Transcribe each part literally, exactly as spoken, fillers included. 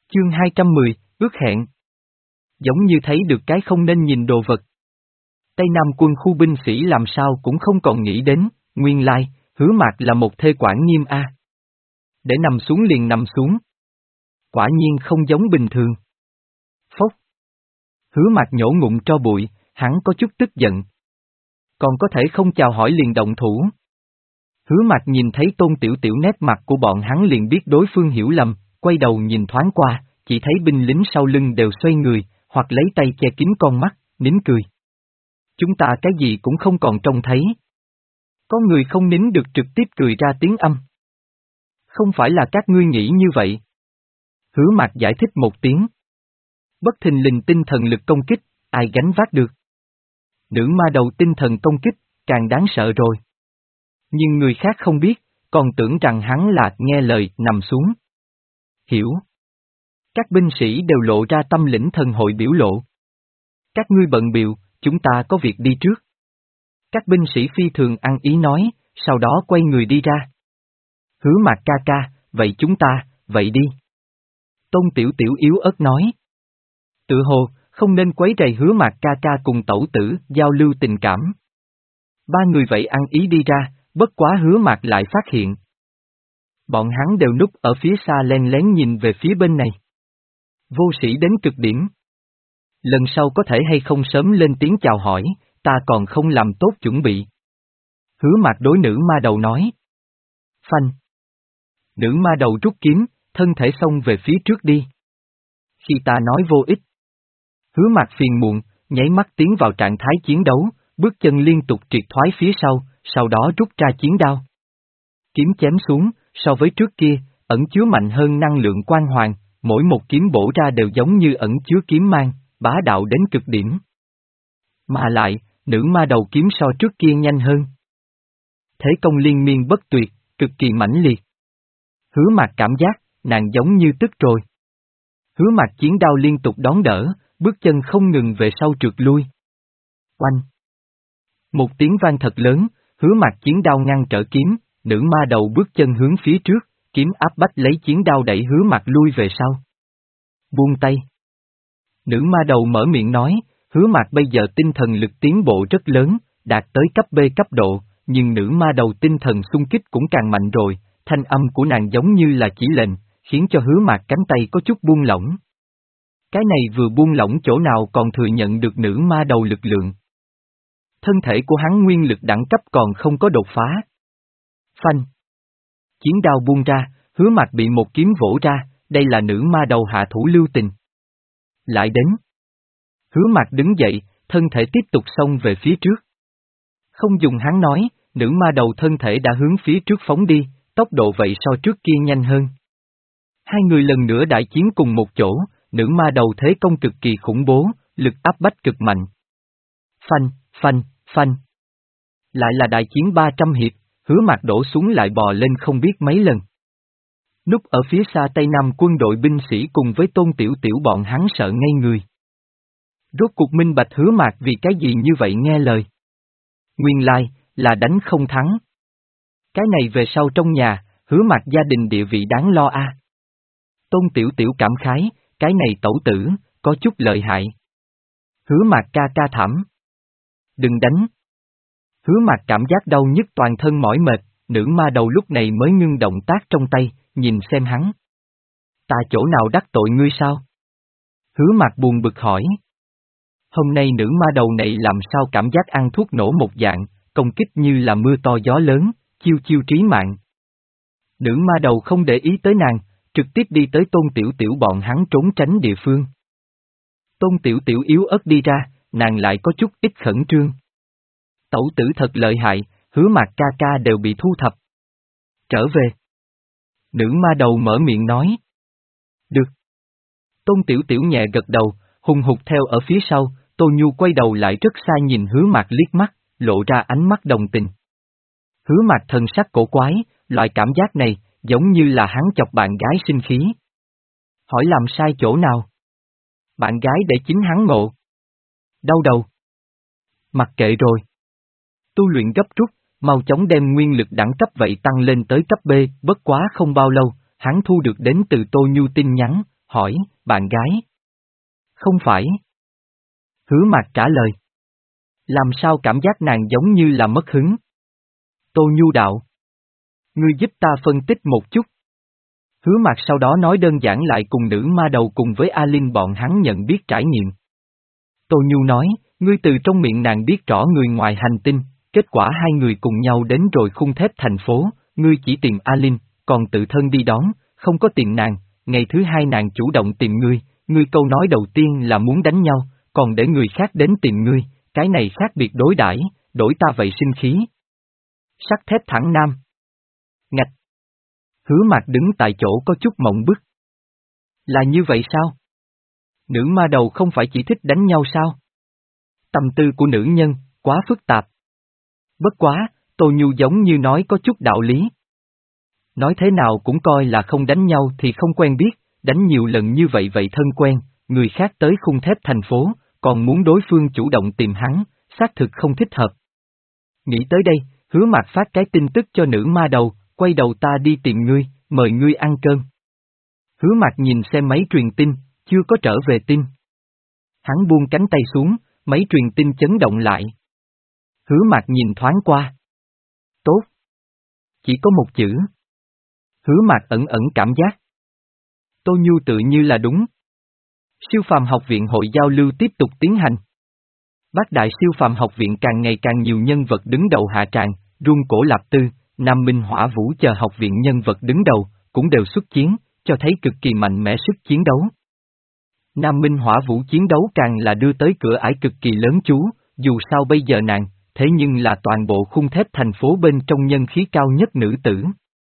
Chương hai trăm mười, ước hẹn. Giống như thấy được cái không nên nhìn đồ vật. Tây Nam quân khu binh sĩ làm sao cũng không còn nghĩ đến, nguyên lai, Hứa Mạc là một thê quản nghiêm a. Để nằm xuống liền nằm xuống. Quả nhiên không giống bình thường. Phốc. Hứa Mạc nhổ ngụm tro bụi, hắn có chút tức giận. Còn có thể không chào hỏi liền động thủ. Hứa Mạc nhìn thấy Tôn Tiểu Tiểu nét mặt của bọn hắn liền biết đối phương hiểu lầm, quay đầu nhìn thoáng qua, chỉ thấy binh lính sau lưng đều xoay người, hoặc lấy tay che kín con mắt, nín cười. Chúng ta cái gì cũng không còn trông thấy. Có người không nín được trực tiếp cười ra tiếng âm. Không phải là các ngươi nghĩ như vậy. Hứa Mạc giải thích một tiếng. Bất thình lình tinh thần lực công kích, ai gánh vác được. Nữ ma đầu tinh thần công kích, càng đáng sợ rồi. Nhưng người khác không biết, còn tưởng rằng hắn là nghe lời nằm xuống. Hiểu. Các binh sĩ đều lộ ra tâm lĩnh thần hội biểu lộ. Các ngươi bận biệu, chúng ta có việc đi trước. Các binh sĩ phi thường ăn ý nói, sau đó quay người đi ra. Hứa Mạc ca ca, vậy chúng ta, vậy đi. Tôn Tiểu Tiểu yếu ớt nói. Tự hồ, không nên quấy rầy Hứa Mạc ca ca cùng tẩu tử, giao lưu tình cảm. Ba người vậy ăn ý đi ra, bất quá Hứa Mạc lại phát hiện. Bọn hắn đều núp ở phía xa len lén nhìn về phía bên này. Vô sĩ đến cực điểm. Lần sau có thể hay không sớm lên tiếng chào hỏi, ta còn không làm tốt chuẩn bị. Hứa Mạc đối nữ ma đầu nói. Phanh. Nữ ma đầu rút kiếm, thân thể xông về phía trước đi. Khi ta nói vô ích. Hứa Mạc phiền muộn, nháy mắt tiến vào trạng thái chiến đấu, bước chân liên tục triệt thoái phía sau, sau đó rút ra chiến đao. Kiếm chém xuống, so với trước kia, ẩn chứa mạnh hơn năng lượng quang hoàng, mỗi một kiếm bổ ra đều giống như ẩn chứa kiếm mang, bá đạo đến cực điểm. Mà lại, nữ ma đầu kiếm so trước kia nhanh hơn. Thế công liên miên bất tuyệt, cực kỳ mãnh liệt. Hứa Mạc cảm giác, nàng giống như tức rồi. Hứa Mạc chiến đao liên tục đón đỡ, bước chân không ngừng về sau trượt lui. Oanh! Một tiếng vang thật lớn, Hứa Mạc chiến đao ngăn trở kiếm, nữ ma đầu bước chân hướng phía trước, kiếm áp bách lấy chiến đao đẩy Hứa Mạc lui về sau. Buông tay. Nữ ma đầu mở miệng nói, Hứa Mạc bây giờ tinh thần lực tiến bộ rất lớn, đạt tới cấp B cấp độ, nhưng nữ ma đầu tinh thần xung kích cũng càng mạnh rồi, thanh âm của nàng giống như là chỉ lệnh, khiến cho Hứa Mạc cánh tay có chút buông lỏng. Cái này vừa buông lỏng chỗ nào còn thừa nhận được nữ ma đầu lực lượng. Thân thể của hắn nguyên lực đẳng cấp còn không có đột phá. Phanh. Chiến đao buông ra, Hứa Mạc bị một kiếm vỗ ra, đây là nữ ma đầu hạ thủ lưu tình. Lại đến. Hứa Mạc đứng dậy, thân thể tiếp tục xông về phía trước. Không dùng hắn nói, nữ ma đầu thân thể đã hướng phía trước phóng đi, tốc độ vậy so trước kia nhanh hơn. Hai người lần nữa đại chiến cùng một chỗ, nữ ma đầu thế công cực kỳ khủng bố, lực áp bách cực mạnh. Phanh, phanh, phanh. Lại là đại chiến ba trăm hiệp, Hứa Mạc đổ xuống lại bò lên không biết mấy lần. Núp ở phía xa Tây Nam quân đội binh sĩ cùng với Tôn Tiểu Tiểu bọn hắn sợ ngây người. Rốt cuộc minh bạch Hứa Mạc vì cái gì như vậy nghe lời. Nguyên lai, là đánh không thắng. Cái này về sau trong nhà, Hứa Mạc gia đình địa vị đáng lo a. À. Tôn Tiểu Tiểu cảm khái, cái này tẩu tử, có chút lợi hại. Hứa Mạc ca ca thảm. Đừng đánh. Hứa Mạc cảm giác đau nhức toàn thân mỏi mệt, nữ ma đầu lúc này mới ngưng động tác trong tay, nhìn xem hắn. Ta chỗ nào đắc tội ngươi sao? Hứa Mạc buồn bực hỏi. Hôm nay nữ ma đầu này làm sao cảm giác ăn thuốc nổ một dạng, công kích như là mưa to gió lớn, chiêu chiêu trí mạng. Nữ ma đầu không để ý tới nàng, trực tiếp đi tới Tôn Tiểu Tiểu bọn hắn trốn tránh địa phương. Tôn Tiểu Tiểu yếu ớt đi ra, nàng lại có chút ít khẩn trương. Tẩu tử thật lợi hại, Hứa Mạc ca ca đều bị thu thập. Trở về. Nữ ma đầu mở miệng nói. Được. Tôn Tiểu Tiểu nhẹ gật đầu, hùng hục theo ở phía sau, Tô Nhu quay đầu lại rất xa nhìn Hứa Mạc liếc mắt, lộ ra ánh mắt đồng tình. Hứa Mạc thần sắc cổ quái, loại cảm giác này, giống như là hắn chọc bạn gái sinh khí. Hỏi làm sai chỗ nào? Bạn gái để chính hắn ngộ. Đau đầu. Mặc kệ rồi. Tu luyện gấp rút, mau chóng đem nguyên lực đẳng cấp vậy tăng lên tới cấp B, bất quá không bao lâu, hắn thu được đến từ Tô Nhu tin nhắn, hỏi, bạn gái. Không phải. Hứa Mạc trả lời. Làm sao cảm giác nàng giống như là mất hứng? Tô Nhu đạo. Ngươi giúp ta phân tích một chút. Hứa Mạc sau đó nói đơn giản lại cùng nữ ma đầu cùng với A Linh bọn hắn nhận biết trải nghiệm. Tô Nhu nói, ngươi từ trong miệng nàng biết rõ người ngoài hành tinh, kết quả hai người cùng nhau đến rồi khung thép thành phố, ngươi chỉ tìm A Linh, còn tự thân đi đón, không có tìm nàng, ngày thứ hai nàng chủ động tìm ngươi, ngươi câu nói đầu tiên là muốn đánh nhau, còn để người khác đến tìm ngươi, cái này khác biệt đối đãi, đổi ta vậy sinh khí. Sắt thép thẳng nam. Ngạch. Hứa Mạc đứng tại chỗ có chút mộng bức. Là như vậy sao? Nữ ma đầu không phải chỉ thích đánh nhau sao? Tâm tư của nữ nhân, quá phức tạp. Bất quá, Tô Nhu giống như nói có chút đạo lý. Nói thế nào cũng coi là không đánh nhau thì không quen biết, đánh nhiều lần như vậy vậy thân quen, người khác tới khung thép thành phố, còn muốn đối phương chủ động tìm hắn, xác thực không thích hợp. Nghĩ tới đây, Hứa Mạc phát cái tin tức cho nữ ma đầu, quay đầu ta đi tìm ngươi, mời ngươi ăn cơm. Hứa Mạc nhìn xem máy truyền tin, chưa có trở về tin. Hắn buông cánh tay xuống, máy truyền tin chấn động lại. Hứa Mạc nhìn thoáng qua. Tốt. Chỉ có một chữ. Hứa Mạc ẩn ẩn cảm giác. Tô Nhu tự như là đúng. Siêu phàm học viện hội giao lưu tiếp tục tiến hành. Bác đại siêu phàm học viện càng ngày càng nhiều nhân vật đứng đầu hạ tràng, Rung Cổ Lạp Tư, Nam Minh Hỏa Vũ chờ học viện nhân vật đứng đầu, cũng đều xuất chiến, cho thấy cực kỳ mạnh mẽ sức chiến đấu. Nam Minh Hỏa Vũ chiến đấu càng là đưa tới cửa ải cực kỳ lớn chú, dù sao bây giờ nàng, thế nhưng là toàn bộ khung thép thành phố bên trong nhân khí cao nhất nữ tử.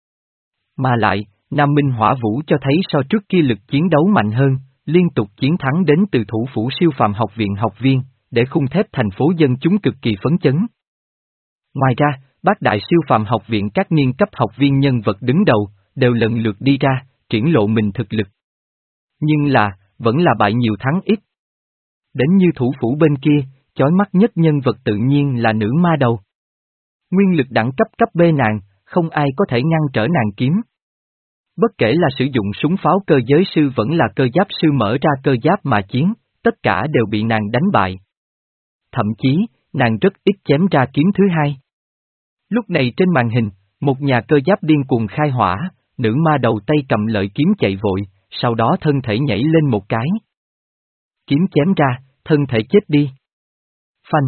Mà lại, Nam Minh Hỏa Vũ cho thấy so trước kia lực chiến đấu mạnh hơn, liên tục chiến thắng đến từ thủ phủ siêu phàm học viện học viên, để khung thép thành phố dân chúng cực kỳ phấn chấn. Ngoài ra, bác đại siêu phàm học viện các niên cấp học viên nhân vật đứng đầu, đều lần lượt đi ra, triển lộ mình thực lực. Nhưng là, vẫn là bại nhiều thắng ít. Đến như thủ phủ bên kia, chói mắt nhất nhân vật tự nhiên là nữ ma đầu. Nguyên lực đẳng cấp cấp B nàng, không ai có thể ngăn trở nàng kiếm. Bất kể là sử dụng súng pháo cơ giới sư vẫn là cơ giáp sư mở ra cơ giáp mà chiến, tất cả đều bị nàng đánh bại. Thậm chí, nàng rất ít chém ra kiếm thứ hai. Lúc này trên màn hình, một nhà cơ giáp điên cuồng khai hỏa, nữ ma đầu tay cầm lợi kiếm chạy vội, sau đó thân thể nhảy lên một cái. Kiếm chém ra, thân thể chết đi. Phanh.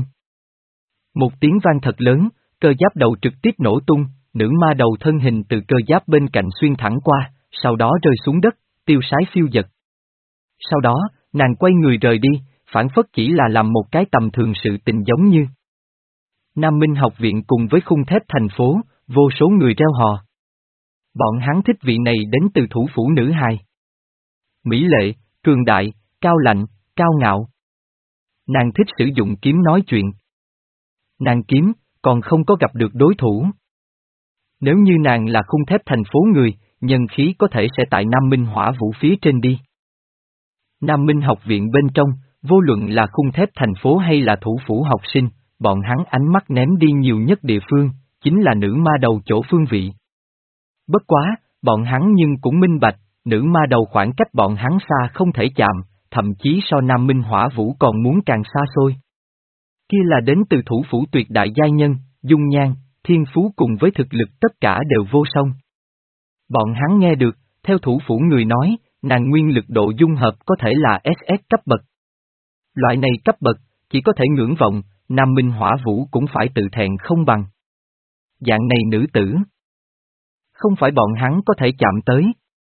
Một tiếng vang thật lớn, cơ giáp đầu trực tiếp nổ tung, nữ ma đầu thân hình từ cơ giáp bên cạnh xuyên thẳng qua, sau đó rơi xuống đất, tiêu sái phiêu dật. Sau đó, nàng quay người rời đi, phản phất chỉ là làm một cái tầm thường sự tình giống như. Nam Minh học viện cùng với khung thép thành phố, vô số người reo hò. Bọn hắn thích vị này đến từ thủ phủ nữ hài. Mỹ lệ, cường đại, cao lạnh, cao ngạo. Nàng thích sử dụng kiếm nói chuyện. Nàng kiếm, còn không có gặp được đối thủ. Nếu như nàng là khung thép thành phố người, nhân khí có thể sẽ tại Nam Minh Hỏa Vũ phía trên đi. Nam Minh học viện bên trong, vô luận là khung thép thành phố hay là thủ phủ học sinh, bọn hắn ánh mắt ném đi nhiều nhất địa phương, chính là nữ ma đầu chỗ phương vị. Bất quá, bọn hắn nhưng cũng minh bạch, nữ ma đầu khoảng cách bọn hắn xa không thể chạm, thậm chí so Nam Minh Hỏa Vũ còn muốn càng xa xôi. Kia là đến từ thủ phủ tuyệt đại giai nhân, dung nhan, thiên phú cùng với thực lực tất cả đều vô song. Bọn hắn nghe được, theo thủ phủ người nói, nàng nguyên lực độ dung hợp có thể là ét ét cấp bậc. Loại này cấp bậc, chỉ có thể ngưỡng vọng, Nam Minh Hỏa Vũ cũng phải tự thẹn không bằng. Dạng này nữ tử, không phải bọn hắn có thể chạm tới.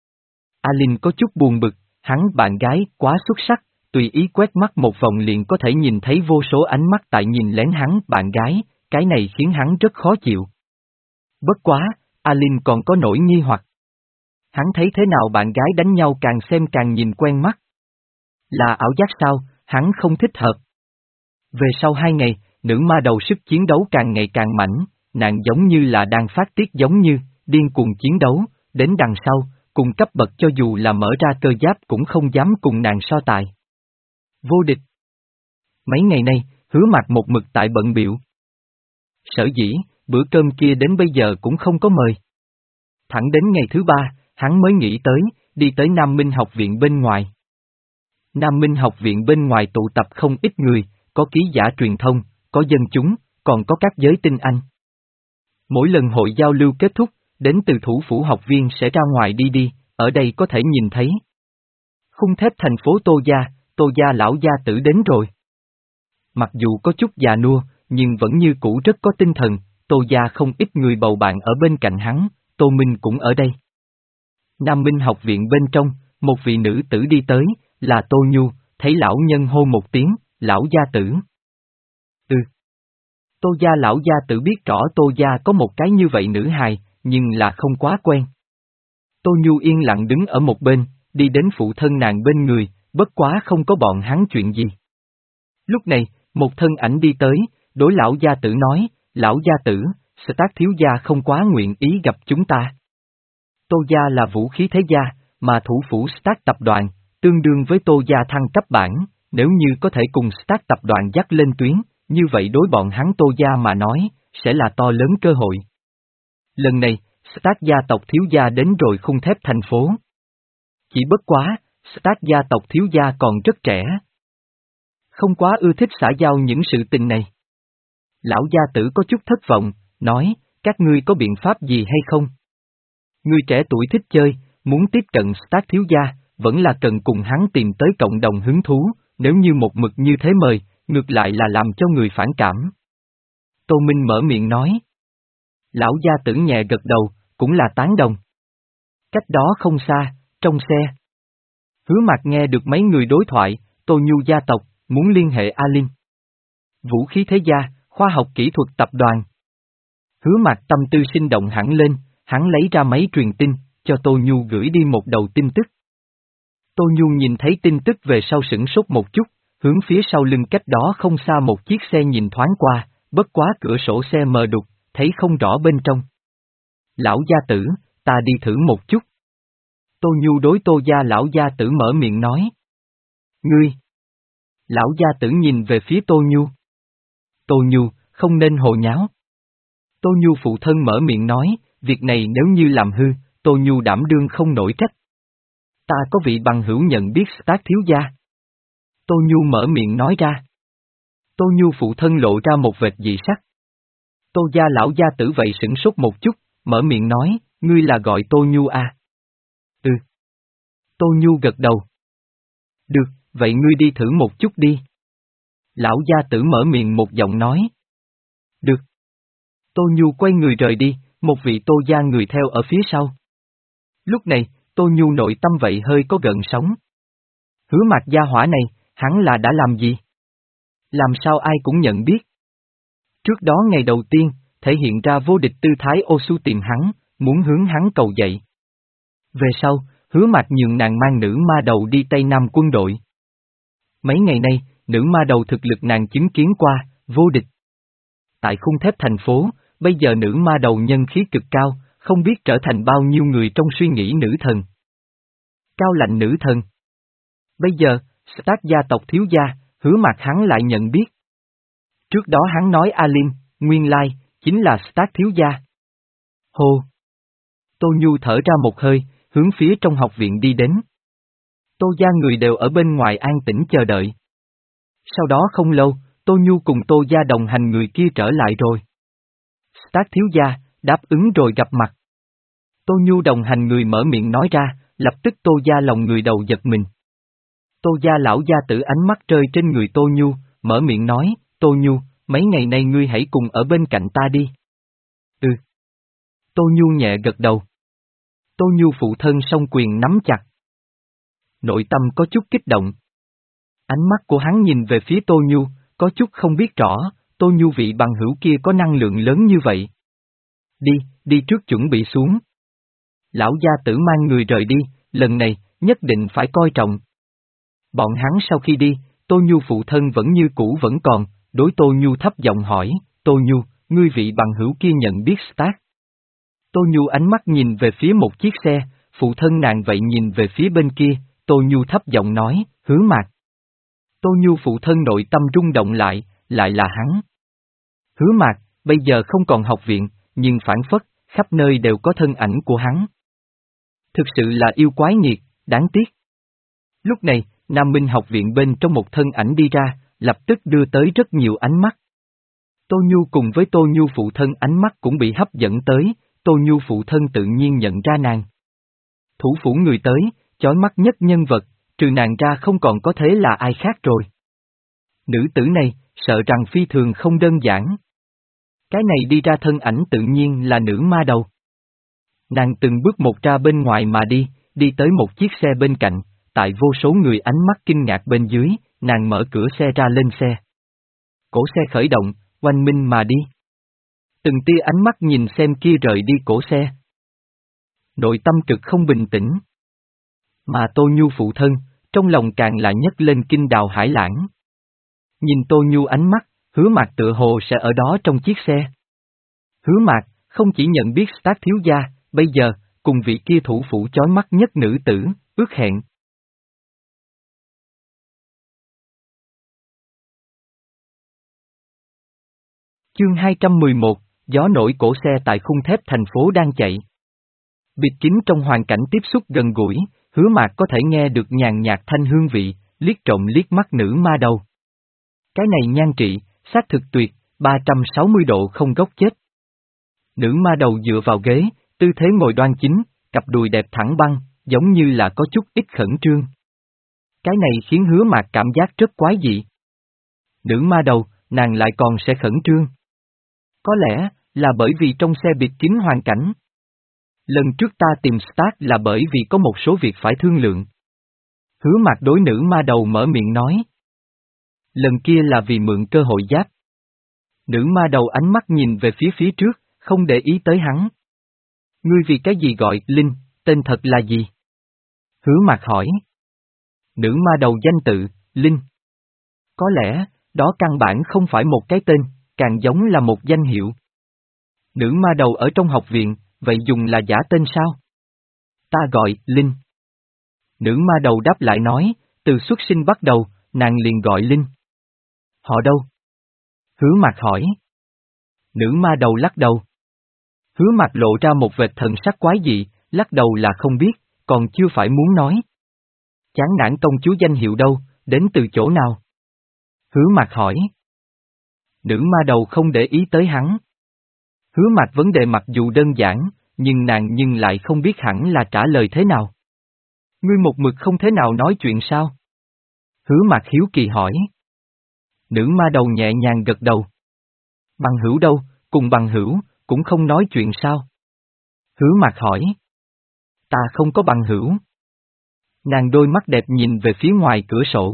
A Linh có chút buồn bực, hắn bạn gái quá xuất sắc, tùy ý quét mắt một vòng liền có thể nhìn thấy vô số ánh mắt tại nhìn lén hắn bạn gái, cái này khiến hắn rất khó chịu. Bất quá, A Linh còn có nỗi nghi hoặc. Hắn thấy thế nào bạn gái đánh nhau càng xem càng nhìn quen mắt. Là ảo giác sao, hắn không thích hợp. Về sau hai ngày, nữ ma đầu sức chiến đấu càng ngày càng mạnh, nàng giống như là đang phát tiết giống như, điên cuồng chiến đấu, đến đằng sau, cùng cấp bậc cho dù là mở ra cơ giáp cũng không dám cùng nàng so tài. Vô địch. Mấy ngày nay, Hứa Mạc một mực tại bận biểu. Sở dĩ, bữa cơm kia đến bây giờ cũng không có mời. Thẳng đến ngày thứ ba, hắn mới nghĩ tới, đi tới Nam Minh học viện bên ngoài. Nam Minh học viện bên ngoài tụ tập không ít người, có ký giả truyền thông, có dân chúng, còn có các giới tinh anh. Mỗi lần hội giao lưu kết thúc, đến từ thủ phủ học viên sẽ ra ngoài đi đi, ở đây có thể nhìn thấy. Khung thép thành phố Tô Gia, Tô Gia lão gia tử đến rồi. Mặc dù có chút già nua, nhưng vẫn như cũ rất có tinh thần, Tô Gia không ít người bầu bạn ở bên cạnh hắn, Tô Minh cũng ở đây. Nam Minh học viện bên trong, một vị nữ tử đi tới, là Tô Nhu, thấy lão nhân hô một tiếng, lão gia tử. Ừ. Tô Gia lão gia tử biết rõ Tô Gia có một cái như vậy nữ hài, nhưng là không quá quen. Tô Nhu yên lặng đứng ở một bên, đi đến phụ thân nàng bên người, bất quá không có bọn hắn chuyện gì. Lúc này, một thân ảnh đi tới, đối lão gia tử nói, lão gia tử, Stark thiếu gia không quá nguyện ý gặp chúng ta. Tô Gia là vũ khí thế gia, mà thủ phủ Stark tập đoàn, tương đương với Tô Gia thăng cấp bản, nếu như có thể cùng Stark tập đoàn dắt lên tuyến, như vậy đối bọn hắn Tô Gia mà nói, sẽ là to lớn cơ hội. Lần này, Stark gia tộc thiếu gia đến rồi khung thép thành phố. Chỉ bất quá, Stark gia tộc thiếu gia còn rất trẻ. Không quá ưa thích xã giao những sự tình này. Lão gia tử có chút thất vọng, nói, các ngươi có biện pháp gì hay không? Ngươi trẻ tuổi thích chơi, muốn tiếp cận Stark thiếu gia, vẫn là cần cùng hắn tìm tới cộng đồng hứng thú, nếu như một mực như thế mời, ngược lại là làm cho người phản cảm. Tô Minh mở miệng nói. Lão gia tử nhẹ gật đầu, cũng là tán đồng. Cách đó không xa, trong xe. Hứa Mạc nghe được mấy người đối thoại, Tô Nhu gia tộc, muốn liên hệ A Linh. Vũ khí thế gia, khoa học kỹ thuật tập đoàn. Hứa Mạc tâm tư sinh động hẳn lên, hắn lấy ra máy truyền tin, cho Tô Nhu gửi đi một đầu tin tức. Tô Nhu nhìn thấy tin tức về sau sửng sốt một chút, hướng phía sau lưng cách đó không xa một chiếc xe nhìn thoáng qua, bất quá cửa sổ xe mờ đục, thấy không rõ bên trong. Lão gia tử, ta đi thử một chút. Tô Nhu đối Tô Gia lão gia tử mở miệng nói. Ngươi! Lão gia tử nhìn về phía Tô Nhu. Tô Nhu, không nên hồ nháo. Tô Nhu phụ thân mở miệng nói, việc này nếu như làm hư, Tô Nhu đảm đương không nổi trách. Ta có vị bằng hữu nhận biết Stark thiếu gia. Tô Nhu mở miệng nói ra. Tô Nhu phụ thân lộ ra một vệt dị sắc. Tô Gia lão gia tử vậy sửng sốt một chút, mở miệng nói, ngươi là gọi Tô Nhu à? Ừ. Tô Nhu gật đầu. Được, vậy ngươi đi thử một chút đi. Lão gia tử mở miệng một giọng nói. Được. Tô Nhu quay người rời đi, một vị Tô Gia người theo ở phía sau. Lúc này, Tô Nhu nội tâm vậy hơi có gợn sóng. Hứa Mạc gia hỏa này, hắn là đã làm gì? Làm sao ai cũng nhận biết? Trước đó ngày đầu tiên, thể hiện ra vô địch tư thái ô su tìm hắn, muốn hướng hắn cầu dậy. Về sau, Hứa Mạc nhường nàng mang nữ ma đầu đi Tây Nam quân đội. Mấy ngày nay, nữ ma đầu thực lực nàng chứng kiến qua, vô địch. Tại khung thép thành phố, bây giờ nữ ma đầu nhân khí cực cao, không biết trở thành bao nhiêu người trong suy nghĩ nữ thần. Cao lạnh nữ thần. Bây giờ, Stark gia tộc thiếu gia, Hứa Mạc hắn lại nhận biết. Trước đó hắn nói Alin, nguyên lai, chính là Stark thiếu gia. Hô! Tô Nhu thở ra một hơi, hướng phía trong học viện đi đến. Tô gia người đều ở bên ngoài an tĩnh chờ đợi. Sau đó không lâu, Tô Nhu cùng Tô gia đồng hành người kia trở lại rồi. Stark thiếu gia, đáp ứng rồi gặp mặt. Tô Nhu đồng hành người mở miệng nói ra, lập tức Tô gia lòng người đầu giật mình. Tô gia lão gia tử ánh mắt rơi trên người Tô Nhu, mở miệng nói, Tô Nhu, mấy ngày nay ngươi hãy cùng ở bên cạnh ta đi. Ừ. Tô Nhu nhẹ gật đầu. Tô Nhu phụ thân song quyền nắm chặt. Nội tâm có chút kích động. Ánh mắt của hắn nhìn về phía Tô Nhu, có chút không biết rõ, Tô Nhu vị bằng hữu kia có năng lượng lớn như vậy. Đi, đi trước chuẩn bị xuống. Lão gia tử mang người rời đi, lần này, nhất định phải coi trọng. Bọn hắn sau khi đi, Tô Nhu phụ thân vẫn như cũ vẫn còn, đối Tô Nhu thấp giọng hỏi, Tô Nhu, ngươi vị bằng hữu kia nhận biết Stark. Tô Nhu ánh mắt nhìn về phía một chiếc xe, phụ thân nàng vậy nhìn về phía bên kia, Tô Nhu thấp giọng nói, Hứa Mạc. Tô Nhu phụ thân nội tâm rung động lại, lại là hắn. Hứa Mạc, bây giờ không còn học viện, nhưng phản phất, khắp nơi đều có thân ảnh của hắn. Thực sự là yêu quái nghiệt, đáng tiếc. Lúc này, Nam Minh học viện bên trong một thân ảnh đi ra, lập tức đưa tới rất nhiều ánh mắt. Tô Nhu cùng với Tô Nhu phụ thân ánh mắt cũng bị hấp dẫn tới, Tô Nhu phụ thân tự nhiên nhận ra nàng. Thủ phủ người tới, chói mắt nhất nhân vật, trừ nàng ra không còn có thế là ai khác rồi. Nữ tử này, sợ rằng phi thường không đơn giản. Cái này đi ra thân ảnh tự nhiên là nữ ma đầu. Nàng từng bước một ra bên ngoài mà đi, đi tới một chiếc xe bên cạnh, tại vô số người ánh mắt kinh ngạc bên dưới, nàng mở cửa xe ra lên xe. Cổ xe khởi động, oanh minh mà đi. Từng tia ánh mắt nhìn xem kia rời đi cổ xe. Nội tâm cực không bình tĩnh. Mà Tô Nhu phụ thân, trong lòng càng là nhấc lên kinh đào hải lãng. Nhìn Tô Nhu ánh mắt, Hứa Mạc tựa hồ sẽ ở đó trong chiếc xe. Hứa Mạc, không chỉ nhận biết Stark thiếu gia, bây giờ, cùng vị kia thủ phủ chói mắt nhất nữ tử, ước hẹn. Chương hai trăm mười một, gió nổi cổ xe tại khung thép thành phố đang chạy. Bịt kín trong hoàn cảnh tiếp xúc gần gũi, Hứa Mạc có thể nghe được nhàn nhạt thanh hương vị, liếc trộm liếc mắt nữ ma đầu. Cái này nhan trị, xác thực tuyệt, ba trăm sáu mươi độ không góc chết. Nữ ma đầu dựa vào ghế, tư thế ngồi đoan chính, cặp đùi đẹp thẳng băng, giống như là có chút ít khẩn trương. Cái này khiến Hứa Mạc cảm giác rất quái dị. Nữ ma đầu, nàng lại còn sẽ khẩn trương. Có lẽ, là bởi vì trong xe bịt kín hoàn cảnh. Lần trước ta tìm Stark là bởi vì có một số việc phải thương lượng. Hứa Mạc đối nữ ma đầu mở miệng nói. Lần kia là vì mượn cơ hội giáp. Nữ ma đầu ánh mắt nhìn về phía phía trước, không để ý tới hắn. Ngươi vì cái gì gọi Linh, tên thật là gì? Hứa Mạc hỏi. Nữ ma đầu danh tự, Linh. Có lẽ, đó căn bản không phải một cái tên, càng giống là một danh hiệu. Nữ ma đầu ở trong học viện, vậy dùng là giả tên sao? Ta gọi, Linh. Nữ ma đầu đáp lại nói, từ xuất sinh bắt đầu, nàng liền gọi Linh. Họ đâu? Hứa Mạc hỏi. Nữ ma đầu lắc đầu. Hứa Mạc lộ ra một vệt thần sắc quái dị, lắc đầu là không biết, còn chưa phải muốn nói. Chán nản công chúa danh hiệu đâu, đến từ chỗ nào? Hứa Mạc hỏi. Nữ ma đầu không để ý tới hắn. Hứa Mạc vấn đề mặc dù đơn giản, nhưng nàng nhưng lại không biết hẳn là trả lời thế nào. Ngươi một mực không thế nào nói chuyện sao? Hứa Mạc hiếu kỳ hỏi. Nữ ma đầu nhẹ nhàng gật đầu. Bằng hữu đâu, cùng bằng hữu, cũng không nói chuyện sao? Hứa Mạc hỏi. Ta không có bằng hữu. Nàng đôi mắt đẹp nhìn về phía ngoài cửa sổ.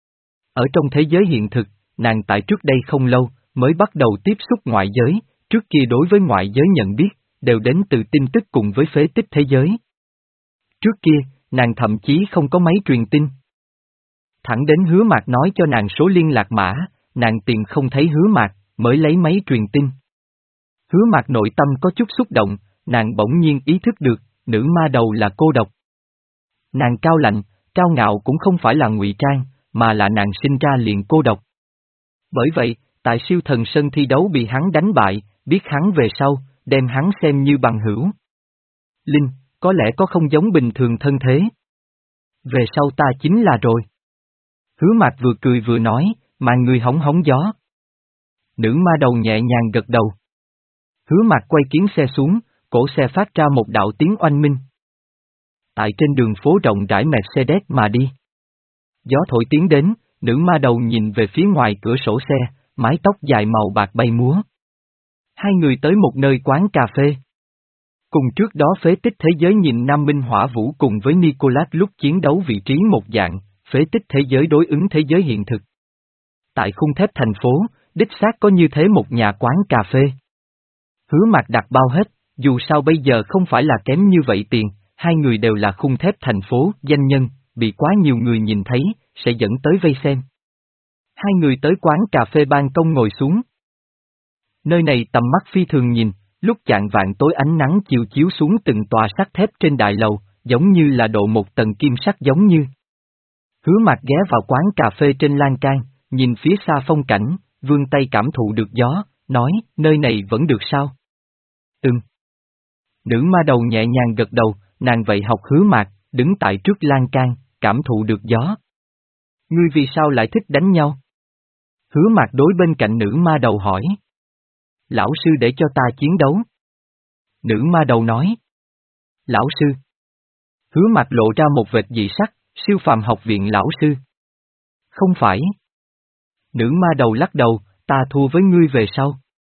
Ở trong thế giới hiện thực, nàng tại trước đây không lâu, mới bắt đầu tiếp xúc ngoại giới, trước kia đối với ngoại giới nhận biết, đều đến từ tin tức cùng với phế tích thế giới. Trước kia, nàng thậm chí không có máy truyền tin. Thẳng đến Hứa Mạc nói cho nàng số liên lạc mã, nàng tìm không thấy Hứa Mạc, mới lấy máy truyền tin. Hứa Mạc nội tâm có chút xúc động, nàng bỗng nhiên ý thức được, nữ ma đầu là cô độc. Nàng cao lạnh, cao ngạo cũng không phải là ngụy trang, mà là nàng sinh ra liền cô độc. Bởi vậy, tại siêu thần sân thi đấu bị hắn đánh bại, biết hắn về sau, đem hắn xem như bằng hữu. Linh, có lẽ có không giống bình thường thân thế. Về sau ta chính là rồi. Hứa Mạc vừa cười vừa nói, mà người hóng hóng gió. Nữ ma đầu nhẹ nhàng gật đầu. Hứa Mạc quay kiến xe xuống, cổ xe phát ra một đạo tiếng oanh minh. Tại trên đường phố rộng rãi Mercedes mà đi. Gió thổi tiến đến, nữ ma đầu nhìn về phía ngoài cửa sổ xe, mái tóc dài màu bạc bay múa. Hai người tới một nơi quán cà phê. Cùng trước đó phế tích thế giới nhìn Nam Minh Hỏa Vũ cùng với Nicolas lúc chiến đấu vị trí một dạng, phế tích thế giới đối ứng thế giới hiện thực. Tại khung thép thành phố, đích xác có như thế một nhà quán cà phê. Hứa Mạc đặt bao hết, dù sao bây giờ không phải là kém như vậy tiền, hai người đều là khung thép thành phố, danh nhân, bị quá nhiều người nhìn thấy, sẽ dẫn tới vây xem. Hai người tới quán cà phê ban công ngồi xuống. Nơi này tầm mắt phi thường nhìn, lúc chạng vạng tối ánh nắng chiều chiếu xuống từng tòa sắt thép trên đại lầu, giống như là độ một tầng kim sắt giống như. Hứa Mạc ghé vào quán cà phê trên lan can, nhìn phía xa phong cảnh, vươn tay cảm thụ được gió, nói, nơi này vẫn được sao? Ừm. Nữ ma đầu nhẹ nhàng gật đầu, nàng vậy học Hứa Mạc, đứng tại trước lan can, cảm thụ được gió. Ngươi vì sao lại thích đánh nhau? Hứa Mạc đối bên cạnh nữ ma đầu hỏi. Lão sư để cho ta chiến đấu. Nữ ma đầu nói. Lão sư. Hứa Mạc lộ ra một vệt dị sắc, siêu phàm học viện lão sư. Không phải. Nữ ma đầu lắc đầu, ta thua với ngươi về sau.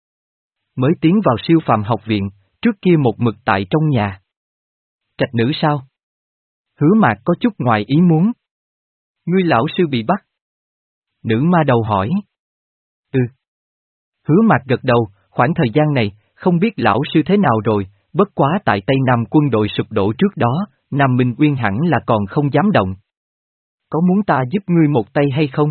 Mới tiến vào siêu phàm học viện, trước kia một mực tại trong nhà. Trạch nữ sao? Hứa Mạc có chút ngoài ý muốn. Ngươi lão sư bị bắt. Nữ ma đầu hỏi. Ừ. Hứa Mạc gật đầu, khoảng thời gian này, không biết lão sư thế nào rồi, bất quá tại Tây Nam quân đội sụp đổ trước đó, Nam Minh Uyên hẳn là còn không dám động. Có muốn ta giúp ngươi một tay hay không?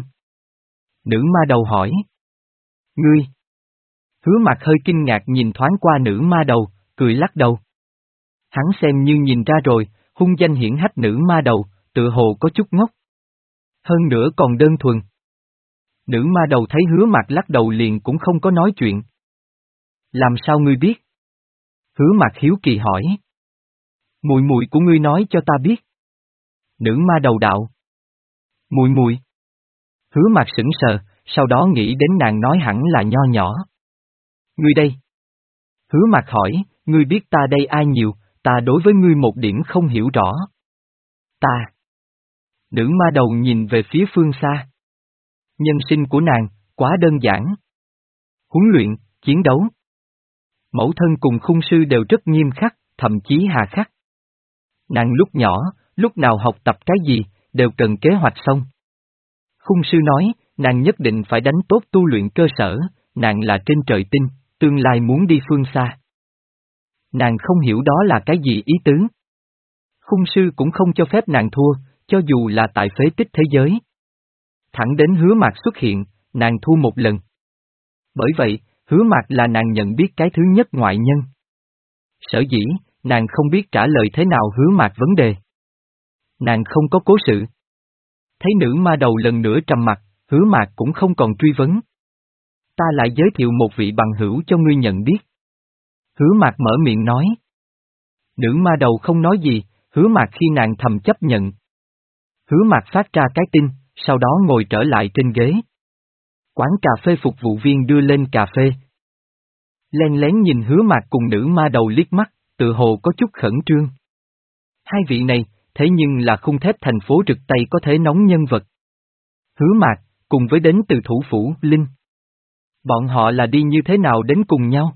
Nữ ma đầu hỏi. Ngươi. Hứa Mạc hơi kinh ngạc nhìn thoáng qua nữ ma đầu, cười lắc đầu. Hắn xem như nhìn ra rồi, hung danh hiển hách nữ ma đầu, tự hồ có chút ngốc. Hơn nữa còn đơn thuần. Nữ ma đầu thấy Hứa Mạc lắc đầu liền cũng không có nói chuyện. Làm sao ngươi biết? Hứa Mạc hiếu kỳ hỏi. Mùi mùi của ngươi nói cho ta biết. Nữ ma đầu đạo. Mùi mùi. Hứa Mạc sững sờ, sau đó nghĩ đến nàng nói hẳn là nho nhỏ. Ngươi đây. Hứa Mạc hỏi, ngươi biết ta đây ai nhiều, ta đối với ngươi một điểm không hiểu rõ. Ta. Nữ ma đầu nhìn về phía phương xa. Nhân sinh của nàng, quá đơn giản. Huấn luyện, chiến đấu. Mẫu thân cùng khung sư đều rất nghiêm khắc, thậm chí hà khắc. Nàng lúc nhỏ, lúc nào học tập cái gì, đều cần kế hoạch xong. Khung sư nói, nàng nhất định phải đánh tốt tu luyện cơ sở, nàng là trên trời tinh, tương lai muốn đi phương xa. Nàng không hiểu đó là cái gì ý tứ. Khung sư cũng không cho phép nàng thua, cho dù là tại phế tích thế giới. Thẳng đến Hứa Mạc xuất hiện, nàng thua một lần. Bởi vậy, Hứa Mạc là nàng nhận biết cái thứ nhất ngoại nhân. Sở dĩ, nàng không biết trả lời thế nào Hứa Mạc vấn đề. Nàng không có cố sự. Thấy nữ ma đầu lần nữa trầm mặt, Hứa Mạc cũng không còn truy vấn. Ta lại giới thiệu một vị bằng hữu cho ngươi nhận biết. Hứa Mạc mở miệng nói. Nữ ma đầu không nói gì, Hứa Mạc khi nàng thầm chấp nhận. Hứa Mạc phát ra cái tin, sau đó ngồi trở lại trên ghế. Quán cà phê phục vụ viên đưa lên cà phê. Len lén nhìn Hứa Mạc cùng nữ ma đầu liếc mắt, tự hồ có chút khẩn trương. Hai vị này, thế nhưng là khung thép thành phố Rực Tây có thể nóng nhân vật. Hứa Mạc, cùng với đến từ thủ phủ, Linh. Bọn họ là đi như thế nào đến cùng nhau?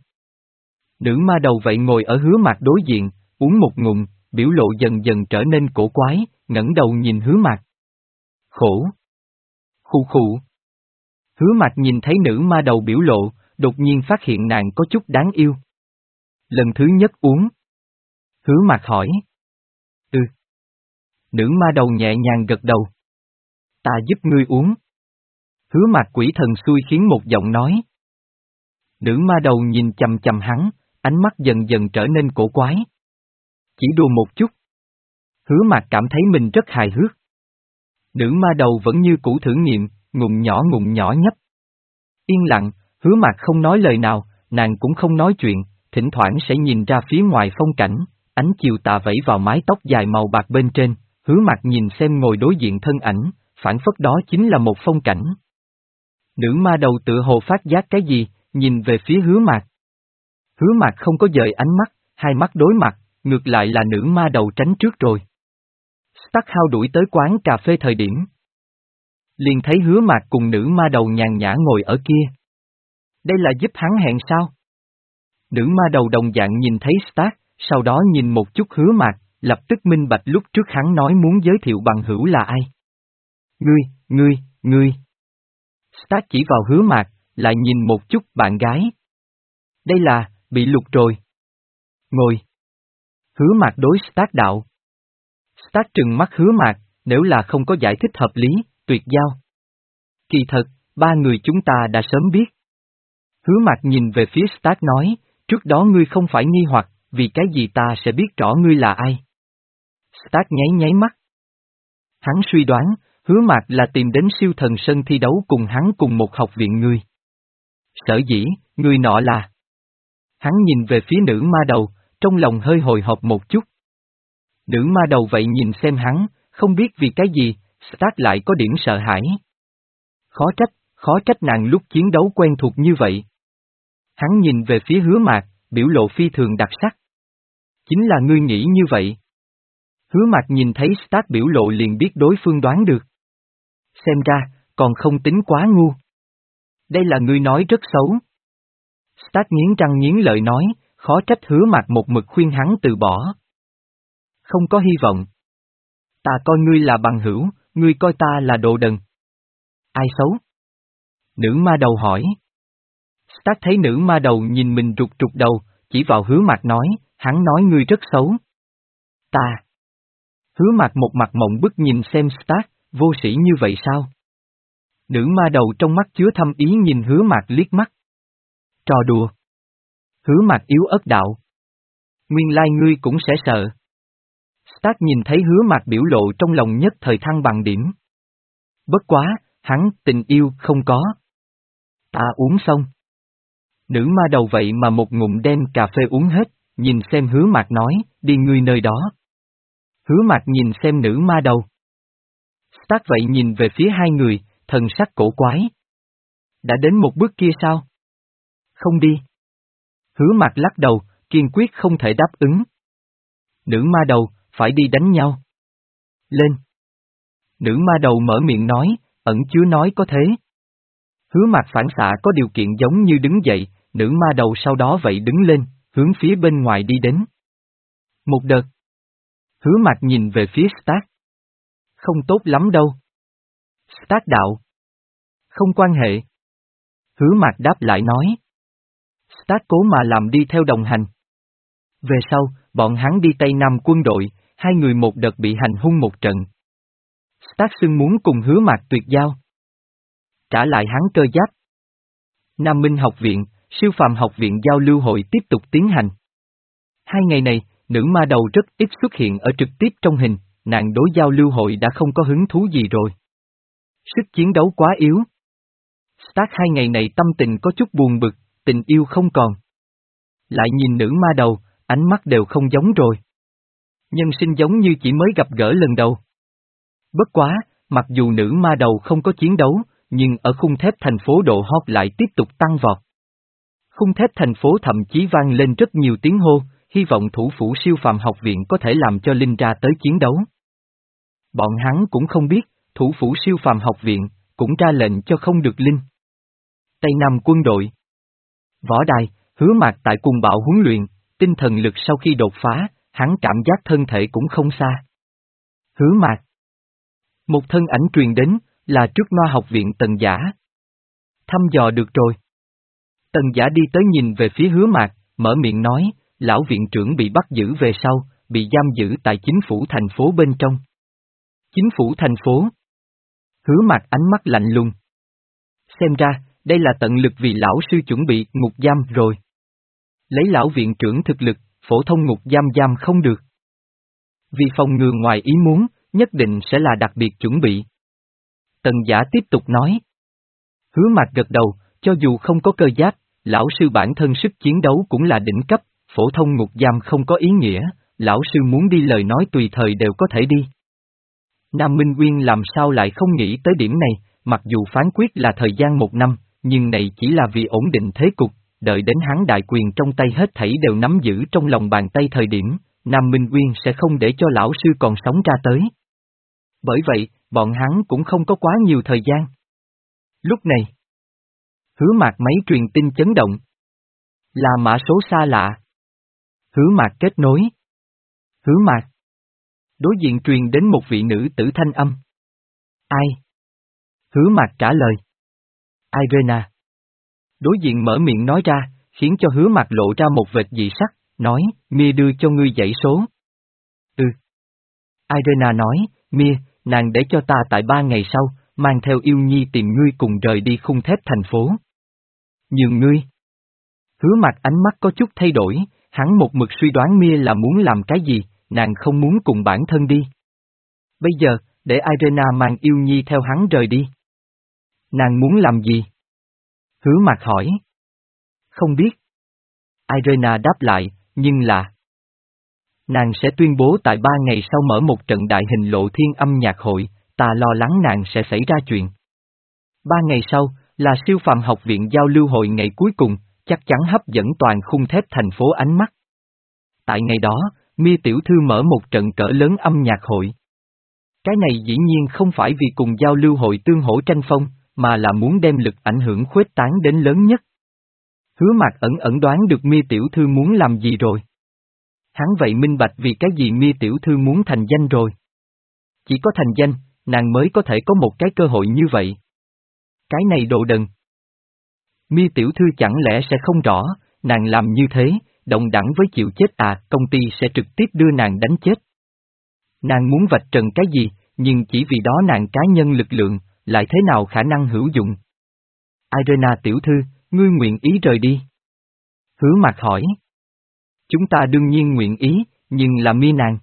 Nữ ma đầu vậy ngồi ở Hứa Mạc đối diện, uống một ngụm, biểu lộ dần dần trở nên cổ quái, ngẩng đầu nhìn Hứa Mạc. Khổ. Khụ khụ. Hứa Mạc nhìn thấy nữ ma đầu biểu lộ, đột nhiên phát hiện nàng có chút đáng yêu. Lần thứ nhất uống. Hứa Mạc hỏi. Ừ. Nữ ma đầu nhẹ nhàng gật đầu. Ta giúp ngươi uống. Hứa Mạc quỷ thần xui khiến một giọng nói. Nữ ma đầu nhìn chằm chằm hắn, ánh mắt dần dần trở nên cổ quái. Chỉ đùa một chút. Hứa Mạc cảm thấy mình rất hài hước. Nữ ma đầu vẫn như cũ thử nghiệm, ngụm nhỏ ngụm nhỏ nhấp. Yên lặng, Hứa Mạc không nói lời nào, nàng cũng không nói chuyện, thỉnh thoảng sẽ nhìn ra phía ngoài phong cảnh, ánh chiều tà vẫy vào mái tóc dài màu bạc bên trên, Hứa Mạc nhìn xem ngồi đối diện thân ảnh, phản phất đó chính là một phong cảnh. Nữ ma đầu tự hồ phát giác cái gì, nhìn về phía Hứa Mạc. Hứa Mạc không có dời ánh mắt, hai mắt đối mặt, ngược lại là nữ ma đầu tránh trước rồi. Starkhao đuổi tới quán cà phê thời điểm. Liền thấy Hứa Mạc cùng nữ ma đầu nhàn nhã ngồi ở kia. Đây là giúp hắn hẹn sao? Nữ ma đầu đồng dạng nhìn thấy Stark, sau đó nhìn một chút Hứa Mạc, lập tức minh bạch lúc trước hắn nói muốn giới thiệu bằng hữu là ai. Ngươi, ngươi, ngươi. Stark chỉ vào Hứa Mạc, lại nhìn một chút bạn gái. Đây là, bị lục rồi. Ngồi. Hứa Mạc đối Stark đạo. Stark trừng mắt Hứa Mạc, nếu là không có giải thích hợp lý, tuyệt giao. Kỳ thật, ba người chúng ta đã sớm biết. Hứa Mạc nhìn về phía Stark nói, trước đó ngươi không phải nghi hoặc, vì cái gì ta sẽ biết rõ ngươi là ai. Stark nháy nháy mắt. Hắn suy đoán, Hứa Mạc là tìm đến siêu thần sân thi đấu cùng hắn cùng một học viện ngươi. Sở dĩ, người nọ là. Hắn nhìn về phía nữ ma đầu, trong lòng hơi hồi hộp một chút. Nữ ma đầu vậy nhìn xem hắn, không biết vì cái gì, Stark lại có điểm sợ hãi. Khó trách, khó trách nàng lúc chiến đấu quen thuộc như vậy. Hắn nhìn về phía Hứa Mạc, biểu lộ phi thường đặc sắc. Chính là ngươi nghĩ như vậy. Hứa Mạc nhìn thấy Stark biểu lộ liền biết đối phương đoán được. Xem ra, còn không tính quá ngu. Đây là ngươi nói rất xấu. Stark nghiến răng nghiến lợi nói, khó trách Hứa Mạc một mực khuyên hắn từ bỏ. Không có hy vọng. Ta coi ngươi là bằng hữu, ngươi coi ta là đồ đần. Ai xấu? Nữ ma đầu hỏi. Stark thấy nữ ma đầu nhìn mình rụt rụt đầu, chỉ vào Hứa Mạc nói, hắn nói ngươi rất xấu. Ta. Hứa Mạc một mặt mộng bức nhìn xem Stark, vô sĩ như vậy sao? Nữ ma đầu trong mắt chứa thâm ý nhìn Hứa Mạc liếc mắt. Trò đùa. Hứa Mạc yếu ớt đạo. Nguyên lai ngươi cũng sẽ sợ. Stark nhìn thấy Hứa Mạc biểu lộ trong lòng nhất thời thăng bằng điểm. Bất quá, hắn, tình yêu, không có. Ta uống xong. Nữ ma đầu vậy mà một ngụm đem cà phê uống hết, nhìn xem Hứa Mạc nói, đi ngươi nơi đó. Hứa Mạc nhìn xem nữ ma đầu. Stark vậy nhìn về phía hai người, thần sắc cổ quái. Đã đến một bước kia sao? Không đi. Hứa Mạc lắc đầu, kiên quyết không thể đáp ứng. Nữ ma đầu, phải đi đánh nhau. Lên. Nữ ma đầu mở miệng nói, ẩn chứa nói có thế. Hứa Mạc phản xạ có điều kiện giống như đứng dậy, nữ ma đầu sau đó vậy đứng lên, hướng phía bên ngoài đi đến. Một đợt. Hứa Mạc nhìn về phía Stark. Không tốt lắm đâu. Stark đạo. Không quan hệ. Hứa Mạc đáp lại nói. Stark cố mà làm đi theo đồng hành. Về sau, bọn hắn đi Tây Nam quân đội, hai người một đợt bị hành hung một trận. Stark xưng muốn cùng Hứa Mạc tuyệt giao. Trả lại hắn cơ giáp. Nam Minh học viện, siêu phàm học viện giao lưu hội tiếp tục tiến hành. Hai ngày này, nữ ma đầu rất ít xuất hiện ở trực tiếp trong hình, nàng đối giao lưu hội đã không có hứng thú gì rồi. Sức chiến đấu quá yếu. Stark hai ngày này tâm tình có chút buồn bực, tình yêu không còn. Lại nhìn nữ ma đầu, ánh mắt đều không giống rồi. Nhân sinh giống như chỉ mới gặp gỡ lần đầu. Bất quá, mặc dù nữ ma đầu không có chiến đấu, nhưng ở khung thép thành phố độ hot lại tiếp tục tăng vọt. Khung thép thành phố thậm chí vang lên rất nhiều tiếng hô, hy vọng thủ phủ siêu phàm học viện có thể làm cho Linh ra tới chiến đấu. Bọn hắn cũng không biết, thủ phủ siêu phàm học viện, cũng ra lệnh cho không được Linh. Tây Nam quân đội. Võ đài, Hứa Mạc tại cùng bạo huấn luyện, tinh thần lực sau khi đột phá, hắn cảm giác thân thể cũng không xa. Hứa Mạc. Một thân ảnh truyền đến, là trước Noa học viện Tần Giả. Thăm dò được rồi. Tần Giả đi tới nhìn về phía Hứa Mạc, mở miệng nói, lão viện trưởng bị bắt giữ về sau, bị giam giữ tại chính phủ thành phố bên trong. Chính phủ thành phố. Hứa Mạc ánh mắt lạnh lùng. Xem ra, đây là tận lực vì lão sư chuẩn bị ngục giam rồi. Lấy lão viện trưởng thực lực, phổ thông ngục giam giam không được. Vì phòng ngừa ngoài ý muốn, nhất định sẽ là đặc biệt chuẩn bị. Tần Giả tiếp tục nói. Hứa Mạc gật đầu, cho dù không có cơ giáp, lão sư bản thân sức chiến đấu cũng là đỉnh cấp, phổ thông ngục giam không có ý nghĩa, lão sư muốn đi lời nói tùy thời đều có thể đi. Nam Minh Nguyên làm sao lại không nghĩ tới điểm này, mặc dù phán quyết là thời gian một năm, nhưng này chỉ là vì ổn định thế cục, đợi đến hắn đại quyền trong tay hết thảy đều nắm giữ trong lòng bàn tay thời điểm, Nam Minh Nguyên sẽ không để cho lão sư còn sống ra tới. Bởi vậy, bọn hắn cũng không có quá nhiều thời gian. Lúc này, Hứa Mạc máy truyền tin chấn động. Là mã số xa lạ. Hứa Mạc kết nối. Hứa Mạc. Đối diện truyền đến một vị nữ tử thanh âm. Ai? Hứa Mạc trả lời. Irena. Đối diện mở miệng nói ra, khiến cho Hứa Mạc lộ ra một vệt dị sắc, nói, Mia đưa cho ngươi dãy số. Ừ. Irena nói, Mia, nàng để cho ta tại ba ngày sau, mang theo yêu nhi tìm ngươi cùng rời đi khung thép thành phố. Nhường ngươi. Hứa Mạc ánh mắt có chút thay đổi, hắn một mực suy đoán Mia là muốn làm cái gì, nàng không muốn cùng bản thân đi. Bây giờ, để Irena mang yêu nhi theo hắn rời đi. Nàng muốn làm gì? Hứa Mạc hỏi. Không biết. Irena đáp lại, nhưng là... Nàng sẽ tuyên bố tại ba ngày sau mở một trận đại hình lộ thiên âm nhạc hội, ta lo lắng nàng sẽ xảy ra chuyện. Ba ngày sau, là siêu phàm học viện giao lưu hội ngày cuối cùng, chắc chắn hấp dẫn toàn khung thép thành phố ánh mắt. Tại ngày đó, Mia tiểu thư mở một trận cỡ lớn âm nhạc hội. Cái này dĩ nhiên không phải vì cùng giao lưu hội tương hỗ tranh phong, mà là muốn đem lực ảnh hưởng khuếch tán đến lớn nhất. Hứa Mạc ẩn ẩn đoán được Mia tiểu thư muốn làm gì rồi. Hắn vậy minh bạch vì cái gì Mia tiểu thư muốn thành danh rồi. Chỉ có thành danh, nàng mới có thể có một cái cơ hội như vậy. Cái này đồ đần. Mia tiểu thư chẳng lẽ sẽ không rõ, nàng làm như thế, đồng đẳng với chịu chết à, công ty sẽ trực tiếp đưa nàng đánh chết. Nàng muốn vạch trần cái gì, nhưng chỉ vì đó nàng cá nhân lực lượng, lại thế nào khả năng hữu dụng. Irena tiểu thư, ngươi nguyện ý rời đi. Hứa Mạc hỏi. Chúng ta đương nhiên nguyện ý, nhưng là Mia nàng.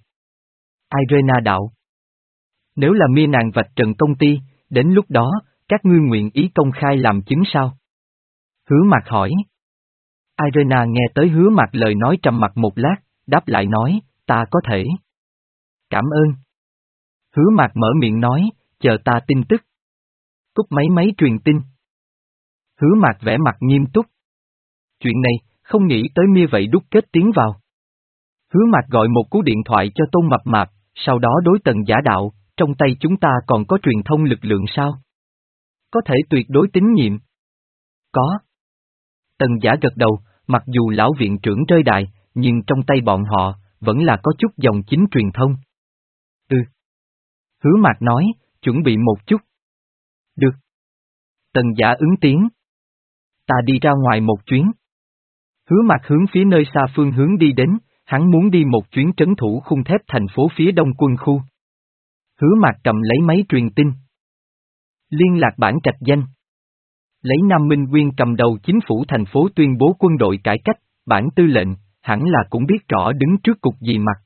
Irena đạo. Nếu là Mia nàng vạch trần công ty, đến lúc đó, các ngươi nguyện ý công khai làm chứng sao? Hứa Mạc hỏi. Irena nghe tới Hứa Mạc lời nói trầm mặc một lát, đáp lại nói, ta có thể. Cảm ơn. Hứa Mạc mở miệng nói, chờ ta tin tức. Cúp máy máy truyền tin. Hứa Mạc vẻ mặt nghiêm túc. Chuyện này, không nghĩ tới Mia vậy đúc kết tiến vào. Hứa Mạc gọi một cú điện thoại cho Tôn Mập Mạp, sau đó đối Tần Giả đạo, trong tay chúng ta còn có truyền thông lực lượng sao? Có thể tuyệt đối tín nhiệm. Có. Tần Giả gật đầu, mặc dù lão viện trưởng rơi đài, nhưng trong tay bọn họ, vẫn là có chút dòng chính truyền thông. Ừ. Hứa Mạc nói, chuẩn bị một chút. Được. Tần Giả ứng tiếng. Ta đi ra ngoài một chuyến. Hứa Mạc hướng phía nơi xa phương hướng đi đến, hắn muốn đi một chuyến trấn thủ khung thép thành phố phía đông quân khu. Hứa Mạc cầm lấy máy truyền tin. Liên lạc bản trạch danh. Lấy Nam Minh Nguyên cầm đầu chính phủ thành phố tuyên bố quân đội cải cách, bản tư lệnh, hẳn là cũng biết rõ đứng trước cục gì mặt.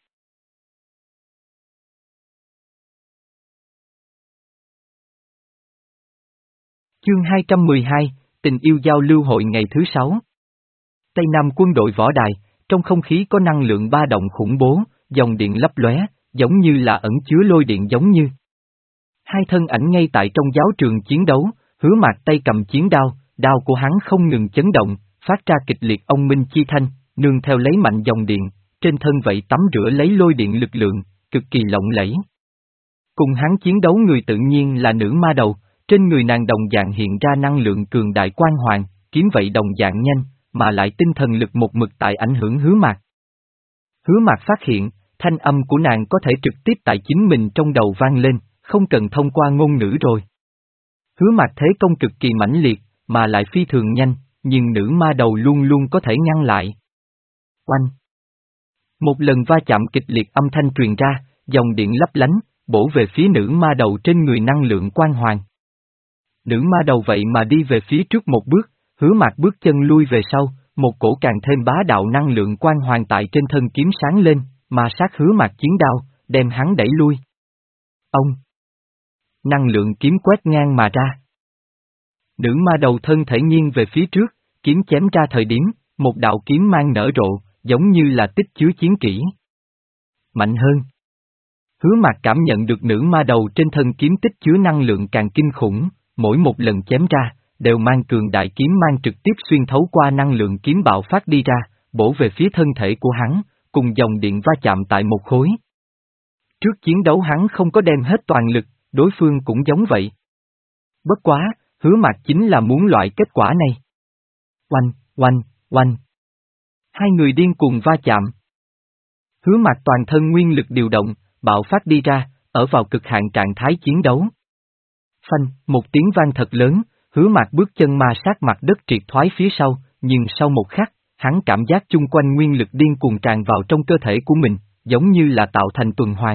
Chương hai trăm mười hai, tình yêu giao lưu hội ngày thứ sáu. Tây Nam quân đội võ đài, trong không khí có năng lượng ba động khủng bố, dòng điện lấp lóe, giống như là ẩn chứa lôi điện giống như. Hai thân ảnh ngay tại trong giáo trường chiến đấu, Hứa Mạc tay cầm chiến đao, đao của hắn không ngừng chấn động, phát ra kịch liệt ông minh chi thanh, nương theo lấy mạnh dòng điện, trên thân vậy tắm rửa lấy lôi điện lực lượng, cực kỳ lộng lẫy. Cùng hắn chiến đấu người tự nhiên là nữ ma đầu, trên người nàng đồng dạng hiện ra năng lượng cường đại quang hoàng, kiếm vậy đồng dạng nhanh, mà lại tinh thần lực một mực tại ảnh hưởng Hứa Mạc. Hứa Mạc phát hiện, thanh âm của nàng có thể trực tiếp tại chính mình trong đầu vang lên, không cần thông qua ngôn ngữ rồi. Hứa Mạc thế công cực kỳ mãnh liệt, mà lại phi thường nhanh, nhưng nữ ma đầu luôn luôn có thể ngăn lại. Oanh! Một lần va chạm kịch liệt âm thanh truyền ra, dòng điện lấp lánh, bổ về phía nữ ma đầu trên người năng lượng quang hoàng. Nữ ma đầu vậy mà đi về phía trước một bước, Hứa Mạc bước chân lui về sau, một cổ càng thêm bá đạo năng lượng quang hoàng tại trên thân kiếm sáng lên, mà sát Hứa Mạc chiến đao, đem hắn đẩy lui. Ông! Năng lượng kiếm quét ngang mà ra. Nữ ma đầu thân thể nghiêng về phía trước, kiếm chém ra thời điểm, một đạo kiếm mang nở rộ, giống như là tích chứa chiến kỹ. Mạnh hơn. Hứa Mạc cảm nhận được nữ ma đầu trên thân kiếm tích chứa năng lượng càng kinh khủng, mỗi một lần chém ra, đều mang cường đại kiếm mang trực tiếp xuyên thấu qua năng lượng kiếm bạo phát đi ra, bổ về phía thân thể của hắn, cùng dòng điện va chạm tại một khối. Trước chiến đấu hắn không có đem hết toàn lực, đối phương cũng giống vậy. Bất quá, Hứa Mạc chính là muốn loại kết quả này. Oanh, oanh, oanh. Hai người điên cuồng va chạm. Hứa Mạc toàn thân nguyên lực điều động, bạo phát đi ra, ở vào cực hạn trạng thái chiến đấu. Phanh, một tiếng vang thật lớn, Hứa Mạc bước chân ma sát mặt đất triệt thoái phía sau, nhưng sau một khắc, hắn cảm giác chung quanh nguyên lực điên cuồng tràn vào trong cơ thể của mình, giống như là tạo thành tuần hoàn.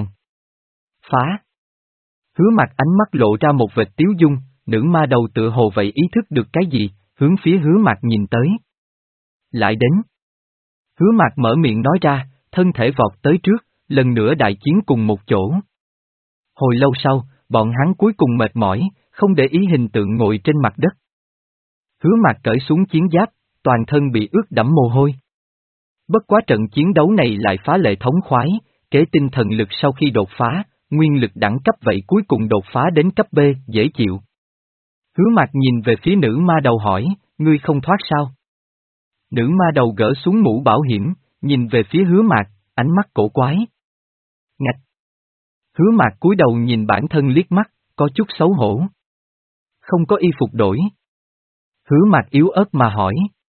Phá! Hứa Mạc ánh mắt lộ ra một vệt tiếu dung, nữ ma đầu tựa hồ vậy ý thức được cái gì, hướng phía Hứa Mạc nhìn tới. Lại đến. Hứa Mạc mở miệng nói ra, thân thể vọt tới trước, lần nữa đại chiến cùng một chỗ. Hồi lâu sau, bọn hắn cuối cùng mệt mỏi, không để ý hình tượng ngồi trên mặt đất. Hứa Mạc cởi xuống chiến giáp, toàn thân bị ướt đẫm mồ hôi. Bất quá trận chiến đấu này lại phá lệ thống khoái, kế tinh thần lực sau khi đột phá, nguyên lực đẳng cấp vậy cuối cùng đột phá đến cấp B, dễ chịu. Hứa Mạc nhìn về phía nữ ma đầu hỏi, ngươi không thoát sao? Nữ ma đầu gỡ xuống mũ bảo hiểm, nhìn về phía Hứa Mạc, ánh mắt cổ quái. Ngạch! Hứa Mạc cúi đầu nhìn bản thân liếc mắt, có chút xấu hổ. Không có y phục đổi. Hứa Mạc yếu ớt mà hỏi.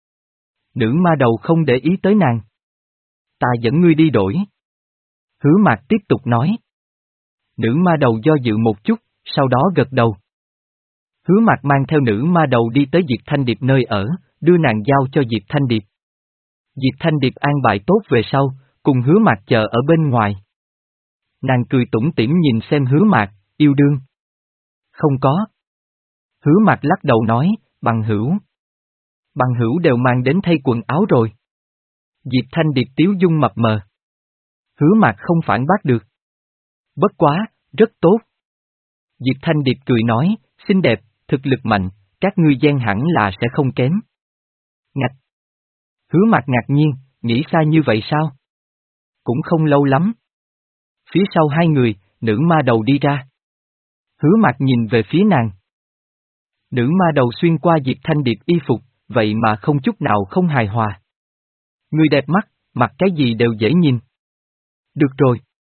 Nữ ma đầu không để ý tới nàng. Ta dẫn ngươi đi đổi. Hứa Mạc tiếp tục nói. Nữ ma đầu do dự một chút, sau đó gật đầu. Hứa Mạc mang theo nữ ma đầu đi tới Diệp Thanh Điệp nơi ở, đưa nàng giao cho Diệp Thanh Điệp. Diệp Thanh Điệp an bài tốt về sau, cùng Hứa Mạc chờ ở bên ngoài. Nàng cười tủm tỉm nhìn xem Hứa Mạc, yêu đương. Không có. Hứa Mạc lắc đầu nói, bằng hữu. Bằng hữu đều mang đến thay quần áo rồi. Diệp Thanh Điệp tiếu dung mập mờ. Hứa Mạc không phản bác được. Bất quá, rất tốt. Diệp Thanh Điệp cười nói, xinh đẹp, thực lực mạnh, các ngươi gian hẳn là sẽ không kém. Ngạch. Hứa Mạc ngạc nhiên, nghĩ xa như vậy sao? Cũng không lâu lắm. Phía sau hai người, nữ ma đầu đi ra. Hứa Mạc nhìn về phía nàng. Nữ ma đầu xuyên qua Diệp Thanh Điệp y phục, vậy mà không chút nào không hài hòa. Người đẹp mắt, mặc cái gì đều dễ nhìn. Được rồi.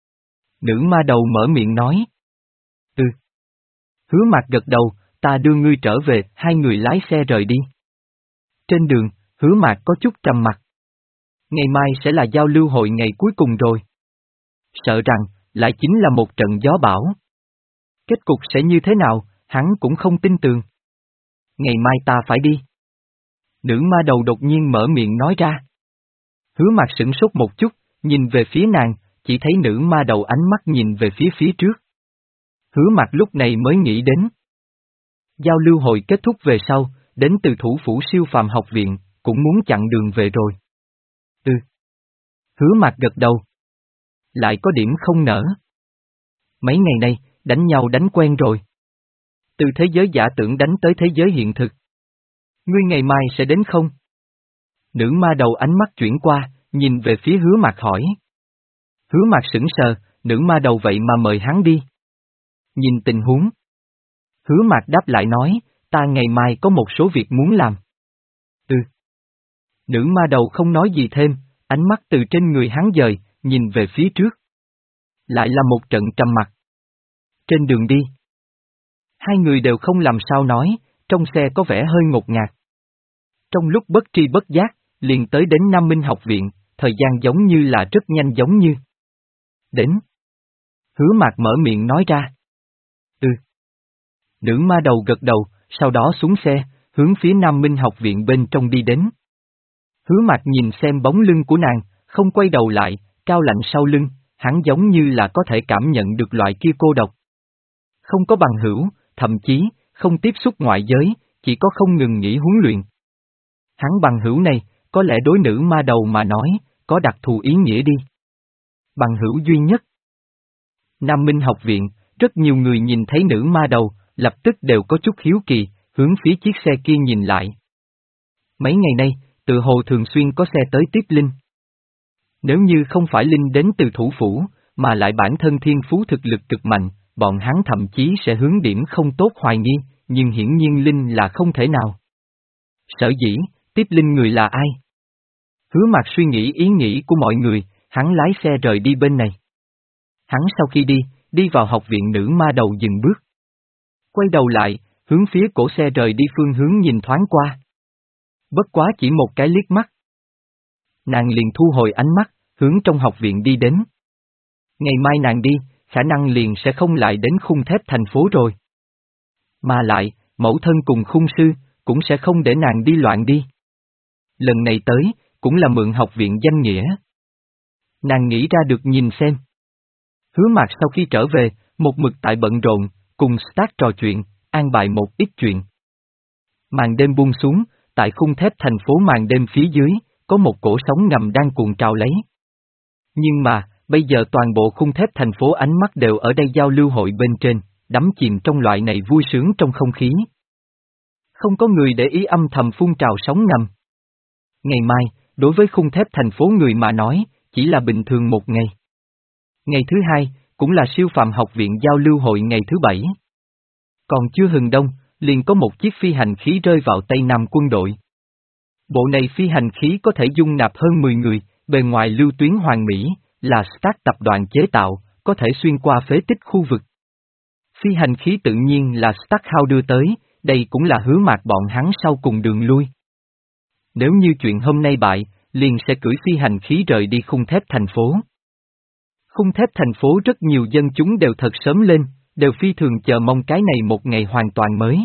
Nữ ma đầu mở miệng nói. Ừ. Hứa Mạc gật đầu, ta đưa ngươi trở về, hai người lái xe rời đi. Trên đường, Hứa Mạc có chút trầm mặc. Ngày mai sẽ là giao lưu hội ngày cuối cùng rồi. Sợ rằng, lại chính là một trận gió bão. Kết cục sẽ như thế nào, hắn cũng không tin tưởng. Ngày mai ta phải đi. Nữ ma đầu đột nhiên mở miệng nói ra. Hứa Mạc sửng sốt một chút, nhìn về phía nàng, chỉ thấy nữ ma đầu ánh mắt nhìn về phía phía trước. Hứa Mạc lúc này mới nghĩ đến. Giao lưu hội kết thúc về sau, đến từ thủ phủ siêu phàm học viện, cũng muốn chặn đường về rồi. Ừ. Hứa Mạc gật đầu. Lại có điểm không nở. Mấy ngày nay, đánh nhau đánh quen rồi. Từ thế giới giả tưởng đánh tới thế giới hiện thực. Ngươi ngày mai sẽ đến không? Nữ ma đầu ánh mắt chuyển qua, nhìn về phía Hứa Mạc hỏi. Hứa Mạc sững sờ, nữ ma đầu vậy mà mời hắn đi. Nhìn tình huống. Hứa Mạc đáp lại nói, ta ngày mai có một số việc muốn làm. Ừ. Nữ ma đầu không nói gì thêm, ánh mắt từ trên người hắn dời, nhìn về phía trước. Lại là một trận trầm mặc. Trên đường đi. Hai người đều không làm sao nói, trong xe có vẻ hơi ngột ngạt. Trong lúc bất tri bất giác, liền tới đến Nam Minh học viện, thời gian giống như là rất nhanh giống như. Đến. Hứa Mạc mở miệng nói ra. Ừ. Nữ ma đầu gật đầu, sau đó xuống xe, hướng phía Nam Minh học viện bên trong đi đến. Hứa Mạc nhìn xem bóng lưng của nàng, không quay đầu lại, cao lạnh sau lưng, hắn giống như là có thể cảm nhận được loại kia cô độc. Không có bằng hữu, thậm chí, không tiếp xúc ngoại giới, chỉ có không ngừng nghỉ huấn luyện. Hắn bằng hữu này, có lẽ đối nữ ma đầu mà nói, có đặc thù ý nghĩa đi. Bằng hữu duy nhất. Nam Minh học viện, rất nhiều người nhìn thấy nữ ma đầu, lập tức đều có chút hiếu kỳ, hướng phía chiếc xe kia nhìn lại. Mấy ngày nay, tự hồ thường xuyên có xe tới tiếp Linh. Nếu như không phải Linh đến từ thủ phủ, mà lại bản thân thiên phú thực lực cực mạnh, bọn hắn thậm chí sẽ hướng điểm không tốt hoài nghi, nhưng hiển nhiên Linh là không thể nào. Sở dĩ, tiếp Linh người là ai? Hứa Mạc suy nghĩ ý nghĩ của mọi người, hắn lái xe rời đi bên này. Hắn sau khi đi, đi vào học viện nữ ma đầu dừng bước. Quay đầu lại, hướng phía cổ xe rời đi phương hướng nhìn thoáng qua. Bất quá chỉ một cái liếc mắt. Nàng liền thu hồi ánh mắt, hướng trong học viện đi đến. Ngày mai nàng đi, khả năng liền sẽ không lại đến khung thép thành phố rồi. Mà lại, mẫu thân cùng khung sư, cũng sẽ không để nàng đi loạn đi. Lần này tới, cũng là mượn học viện danh nghĩa. Nàng nghĩ ra được nhìn xem. Hứa Mạc sau khi trở về, một mực tại bận rộn, cùng Stark trò chuyện, an bài một ít chuyện. Màn đêm buông xuống, tại khung thép thành phố màn đêm phía dưới, có một cổ sóng ngầm đang cuộn trào lấy. Nhưng mà, bây giờ toàn bộ khung thép thành phố ánh mắt đều ở đây giao lưu hội bên trên, đắm chìm trong loại này vui sướng trong không khí. Không có người để ý âm thầm phun trào sóng ngầm. Ngày mai, đối với khung thép thành phố người mà nói, chỉ là bình thường một ngày. Ngày thứ hai, cũng là siêu phàm học viện giao lưu hội ngày thứ bảy. Còn chưa hừng đông, liền có một chiếc phi hành khí rơi vào tay Nam quân đội. Bộ này phi hành khí có thể dung nạp hơn mười người, bề ngoài lưu tuyến hoàn mỹ, là Stark tập đoàn chế tạo, có thể xuyên qua phế tích khu vực. Phi hành khí tự nhiên là Stark House đưa tới, đây cũng là Hứa Mạc bọn hắn sau cùng đường lui. Nếu như chuyện hôm nay bại, liền sẽ cưỡi phi hành khí rời đi khung thép thành phố. Khung thép thành phố rất nhiều dân chúng đều thật sớm lên, đều phi thường chờ mong cái này một ngày hoàn toàn mới.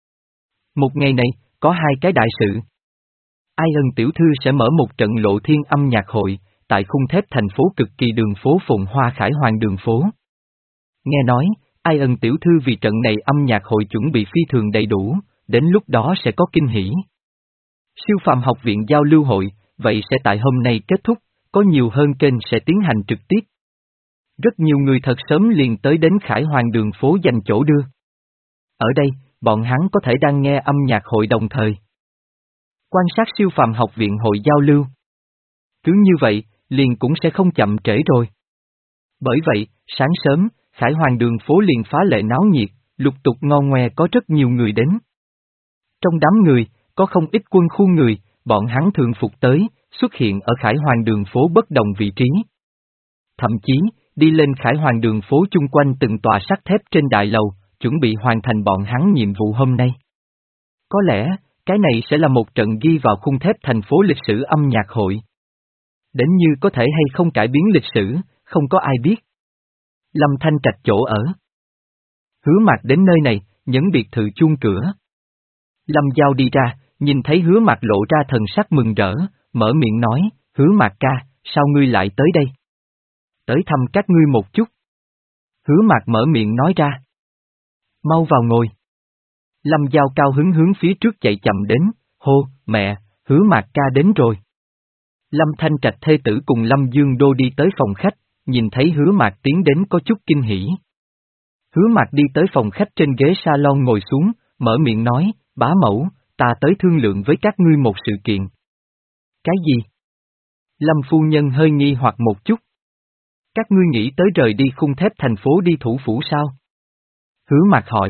Một ngày này, có hai cái đại sự. Ai Ân tiểu thư sẽ mở một trận lộ thiên âm nhạc hội, tại khung thép thành phố cực kỳ đường phố phồn hoa Khải Hoàn đường phố. Nghe nói, Ai Ân tiểu thư vì trận này âm nhạc hội chuẩn bị phi thường đầy đủ, đến lúc đó sẽ có kinh hỉ. Siêu phàm học viện giao lưu hội, vậy sẽ tại hôm nay kết thúc, có nhiều hơn kênh sẽ tiến hành trực tiếp. Rất nhiều người thật sớm liền tới đến Khải Hoàn đường phố dành chỗ đưa. Ở đây, bọn hắn có thể đang nghe âm nhạc hội đồng thời quan sát siêu phàm học viện hội giao lưu. Cứ như vậy, liền cũng sẽ không chậm trễ rồi. Bởi vậy, sáng sớm, Khải Hoàn đường phố liền phá lệ náo nhiệt, lục tục ngon ngoe có rất nhiều người đến. Trong đám người, có không ít quân khu người, bọn hắn thường phục tới, xuất hiện ở Khải Hoàn đường phố bất đồng vị trí. Thậm chí, đi lên Khải Hoàn đường phố chung quanh từng tòa sắt thép trên đại lầu, chuẩn bị hoàn thành bọn hắn nhiệm vụ hôm nay. Có lẽ, cái này sẽ là một trận ghi vào khung thép thành phố lịch sử âm nhạc hội. Đến như có thể hay không cải biến lịch sử, không có ai biết. Lâm Thanh Trạch chỗ ở. Hứa Mạc đến nơi này, nhấn biệt thự chuông cửa. Lâm Giao đi ra, nhìn thấy Hứa Mạc lộ ra thần sắc mừng rỡ, mở miệng nói, Hứa Mạc ca, sao ngươi lại tới đây? Tới thăm các ngươi một chút. Hứa Mạc mở miệng nói ra. Mau vào ngồi. Lâm Giao cao hứng hướng phía trước chạy chậm đến, hô, mẹ, Hứa Mạc ca đến rồi. Lâm Thanh Trạch thê tử cùng Lâm Dương Đô đi tới phòng khách, nhìn thấy Hứa Mạc tiến đến có chút kinh hỉ. Hứa Mạc đi tới phòng khách trên ghế salon ngồi xuống, mở miệng nói, bá mẫu, ta tới thương lượng với các ngươi một sự kiện. Cái gì? Lâm phu nhân hơi nghi hoặc một chút. Các ngươi nghĩ tới rời đi khung thép thành phố đi thủ phủ sao? Hứa Mạc hỏi.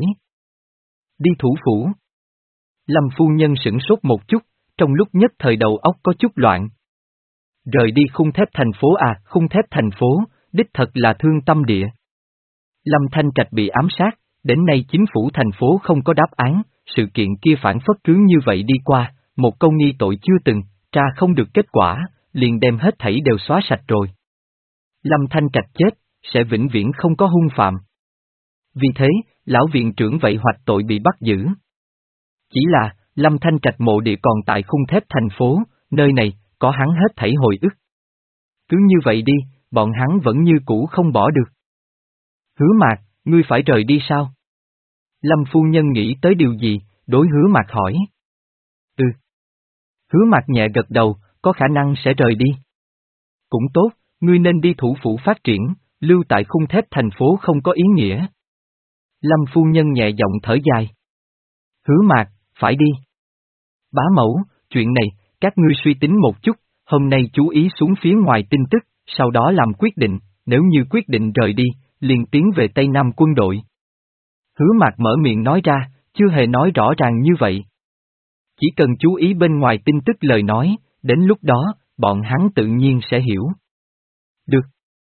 Đi thủ phủ? Lâm phu nhân sửng sốt một chút, trong lúc nhất thời đầu óc có chút loạn. Rời đi khung thép thành phố à, khung thép thành phố, đích thật là thương tâm địa. Lâm Thanh Trạch bị ám sát, đến nay chính phủ thành phố không có đáp án, sự kiện kia phản phất cứ như vậy đi qua, một câu nghi tội chưa từng, tra không được kết quả, liền đem hết thảy đều xóa sạch rồi. Lâm Thanh Trạch chết, sẽ vĩnh viễn không có hung phạm. Vì thế, lão viện trưởng vậy hoạch tội bị bắt giữ. Chỉ là, Lâm Thanh Trạch mộ địa còn tại khung thép thành phố, nơi này, có hắn hết thảy hồi ức. Cứ như vậy đi, bọn hắn vẫn như cũ không bỏ được. Hứa Mạc, ngươi phải rời đi sao? Lâm phu nhân nghĩ tới điều gì, đối Hứa Mạc hỏi. Ừ. Hứa Mạc nhẹ gật đầu, có khả năng sẽ rời đi. Cũng tốt, ngươi nên đi thủ phủ phát triển, lưu tại khung thép thành phố không có ý nghĩa. Lâm phu nhân nhẹ giọng thở dài. Hứa Mạc, phải đi. Bá mẫu, chuyện này, các ngươi suy tính một chút, hôm nay chú ý xuống phía ngoài tin tức, sau đó làm quyết định, nếu như quyết định rời đi, liền tiến về Tây Nam quân đội. Hứa Mạc mở miệng nói ra, chưa hề nói rõ ràng như vậy. Chỉ cần chú ý bên ngoài tin tức lời nói, đến lúc đó, bọn hắn tự nhiên sẽ hiểu. Được.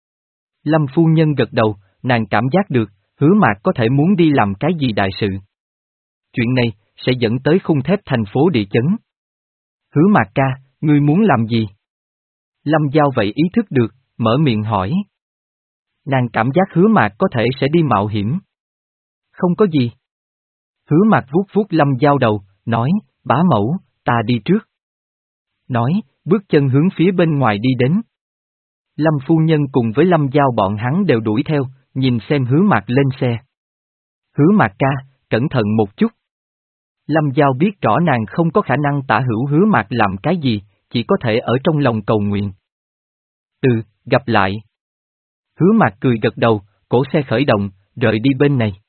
Lâm phu nhân gật đầu, nàng cảm giác được, Hứa Mạc có thể muốn đi làm cái gì đại sự. Chuyện này, sẽ dẫn tới khung thép thành phố địa chấn. Hứa Mạc ca, ngươi muốn làm gì? Lâm Giao vậy ý thức được, mở miệng hỏi. Nàng cảm giác Hứa Mạc có thể sẽ đi mạo hiểm. Không có gì. Hứa Mạc vuốt vuốt Lâm Giao đầu, nói, bá mẫu, ta đi trước. Nói, bước chân hướng phía bên ngoài đi đến. Lâm phu nhân cùng với Lâm Giao bọn hắn đều đuổi theo, nhìn xem Hứa Mạc lên xe. Hứa Mạc ca, cẩn thận một chút. Lâm Giao biết rõ nàng không có khả năng tả hữu Hứa Mạc làm cái gì, chỉ có thể ở trong lòng cầu nguyện. Ừ, gặp lại. Hứa Mạc cười gật đầu, cổ xe khởi động, rời đi bên này.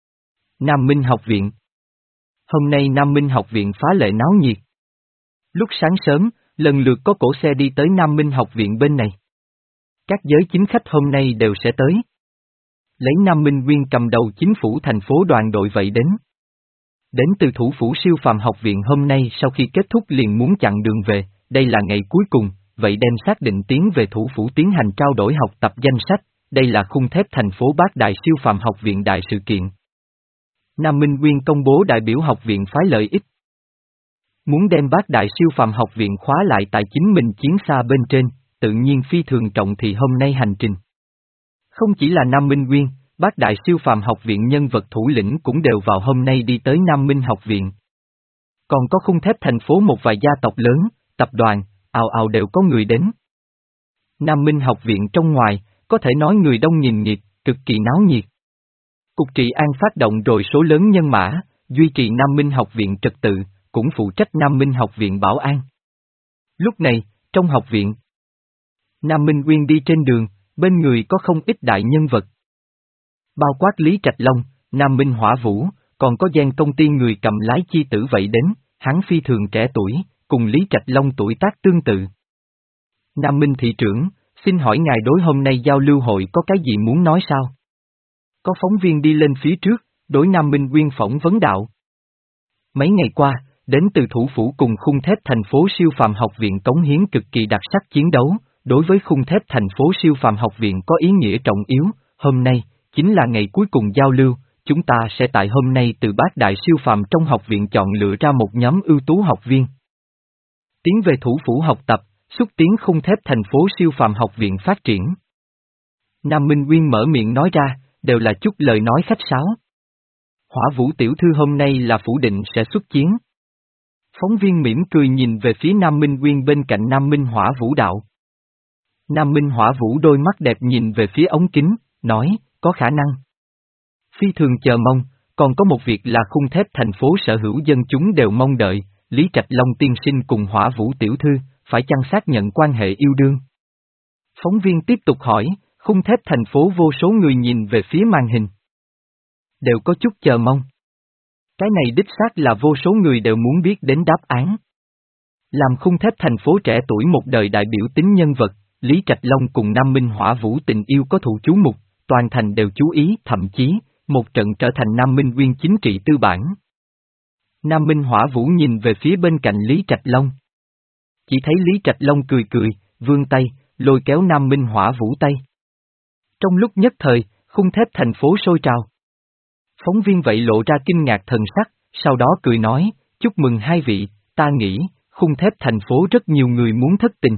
Nam Minh học viện. Hôm nay Nam Minh học viện phá lệ náo nhiệt. Lúc sáng sớm, lần lượt có cỗ xe đi tới Nam Minh học viện bên này. Các giới chính khách hôm nay đều sẽ tới. Lấy Nam Minh Nguyên cầm đầu chính phủ thành phố đoàn đội vậy đến. Đến từ thủ phủ siêu phàm học viện hôm nay sau khi kết thúc liền muốn chặn đường về, đây là ngày cuối cùng, vậy đem xác định tiến về thủ phủ tiến hành trao đổi học tập danh sách, đây là khung thép thành phố Bát Đại siêu phàm học viện đại sự kiện. Nam Minh Nguyên công bố đại biểu học viện phái lợi ích. Muốn đem Bát Đại siêu phàm học viện khóa lại tại chính mình chiến xa bên trên, tự nhiên phi thường trọng thì hôm nay hành trình. Không chỉ là Nam Minh Nguyên, Bát Đại siêu phàm học viện nhân vật thủ lĩnh cũng đều vào hôm nay đi tới Nam Minh học viện. Còn có khung thép thành phố một vài gia tộc lớn, tập đoàn, ào ào đều có người đến. Nam Minh học viện trong ngoài, có thể nói người đông nghìn nghịt, cực kỳ náo nhiệt. Cục trị an phát động rồi số lớn nhân mã, duy trì Nam Minh học viện trật tự, cũng phụ trách Nam Minh học viện bảo an. Lúc này, trong học viện, Nam Minh Nguyên đi trên đường, bên người có không ít đại nhân vật. Bao quát Lý Trạch Long, Nam Minh Hỏa Vũ, còn có gian công ty người cầm lái chi tử vậy đến, hắn phi thường trẻ tuổi, cùng Lý Trạch Long tuổi tác tương tự. Nam Minh thị trưởng, xin hỏi ngài đối hôm nay giao lưu hội có cái gì muốn nói sao? Có phóng viên đi lên phía trước, đối Nam Minh Nguyên phỏng vấn đạo. Mấy ngày qua, đến từ thủ phủ cùng khung thép thành phố siêu phàm học viện cống hiến cực kỳ đặc sắc chiến đấu, đối với khung thép thành phố siêu phàm học viện có ý nghĩa trọng yếu, hôm nay, chính là ngày cuối cùng giao lưu, chúng ta sẽ tại hôm nay từ Bát Đại siêu phàm trong học viện chọn lựa ra một nhóm ưu tú học viên. Tiến về thủ phủ học tập, xúc tiến khung thép thành phố siêu phàm học viện phát triển. Nam Minh Nguyên mở miệng nói ra, đều là chút lời nói khách sáo. Hỏa Vũ tiểu thư hôm nay là phủ định sẽ xuất chiến. Phóng viên mỉm cười nhìn về phía Nam Minh Nguyên bên cạnh Nam Minh Hỏa Vũ đạo. Nam Minh Hỏa Vũ đôi mắt đẹp nhìn về phía ống kính, nói, có khả năng. Phi thường chờ mong, còn có một việc là khung thép thành phố sở hữu dân chúng đều mong đợi, Lý Trạch Long tiên sinh cùng Hỏa Vũ tiểu thư, phải chăng xác nhận quan hệ yêu đương? Phóng viên tiếp tục hỏi, khung thép thành phố vô số người nhìn về phía màn hình. Đều có chút chờ mong. Cái này đích xác là vô số người đều muốn biết đến đáp án. Làm khung thép thành phố trẻ tuổi một đời đại biểu tính nhân vật, Lý Trạch Long cùng Nam Minh Hỏa Vũ tình yêu có thụ chú mục, toàn thành đều chú ý, thậm chí, một trận trở thành Nam Minh Nguyên chính trị tư bản. Nam Minh Hỏa Vũ nhìn về phía bên cạnh Lý Trạch Long. Chỉ thấy Lý Trạch Long cười cười, vươn tay, lôi kéo Nam Minh Hỏa Vũ tay. Trong lúc nhất thời, khung thép thành phố sôi trào. Phóng viên vậy lộ ra kinh ngạc thần sắc, sau đó cười nói, chúc mừng hai vị, ta nghĩ, khung thép thành phố rất nhiều người muốn thất tình.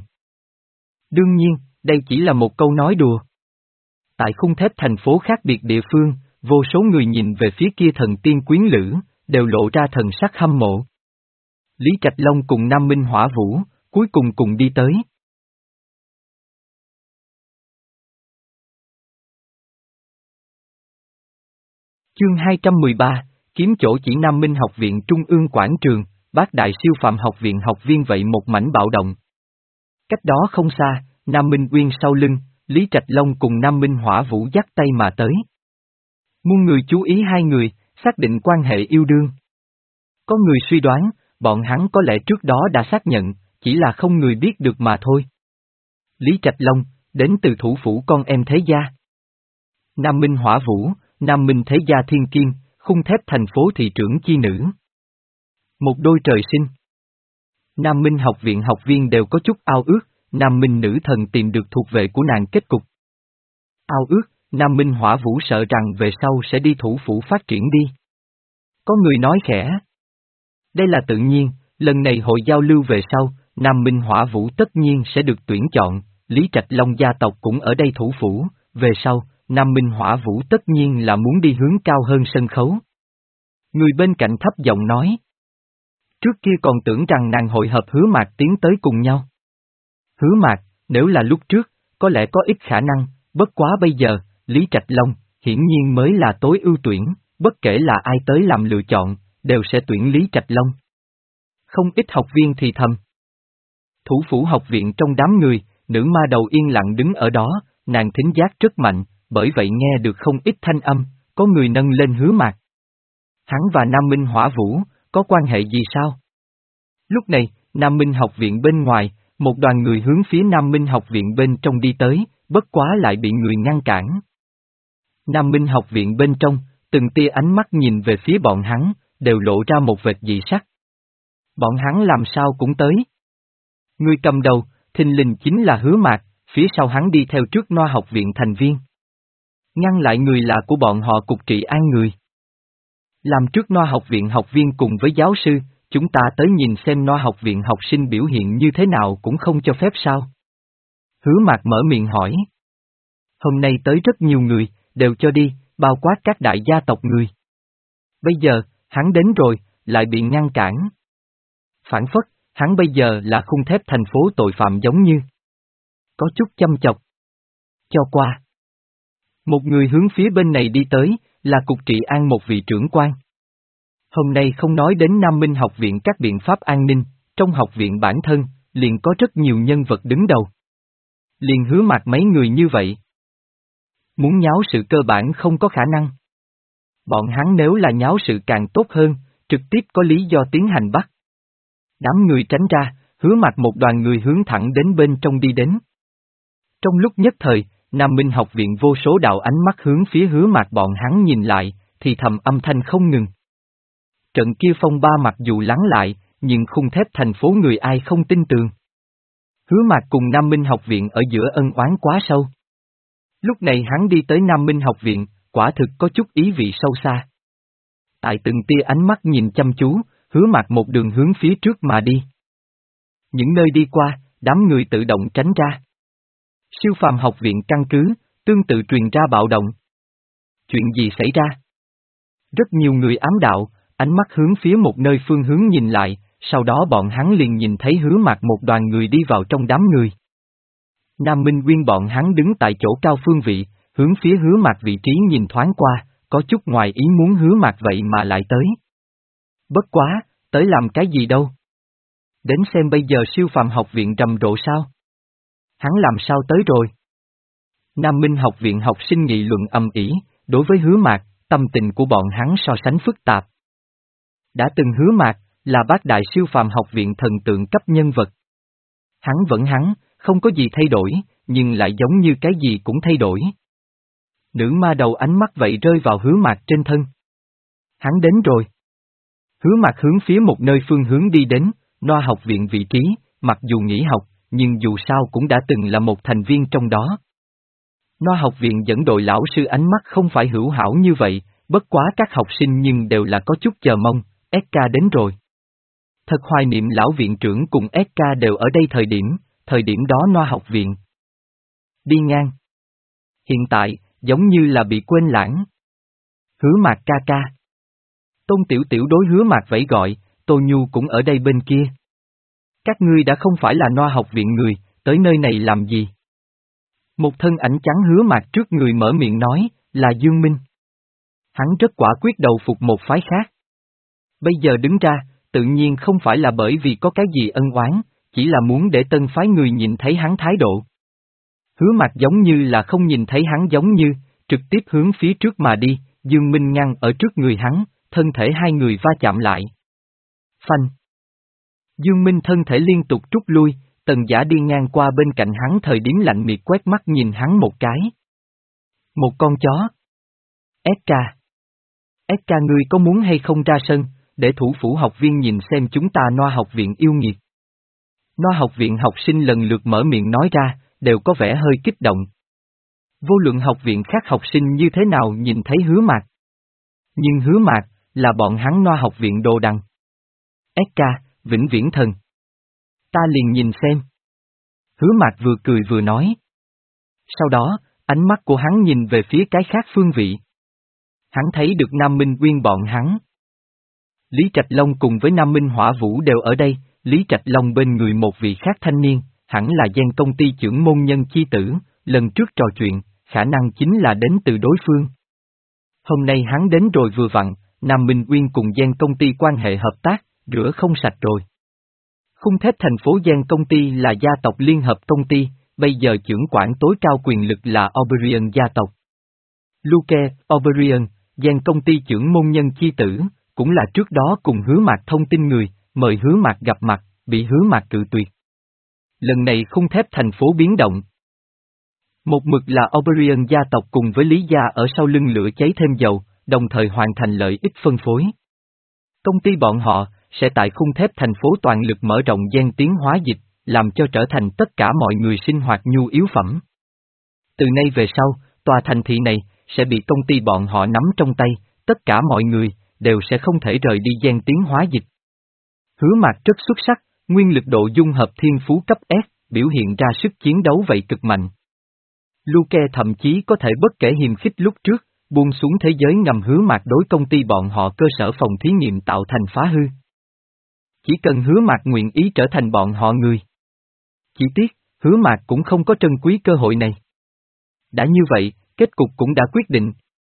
Đương nhiên, đây chỉ là một câu nói đùa. Tại khung thép thành phố khác biệt địa phương, vô số người nhìn về phía kia thần tiên quyến lữ, đều lộ ra thần sắc hâm mộ. Lý Trạch Long cùng Nam Minh Hỏa Vũ, cuối cùng cùng đi tới. Chương hai trăm mười ba, kiếm chỗ chỉ Nam Minh học viện Trung ương quảng trường, Bát Đại siêu phàm học viện học viên vậy một mảnh bạo động. Cách đó không xa, Nam Minh Nguyên sau lưng, Lý Trạch Long cùng Nam Minh Hỏa Vũ dắt tay mà tới. Muôn người chú ý hai người, xác định quan hệ yêu đương. Có người suy đoán, bọn hắn có lẽ trước đó đã xác nhận, chỉ là không người biết được mà thôi. Lý Trạch Long, đến từ thủ phủ con em thế gia. Nam Minh Hỏa Vũ, Nam Minh thế gia thiên kiên, khung thép thành phố thị trưởng chi nữ. Một đôi trời sinh. Nam Minh học viện học viên đều có chút ao ước, Nam Minh nữ thần tìm được thuộc về của nàng kết cục. Ao ước, Nam Minh Hỏa Vũ sợ rằng về sau sẽ đi thủ phủ phát triển đi. Có người nói khẽ. Đây là tự nhiên, lần này hội giao lưu về sau, Nam Minh Hỏa Vũ tất nhiên sẽ được tuyển chọn, Lý Trạch Long gia tộc cũng ở đây thủ phủ, về sau, Nam Minh Hỏa Vũ tất nhiên là muốn đi hướng cao hơn sân khấu. Người bên cạnh thấp giọng nói. Trước kia còn tưởng rằng nàng hội hợp Hứa Mạc tiến tới cùng nhau. Hứa Mạc, nếu là lúc trước, có lẽ có ít khả năng, bất quá bây giờ, Lý Trạch Long, hiển nhiên mới là tối ưu tuyển, bất kể là ai tới làm lựa chọn, đều sẽ tuyển Lý Trạch Long. Không ít học viên thì thầm. Thủ phủ học viện trong đám người, nữ ma đầu yên lặng đứng ở đó, nàng thính giác rất mạnh, bởi vậy nghe được không ít thanh âm, có người nâng lên Hứa Mạc. Hắn và Nam Minh Hỏa Vũ, có quan hệ gì sao? Lúc này, Nam Minh học viện bên ngoài, một đoàn người hướng phía Nam Minh học viện bên trong đi tới, bất quá lại bị người ngăn cản. Nam Minh học viện bên trong, từng tia ánh mắt nhìn về phía bọn hắn, đều lộ ra một vệt dị sắc. Bọn hắn làm sao cũng tới. Người cầm đầu, thình lình chính là Hứa Mạc, phía sau hắn đi theo trước Noa học viện thành viên. Ngăn lại người lạ của bọn họ cục trị an người. Làm trước Noa học viện học viên cùng với giáo sư, chúng ta tới nhìn xem Noa học viện học sinh biểu hiện như thế nào cũng không cho phép sao? Hứa Mạc mở miệng hỏi. Hôm nay tới rất nhiều người, đều cho đi, bao quát các đại gia tộc người. Bây giờ, hắn đến rồi, lại bị ngăn cản. Phản phất, hắn bây giờ là khung thép thành phố tội phạm giống như. Có chút chăm chọc. Cho qua. Một người hướng phía bên này đi tới, là cục trị an một vị trưởng quan. Hôm nay không nói đến Nam Minh học viện các biện pháp an ninh, trong học viện bản thân, liền có rất nhiều nhân vật đứng đầu. Liền Hứa Mạc mấy người như vậy. Muốn nháo sự cơ bản không có khả năng. Bọn hắn nếu là nháo sự càng tốt hơn, trực tiếp có lý do tiến hành bắt. Đám người tránh ra, Hứa Mạc một đoàn người hướng thẳng đến bên trong đi đến. Trong lúc nhất thời, Nam Minh học viện vô số đạo ánh mắt hướng phía Hứa Mạc bọn hắn nhìn lại, thì thầm âm thanh không ngừng. Trận kia phong ba mặc dù lắng lại, nhưng khung thép thành phố người ai không tin tường. Hứa Mạc cùng Nam Minh học viện ở giữa ân oán quá sâu. Lúc này hắn đi tới Nam Minh học viện, quả thực có chút ý vị sâu xa. Tại từng tia ánh mắt nhìn chăm chú, Hứa Mạc một đường hướng phía trước mà đi. Những nơi đi qua, đám người tự động tránh ra. Siêu phàm học viện căn cứ, tương tự truyền ra bạo động. Chuyện gì xảy ra? Rất nhiều người ám đạo, ánh mắt hướng phía một nơi phương hướng nhìn lại, sau đó bọn hắn liền nhìn thấy Hứa Mạc một đoàn người đi vào trong đám người. Nam Minh Nguyên bọn hắn đứng tại chỗ cao phương vị, hướng phía Hứa Mạc vị trí nhìn thoáng qua, có chút ngoài ý muốn Hứa Mạc vậy mà lại tới. Bất quá, tới làm cái gì đâu? Đến xem bây giờ siêu phàm học viện rầm rộ sao? Hắn làm sao tới rồi? Nam Minh học viện học sinh nghị luận ầm ĩ, đối với Hứa Mạc, tâm tình của bọn hắn so sánh phức tạp. Đã từng Hứa Mạc, là bác đại siêu phàm học viện thần tượng cấp nhân vật. Hắn vẫn hắn, không có gì thay đổi, nhưng lại giống như cái gì cũng thay đổi. Nữ ma đầu ánh mắt vậy rơi vào Hứa Mạc trên thân. Hắn đến rồi. Hứa Mạc hướng phía một nơi phương hướng đi đến, Noa học viện vị trí, mặc dù nghỉ học, nhưng dù sao cũng đã từng là một thành viên trong đó. Noa học viện dẫn đội lão sư ánh mắt không phải hữu hảo như vậy, bất quá các học sinh nhưng đều là có chút chờ mong, ét ca đến rồi. Thật hoài niệm lão viện trưởng cùng ét ca đều ở đây thời điểm, thời điểm đó Noa học viện. Đi ngang. Hiện tại, giống như là bị quên lãng. Hứa Mạc ca ca. Tôn Tiểu Tiểu đối Hứa Mạc vẫy gọi, Tô Nhu cũng ở đây bên kia. Các ngươi đã không phải là Noa học viện người, tới nơi này làm gì? Một thân ảnh trắng Hứa Mạc trước người mở miệng nói, là Dương Minh. Hắn rất quả quyết đầu phục một phái khác. Bây giờ đứng ra, tự nhiên không phải là bởi vì có cái gì ân oán, chỉ là muốn để tân phái người nhìn thấy hắn thái độ. Hứa Mạc giống như là không nhìn thấy hắn giống như, trực tiếp hướng phía trước mà đi, Dương Minh ngăn ở trước người hắn, thân thể hai người va chạm lại. Phanh. Dương Minh thân thể liên tục rút lui, Tần Giả đi ngang qua bên cạnh hắn thời điểm lạnh miệt quét mắt nhìn hắn một cái. Một con chó. ét ca. ét ca ngươi có muốn hay không ra sân, để thủ phủ học viên nhìn xem chúng ta Noa học viện yêu nghiệt. Noa học viện học sinh lần lượt mở miệng nói ra, đều có vẻ hơi kích động. Vô luận học viện khác học sinh như thế nào nhìn thấy Hứa Mạc. Nhưng Hứa Mạc, là bọn hắn Noa học viện đồ đằng. ét ca, vĩnh viễn thần. Ta liền nhìn xem. Hứa Mạc vừa cười vừa nói. Sau đó, ánh mắt của hắn nhìn về phía cái khác phương vị. Hắn thấy được Nam Minh Nguyên bọn hắn. Lý Trạch Long cùng với Nam Minh Hỏa Vũ đều ở đây, Lý Trạch Long bên người một vị khác thanh niên, hẳn là Gen công ty trưởng môn nhân chi tử, lần trước trò chuyện, khả năng chính là đến từ đối phương. Hôm nay hắn đến rồi vừa vặn, Nam Minh Nguyên cùng Gen công ty quan hệ hợp tác, rửa không sạch rồi. Khung thép thành phố Gen công ty là gia tộc liên hợp công ty, bây giờ trưởng quản tối cao quyền lực là Oberion gia tộc. Luke, Oberion, Gen công ty trưởng môn nhân chi tử, cũng là trước đó cùng Hứa Mạc thông tin người, mời Hứa Mạc gặp mặt, bị Hứa Mạc cự tuyệt. Lần này khung thép thành phố biến động. Một mực là Oberion gia tộc cùng với Lý gia ở sau lưng lửa cháy thêm dầu, đồng thời hoàn thành lợi ích phân phối. Công ty bọn họ sẽ tại khung thép thành phố toàn lực mở rộng gian tiến hóa dịch, làm cho trở thành tất cả mọi người sinh hoạt nhu yếu phẩm. Từ nay về sau, tòa thành thị này sẽ bị công ty bọn họ nắm trong tay, tất cả mọi người đều sẽ không thể rời đi gian tiến hóa dịch. Hứa Mạc rất xuất sắc, nguyên lực độ dung hợp thiên phú cấp S, biểu hiện ra sức chiến đấu vậy cực mạnh. Luke thậm chí có thể bất kể hiềm khích lúc trước, buông xuống thế giới ngầm Hứa Mạc đối công ty bọn họ cơ sở phòng thí nghiệm tạo thành phá hư. Chỉ cần Hứa Mạc nguyện ý trở thành bọn họ người. Chỉ tiếc, Hứa Mạc cũng không có trân quý cơ hội này. Đã như vậy, kết cục cũng đã quyết định.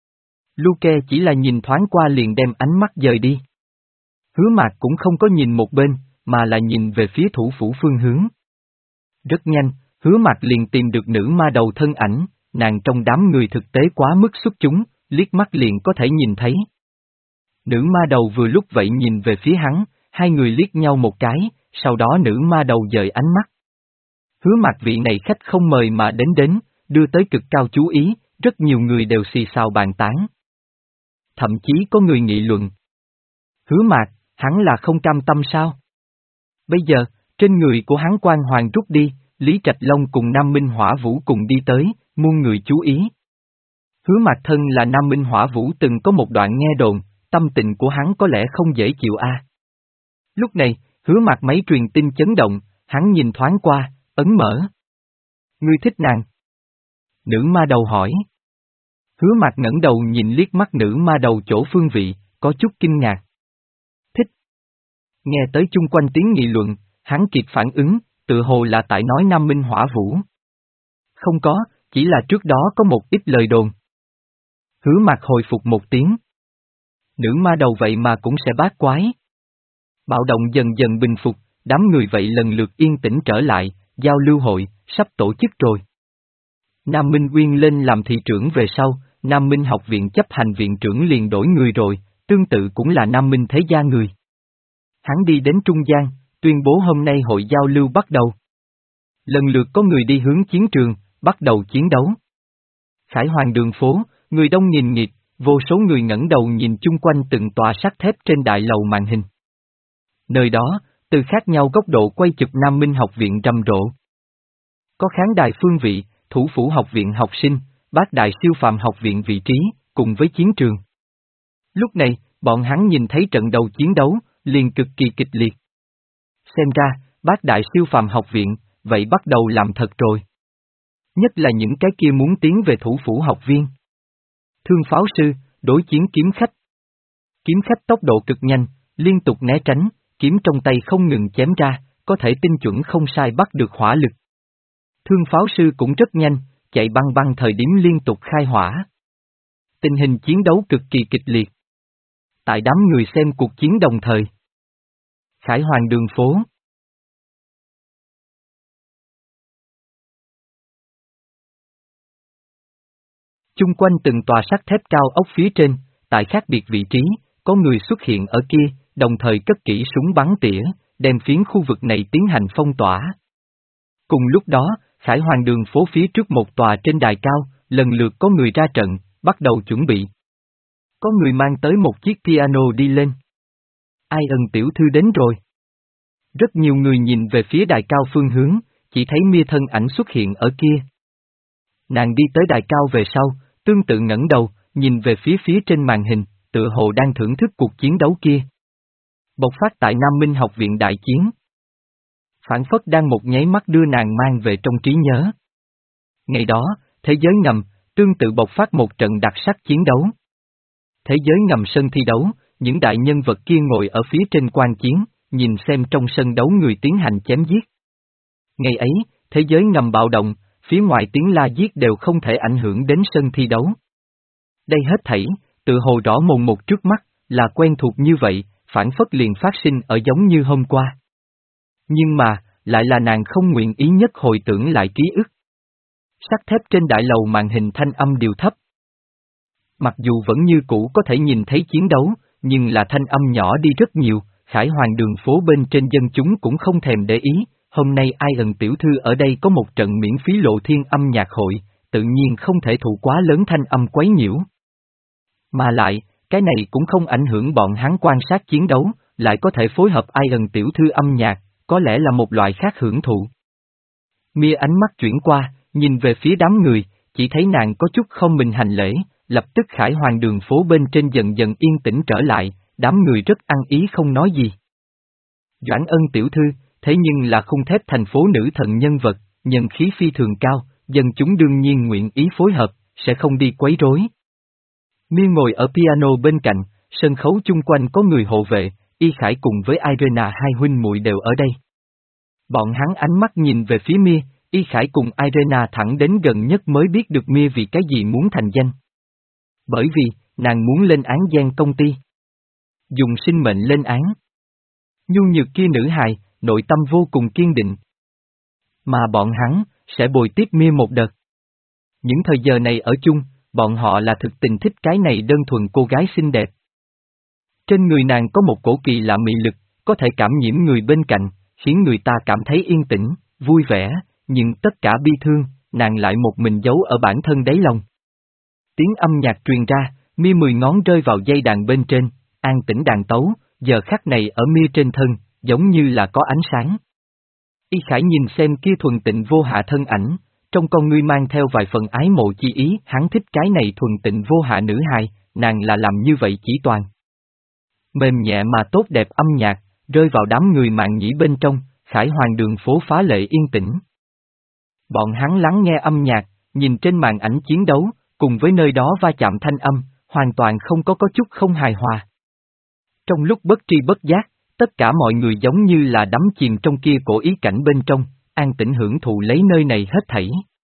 Luke chỉ là nhìn thoáng qua liền đem ánh mắt dời đi. Hứa Mạc cũng không có nhìn một bên, mà là nhìn về phía thủ phủ phương hướng. Rất nhanh, Hứa Mạc liền tìm được nữ ma đầu thân ảnh, nàng trong đám người thực tế quá mức xuất chúng, liếc mắt liền có thể nhìn thấy. Nữ ma đầu vừa lúc vậy nhìn về phía hắn, hai người liếc nhau một cái, sau đó nữ ma đầu dời ánh mắt. Hứa Mạc vị này khách không mời mà đến đến, đưa tới cực cao chú ý, rất nhiều người đều xì xào bàn tán. Thậm chí có người nghị luận. Hứa Mạc, hắn là không cam tâm sao? Bây giờ, trên người của hắn quan hoàng rút đi, Lý Trạch Long cùng Nam Minh Hỏa Vũ cùng đi tới, muôn người chú ý. Hứa Mạc thân là Nam Minh Hỏa Vũ từng có một đoạn nghe đồn, tâm tình của hắn có lẽ không dễ chịu a. À. Lúc này, Hứa Mạc máy truyền tin chấn động, hắn nhìn thoáng qua, ấn mở. Ngươi thích nàng? Nữ ma đầu hỏi. Hứa Mạc ngẩng đầu nhìn liếc mắt nữ ma đầu chỗ phương vị, có chút kinh ngạc. Thích. Nghe tới chung quanh tiếng nghị luận, hắn kịp phản ứng, tự hồ là tại nói Nam Minh Hỏa Vũ. Không có, chỉ là trước đó có một ít lời đồn. Hứa Mạc hồi phục một tiếng. Nữ ma đầu vậy mà cũng sẽ bát quái. Bạo động dần dần bình phục, đám người vậy lần lượt yên tĩnh trở lại, giao lưu hội, sắp tổ chức rồi. Nam Minh Uyên lên làm thị trưởng về sau, Nam Minh học viện chấp hành viện trưởng liền đổi người rồi, tương tự cũng là Nam Minh thế gia người. Hắn đi đến trung gian, tuyên bố hôm nay hội giao lưu bắt đầu. Lần lượt có người đi hướng chiến trường, bắt đầu chiến đấu. Khải Hoàng đường phố, người đông nghìn nghịt, vô số người ngẩng đầu nhìn chung quanh từng tòa sắt thép trên đại lầu màn hình. Nơi đó, từ khác nhau góc độ quay chụp Nam Minh học viện rầm rộ. Có khán đài phương vị, thủ phủ học viện học sinh, bát đại siêu phàm học viện vị trí, cùng với chiến trường. Lúc này, bọn hắn nhìn thấy trận đầu chiến đấu, liền cực kỳ kịch liệt. Xem ra, bát đại siêu phàm học viện, vậy bắt đầu làm thật rồi. Nhất là những cái kia muốn tiến về thủ phủ học viên. Thương pháo sư, đối chiến kiếm khách. Kiếm khách tốc độ cực nhanh, liên tục né tránh, kiếm trong tay không ngừng chém ra, có thể tinh chuẩn không sai bắt được hỏa lực. Thương pháo sư cũng rất nhanh, chạy băng băng thời điểm liên tục khai hỏa. Tình hình chiến đấu cực kỳ kịch liệt. Tại đám người xem cuộc chiến đồng thời. Khải Hoàng đường phố. Chung quanh từng tòa sắt thép cao ốc phía trên, tại khác biệt vị trí, có người xuất hiện ở kia, đồng thời cất kỹ súng bắn tỉa, đem phiến khu vực này tiến hành phong tỏa. Cùng lúc đó, Khải Hoàng đường phố phía trước một tòa trên đài cao, lần lượt có người ra trận, bắt đầu chuẩn bị. Có người mang tới một chiếc piano đi lên. Ai ân tiểu thư đến rồi. Rất nhiều người nhìn về phía đài cao phương hướng, chỉ thấy Mia thân ảnh xuất hiện ở kia. Nàng đi tới đài cao về sau, tương tự ngẩng đầu, nhìn về phía phía trên màn hình, tựa hồ đang thưởng thức cuộc chiến đấu kia. Bộc phát tại Nam Minh học viện đại chiến. Phản phất đang một nháy mắt đưa nàng mang về trong trí nhớ. Ngày đó, thế giới ngầm, tương tự bộc phát một trận đặc sắc chiến đấu. Thế giới ngầm sân thi đấu, những đại nhân vật kia ngồi ở phía trên quan chiến, nhìn xem trong sân đấu người tiến hành chém giết. Ngày ấy, thế giới ngầm bạo động, phía ngoài tiếng la giết đều không thể ảnh hưởng đến sân thi đấu. Đây hết thảy, tự hồ rõ mồn một trước mắt, là quen thuộc như vậy, phản phất liền phát sinh ở giống như hôm qua. Nhưng mà, lại là nàng không nguyện ý nhất hồi tưởng lại ký ức. Sắt thép trên đại lầu màn hình thanh âm điều thấp. Mặc dù vẫn như cũ có thể nhìn thấy chiến đấu, nhưng là thanh âm nhỏ đi rất nhiều, Khải Hoàng đường phố bên trên dân chúng cũng không thèm để ý, hôm nay ai ẩn tiểu thư ở đây có một trận miễn phí lộ thiên âm nhạc hội, tự nhiên không thể thụ quá lớn thanh âm quấy nhiễu. Mà lại, cái này cũng không ảnh hưởng bọn hắn quan sát chiến đấu, lại có thể phối hợp ai ẩn tiểu thư âm nhạc, có lẽ là một loại khác hưởng thụ. Mia ánh mắt chuyển qua, nhìn về phía đám người, chỉ thấy nàng có chút không mình hành lễ, lập tức Khải Hoàng đường phố bên trên dần dần yên tĩnh trở lại, đám người rất ăn ý không nói gì. Doãn Ân tiểu thư, thế nhưng là khung thép thành phố nữ thần nhân vật, nhân khí phi thường cao, dân chúng đương nhiên nguyện ý phối hợp, sẽ không đi quấy rối. Mia ngồi ở piano bên cạnh, sân khấu chung quanh có người hộ vệ, Y Khải cùng với Irena hai huynh muội đều ở đây. Bọn hắn ánh mắt nhìn về phía Mia, Y Khải cùng Irena thẳng đến gần nhất mới biết được Mia vì cái gì muốn thành danh. Bởi vì, nàng muốn lên án gian công ty. Dùng sinh mệnh lên án. Nhu nhược kia nữ hài, nội tâm vô cùng kiên định. Mà bọn hắn, sẽ bồi tiếp Mia một đợt. Những thời giờ này ở chung, bọn họ là thực tình thích cái này đơn thuần cô gái xinh đẹp. Trên người nàng có một cổ kỳ lạ mị lực, có thể cảm nhiễm người bên cạnh, khiến người ta cảm thấy yên tĩnh, vui vẻ, nhưng tất cả bi thương, nàng lại một mình giấu ở bản thân đáy lòng. Tiếng âm nhạc truyền ra, Mia mười ngón rơi vào dây đàn bên trên, an tĩnh đàn tấu, giờ khắc này ở Mia trên thân, giống như là có ánh sáng. Y Khải nhìn xem kia thuần tịnh vô hạ thân ảnh, trong con ngươi mang theo vài phần ái mộ chi ý, hắn thích cái này thuần tịnh vô hạ nữ hài, nàng là làm như vậy chỉ toàn. Mềm nhẹ mà tốt đẹp âm nhạc, rơi vào đám người mạn nhĩ bên trong, Khải Hoàng đường phố phá lệ yên tĩnh. Bọn hắn lắng nghe âm nhạc, nhìn trên màn ảnh chiến đấu, cùng với nơi đó va chạm thanh âm, hoàn toàn không có có chút không hài hòa. Trong lúc bất tri bất giác, tất cả mọi người giống như là đắm chìm trong kia cổ ý cảnh bên trong, an tĩnh hưởng thụ lấy nơi này hết thảy.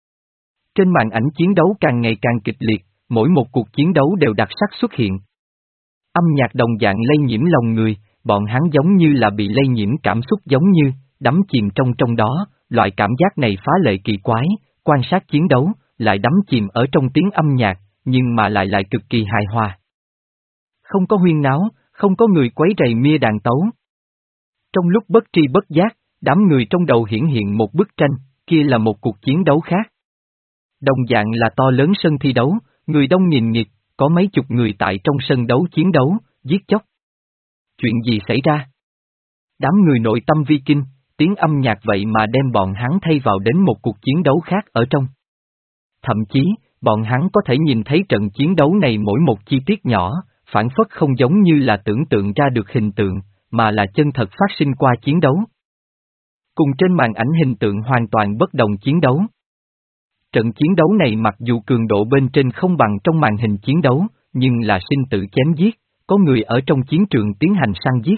Trên màn ảnh chiến đấu càng ngày càng kịch liệt, mỗi một cuộc chiến đấu đều đặc sắc xuất hiện. Âm nhạc đồng dạng lây nhiễm lòng người, bọn hắn giống như là bị lây nhiễm cảm xúc giống như, đắm chìm trong trong đó, loại cảm giác này phá lệ kỳ quái, quan sát chiến đấu, lại đắm chìm ở trong tiếng âm nhạc, nhưng mà lại lại cực kỳ hài hòa. Không có huyên náo, không có người quấy rầy Mia đàn tấu. Trong lúc bất tri bất giác, đám người trong đầu hiển hiện một bức tranh, kia là một cuộc chiến đấu khác. Đồng dạng là to lớn sân thi đấu, người đông nghìn nghịt, có mấy chục người tại trong sân đấu chiến đấu, giết chóc. Chuyện gì xảy ra? Đám người nội tâm vi kinh, tiếng âm nhạc vậy mà đem bọn hắn thay vào đến một cuộc chiến đấu khác ở trong. Thậm chí, bọn hắn có thể nhìn thấy trận chiến đấu này mỗi một chi tiết nhỏ, phản phất không giống như là tưởng tượng ra được hình tượng, mà là chân thật phát sinh qua chiến đấu. Cùng trên màn ảnh hình tượng hoàn toàn bất đồng chiến đấu. Trận chiến đấu này mặc dù cường độ bên trên không bằng trong màn hình chiến đấu, nhưng là sinh tử chém giết, có người ở trong chiến trường tiến hành săn giết.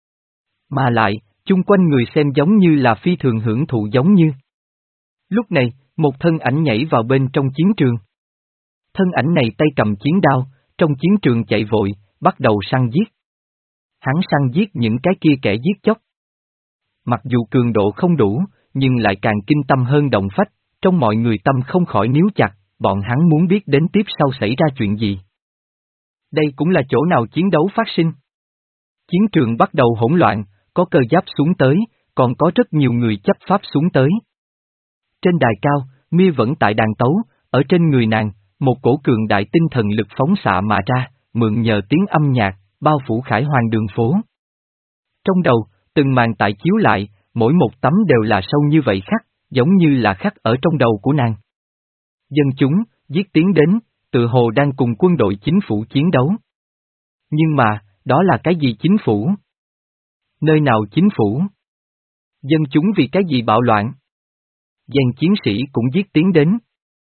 Mà lại, chung quanh người xem giống như là phi thường hưởng thụ giống như. Lúc này, một thân ảnh nhảy vào bên trong chiến trường. Thân ảnh này tay cầm chiến đao, trong chiến trường chạy vội, bắt đầu săn giết. Hắn săn giết những cái kia kẻ giết chóc. Mặc dù cường độ không đủ, nhưng lại càng kinh tâm hơn động phách, trong mọi người tâm không khỏi níu chặt, bọn hắn muốn biết đến tiếp sau xảy ra chuyện gì. Đây cũng là chỗ nào chiến đấu phát sinh. Chiến trường bắt đầu hỗn loạn, có cơ giáp xuống tới, còn có rất nhiều người chấp pháp xuống tới. Trên đài cao, Mia vẫn tại đàn tấu, ở trên người nàng, một cổ cường đại tinh thần lực phóng xạ mà ra, mượn nhờ tiếng âm nhạc, bao phủ Khải Hoàng đường phố. Trong đầu, từng màn tại chiếu lại, mỗi một tấm đều là sâu như vậy khắc, giống như là khắc ở trong đầu của nàng. Dân chúng, giết tiến đến, tự hồ đang cùng quân đội chính phủ chiến đấu. Nhưng mà, đó là cái gì chính phủ? Nơi nào chính phủ? Dân chúng vì cái gì bạo loạn? Gian chiến sĩ cũng giết tiến đến.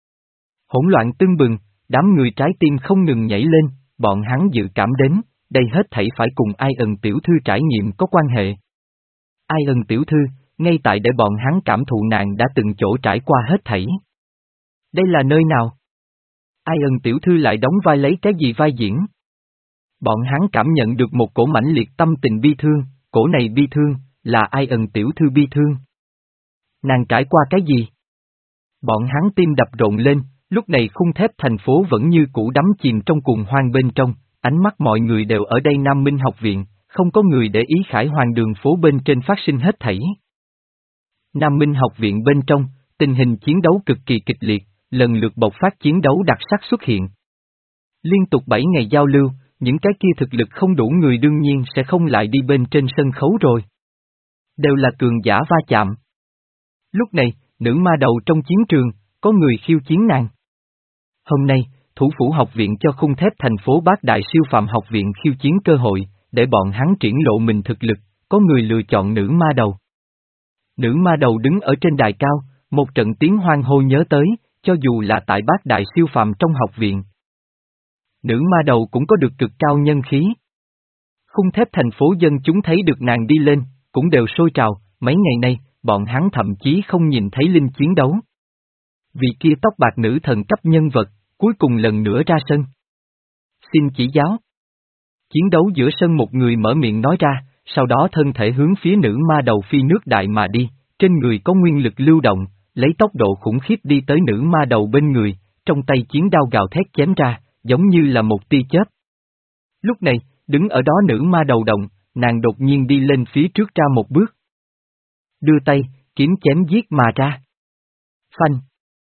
Hỗn loạn tưng bừng, đám người trái tim không ngừng nhảy lên, bọn hắn dự cảm đến, đây hết thảy phải cùng Ai ẩn tiểu thư trải nghiệm có quan hệ. Ai ẩn tiểu thư, ngay tại để bọn hắn cảm thụ nàng đã từng chỗ trải qua hết thảy. Đây là nơi nào? Ai ẩn tiểu thư lại đóng vai lấy cái gì vai diễn? Bọn hắn cảm nhận được một cổ mãnh liệt tâm tình bi thương, cổ này bi thương, là Ai ẩn tiểu thư bi thương. Nàng trải qua cái gì? Bọn hắn tim đập rộn lên, lúc này khung thép thành phố vẫn như cũ đắm chìm trong cuồng hoang bên trong, ánh mắt mọi người đều ở đây Nam Minh học viện, không có người để ý Khải Hoàng đường phố bên trên phát sinh hết thảy. Nam Minh học viện bên trong, tình hình chiến đấu cực kỳ kịch liệt, lần lượt bộc phát chiến đấu đặc sắc xuất hiện. Liên tục bảy ngày giao lưu, những cái kia thực lực không đủ người đương nhiên sẽ không lại đi bên trên sân khấu rồi. Đều là cường giả va chạm. Lúc này, nữ ma đầu trong chiến trường, có người khiêu chiến nàng. Hôm nay, thủ phủ học viện cho khung thép thành phố Bát Đại siêu phàm học viện khiêu chiến cơ hội, để bọn hắn triển lộ mình thực lực, có người lựa chọn nữ ma đầu. Nữ ma đầu đứng ở trên đài cao, một trận tiếng hoan hô nhớ tới, cho dù là tại Bát Đại siêu phàm trong học viện. Nữ ma đầu cũng có được cực cao nhân khí. Khung thép thành phố dân chúng thấy được nàng đi lên, cũng đều sôi trào, mấy ngày nay, bọn hắn thậm chí không nhìn thấy Linh chiến đấu. Vị kia tóc bạc nữ thần cấp nhân vật, cuối cùng lần nữa ra sân. Xin chỉ giáo. Chiến đấu giữa sân một người mở miệng nói ra, sau đó thân thể hướng phía nữ ma đầu phi nước đại mà đi, trên người có nguyên lực lưu động, lấy tốc độ khủng khiếp đi tới nữ ma đầu bên người, trong tay chiến đao gào thét chém ra, giống như là một tia chớp. Lúc này, đứng ở đó nữ ma đầu động, nàng đột nhiên đi lên phía trước ra một bước. Đưa tay, kiếm chém giết mà ra. Phanh.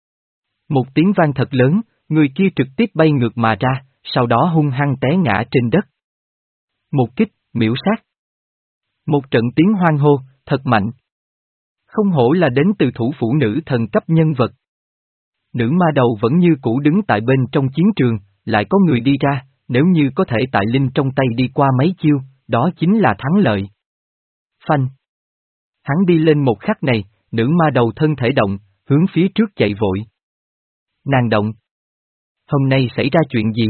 Một tiếng vang thật lớn, người kia trực tiếp bay ngược mà ra, sau đó hung hăng té ngã trên đất. Một kích, miễu sát. Một trận tiếng hoan hô, thật mạnh. Không hổ là đến từ thủ phủ nữ thần cấp nhân vật. Nữ ma đầu vẫn như cũ đứng tại bên trong chiến trường, lại có người đi ra, nếu như có thể tại Linh trong tay đi qua mấy chiêu, đó chính là thắng lợi. Phanh. Hắn đi lên một khắc này, nữ ma đầu thân thể động, hướng phía trước chạy vội. Nàng động. Hôm nay xảy ra chuyện gì?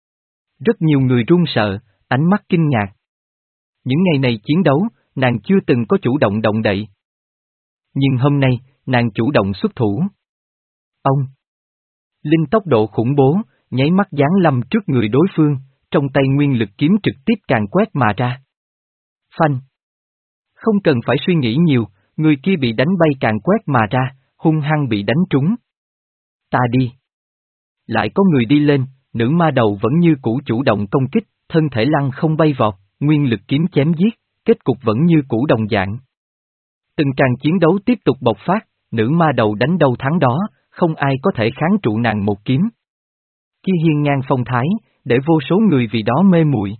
Rất nhiều người run sợ, ánh mắt kinh ngạc. Những ngày này chiến đấu, nàng chưa từng có chủ động động đậy. Nhưng hôm nay, nàng chủ động xuất thủ. Ông. Linh tốc độ khủng bố, nháy mắt giáng lâm trước người đối phương, trong tay nguyên lực kiếm trực tiếp càn quét mà ra. Phanh. Không cần phải suy nghĩ nhiều, người kia bị đánh bay càn quét mà ra, hung hăng bị đánh trúng. Ta đi. Lại có người đi lên, nữ ma đầu vẫn như cũ chủ động công kích, thân thể lăn không bay vọt, nguyên lực kiếm chém giết, kết cục vẫn như cũ đồng dạng. Từng tràng chiến đấu tiếp tục bộc phát, nữ ma đầu đánh đâu thắng đó, không ai có thể kháng trụ nàng một kiếm. Kia hiên ngang phong thái, để vô số người vì đó mê muội.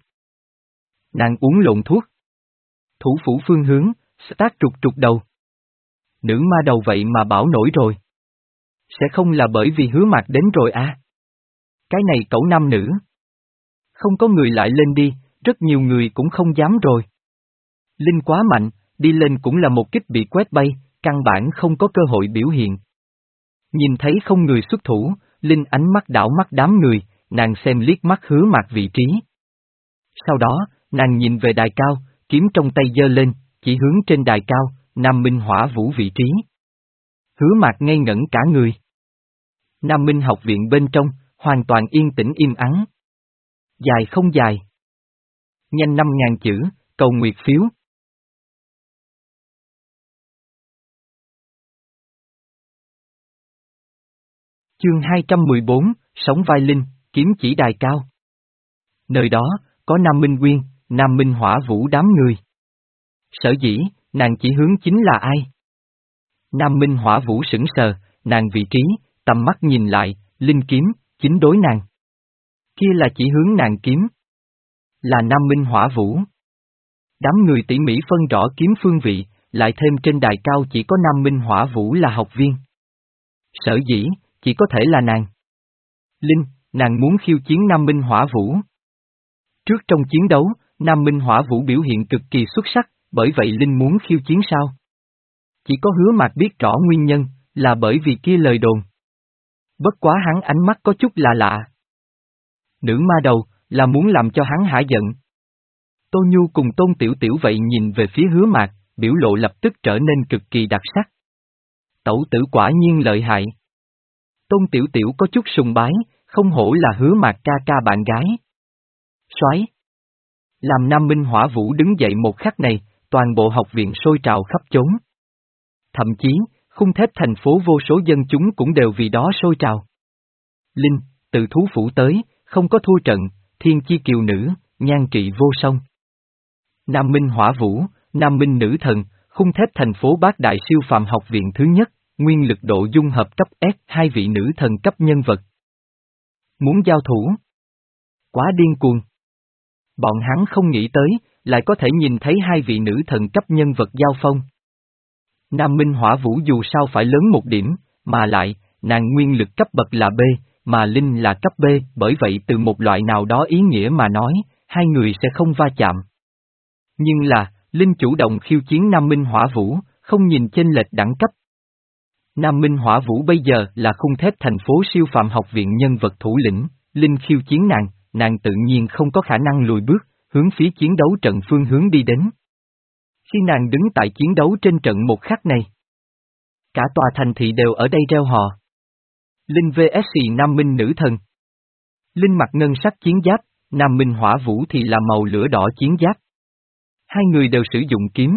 Nàng uống lộn thuốc. Thủ phủ phương hướng, start trục trục đầu. Nữ ma đầu vậy mà bảo nổi rồi. Sẽ không là bởi vì Hứa Mạc đến rồi à? Cái này cẩu nam nữ. Không có người lại lên đi, rất nhiều người cũng không dám rồi. Linh quá mạnh, đi lên cũng là một kích bị quét bay, căn bản không có cơ hội biểu hiện. Nhìn thấy không người xuất thủ, Linh ánh mắt đảo mắt đám người, nàng xem liếc mắt Hứa Mạc vị trí. Sau đó, nàng nhìn về đài cao, kiếm trong tay giơ lên, chỉ hướng trên đài cao, Nam Minh Hỏa Vũ vị trí. Hứa Mạc ngây ngẩn cả người. Nam Minh học viện bên trong, hoàn toàn yên tĩnh im ắng. Dài không dài. Nhanh năm ngàn chữ, cầu nguyệt phiếu. Chương hai trăm mười bốn, Sóng vai Linh, kiếm chỉ đài cao. Nơi đó, có Nam Minh Quyên, Nam Minh Hỏa Vũ đám người. Sở dĩ, nàng chỉ hướng chính là ai? Nam Minh Hỏa Vũ sững sờ, nàng vị trí, tầm mắt nhìn lại, Linh kiếm, chính đối nàng. Kia là chỉ hướng nàng kiếm. Là Nam Minh Hỏa Vũ. Đám người tỉ mỉ phân rõ kiếm phương vị, lại thêm trên đài cao chỉ có Nam Minh Hỏa Vũ là học viên. Sở dĩ, chỉ có thể là nàng. Linh, nàng muốn khiêu chiến Nam Minh Hỏa Vũ. Trước trong chiến đấu, Nam Minh Hỏa Vũ biểu hiện cực kỳ xuất sắc, bởi vậy Linh muốn khiêu chiến sao? Chỉ có Hứa Mạc biết rõ nguyên nhân, là bởi vì kia lời đồn. Bất quá hắn ánh mắt có chút lạ lạ. Nữ ma đầu, là muốn làm cho hắn hả giận. Tô Nhu cùng Tôn Tiểu Tiểu vậy nhìn về phía Hứa Mạc, biểu lộ lập tức trở nên cực kỳ đặc sắc. Tẩu tử quả nhiên lợi hại. Tôn Tiểu Tiểu có chút sùng bái, không hổ là Hứa Mạc ca ca bạn gái. Soái. Làm Nam Minh Hỏa Vũ đứng dậy một khắc này, toàn bộ học viện sôi trào khắp chốn. Thậm chí, khung thép thành phố vô số dân chúng cũng đều vì đó sôi trào. Linh, từ thú phủ tới, không có thua trận, thiên chi kiều nữ, nhan trị vô song. Nam Minh Hỏa Vũ, Nam Minh Nữ Thần, khung thép thành phố Bát Đại siêu phàm học viện thứ nhất, nguyên lực độ dung hợp cấp S, hai vị nữ thần cấp nhân vật. Muốn giao thủ? Quá điên cuồng. Bọn hắn không nghĩ tới, lại có thể nhìn thấy hai vị nữ thần cấp nhân vật giao phong. Nam Minh Hỏa Vũ dù sao phải lớn một điểm, mà lại, nàng nguyên lực cấp bậc là B, mà Linh là cấp B, bởi vậy từ một loại nào đó ý nghĩa mà nói, hai người sẽ không va chạm. Nhưng là, Linh chủ động khiêu chiến Nam Minh Hỏa Vũ, không nhìn chênh lệch đẳng cấp. Nam Minh Hỏa Vũ bây giờ là khung thép thành phố siêu phàm học viện nhân vật thủ lĩnh, Linh khiêu chiến nàng, nàng tự nhiên không có khả năng lùi bước, hướng phía chiến đấu trận phương hướng đi đến. Khi nàng đứng tại chiến đấu trên trận một khắc này, cả tòa thành thị đều ở đây reo hò. Linh vs Nam Minh Nữ Thần. Linh mặc ngân sắc chiến giáp, Nam Minh Hỏa Vũ thì là màu lửa đỏ chiến giáp. Hai người đều sử dụng kiếm.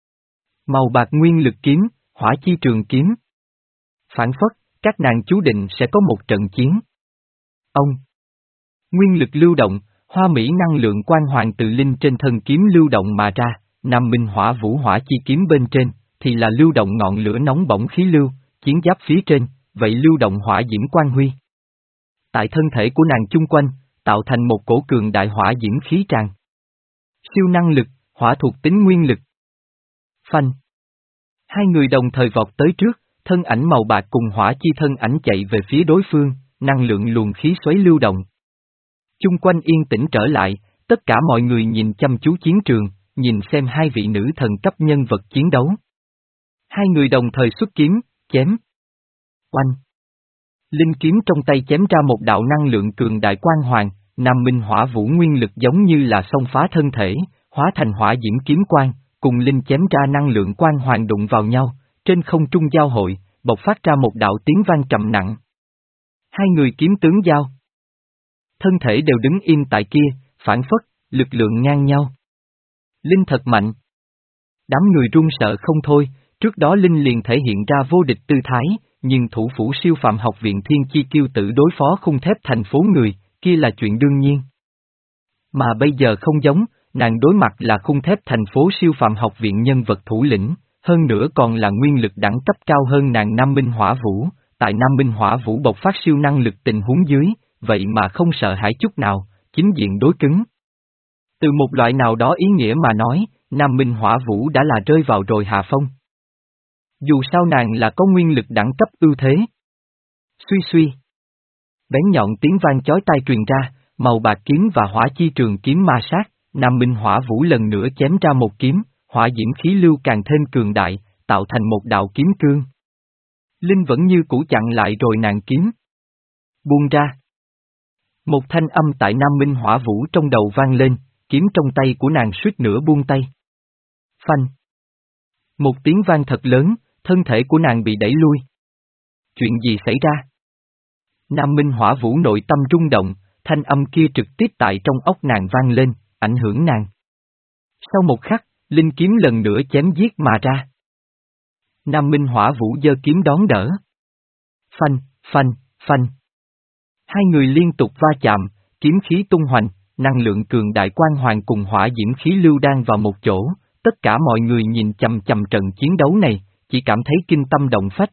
Màu bạc nguyên lực kiếm, hỏa chi trường kiếm. Phản phất, các nàng chú định sẽ có một trận chiến. Ông. Nguyên lực lưu động, hoa mỹ năng lượng quang hoàng từ Linh trên thân kiếm lưu động mà ra, Nam Minh Hỏa Vũ hỏa chi kiếm bên trên, thì là lưu động ngọn lửa nóng bỏng khí lưu, chiến giáp phía trên, vậy lưu động hỏa diễm quang huy. Tại thân thể của nàng chung quanh, tạo thành một cổ cường đại hỏa diễm khí tràn. Siêu năng lực, hỏa thuộc tính nguyên lực. Phanh. Hai người đồng thời vọt tới trước, thân ảnh màu bạc cùng hỏa chi thân ảnh chạy về phía đối phương, năng lượng luồng khí xoáy lưu động. Chung quanh yên tĩnh trở lại, tất cả mọi người nhìn chăm chú chiến trường, nhìn xem hai vị nữ thần cấp nhân vật chiến đấu. Hai người đồng thời xuất kiếm, chém. Oanh. Linh kiếm trong tay chém ra một đạo năng lượng cường đại quang hoàng, Nam Minh Hỏa Vũ nguyên lực giống như là xông phá thân thể, hóa thành hỏa diễm kiếm quang, cùng Linh chém ra năng lượng quang hoàng đụng vào nhau, trên không trung giao hội, bộc phát ra một đạo tiếng vang trầm nặng. Hai người kiếm tướng giao. Thân thể đều đứng im tại kia, phản phất, lực lượng ngang nhau. Linh thật mạnh. Đám người run sợ không thôi, trước đó Linh liền thể hiện ra vô địch tư thái, nhưng thủ phủ siêu phàm học viện Thiên Chi Kiêu Tử đối phó khung thép thành phố người, kia là chuyện đương nhiên. Mà bây giờ không giống, nàng đối mặt là khung thép thành phố siêu phàm học viện nhân vật thủ lĩnh, hơn nữa còn là nguyên lực đẳng cấp cao hơn nàng Nam Minh Hỏa Vũ, tại Nam Minh Hỏa Vũ bộc phát siêu năng lực tình huống dưới, vậy mà không sợ hãi chút nào, chính diện đối cứng. Từ một loại nào đó ý nghĩa mà nói, Nam Minh Hỏa Vũ đã là rơi vào rồi hạ phong. Dù sao nàng là có nguyên lực đẳng cấp ưu thế. Suy suy. Bén nhọn tiếng vang chói tai truyền ra, màu bạc kiếm và hỏa chi trường kiếm ma sát, Nam Minh Hỏa Vũ lần nữa chém ra một kiếm, hỏa diễm khí lưu càng thêm cường đại, tạo thành một đạo kiếm cương. Linh vẫn như cũ chặn lại rồi nàng kiếm. Buông ra. Một thanh âm tại Nam Minh Hỏa Vũ trong đầu vang lên, kiếm trong tay của nàng suýt nữa buông tay. Phanh. Một tiếng vang thật lớn, thân thể của nàng bị đẩy lui. Chuyện gì xảy ra? Nam Minh Hỏa Vũ nội tâm rung động, thanh âm kia trực tiếp tại trong óc nàng vang lên, ảnh hưởng nàng. Sau một khắc, linh kiếm lần nữa chém giết mà ra. Nam Minh Hỏa Vũ giơ kiếm đón đỡ. Phanh, phanh, phanh. Hai người liên tục va chạm, kiếm khí tung hoành, năng lượng cường đại quang hoàng cùng hỏa diễm khí lưu đan vào một chỗ, tất cả mọi người nhìn chằm chằm trận chiến đấu này, chỉ cảm thấy kinh tâm động phách.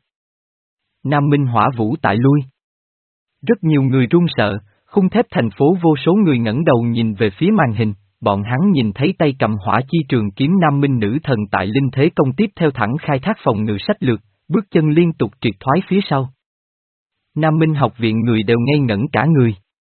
Nam Minh Hỏa Vũ tại lui. Rất nhiều người run sợ, khung thép thành phố vô số người ngẩng đầu nhìn về phía màn hình, bọn hắn nhìn thấy tay cầm hỏa chi trường kiếm Nam Minh Nữ Thần tại linh thế công tiếp theo thẳng khai thác phòng ngự sách lược, bước chân liên tục triệt thoái phía sau. Nam Minh học viện người đều ngây ngẩn cả người.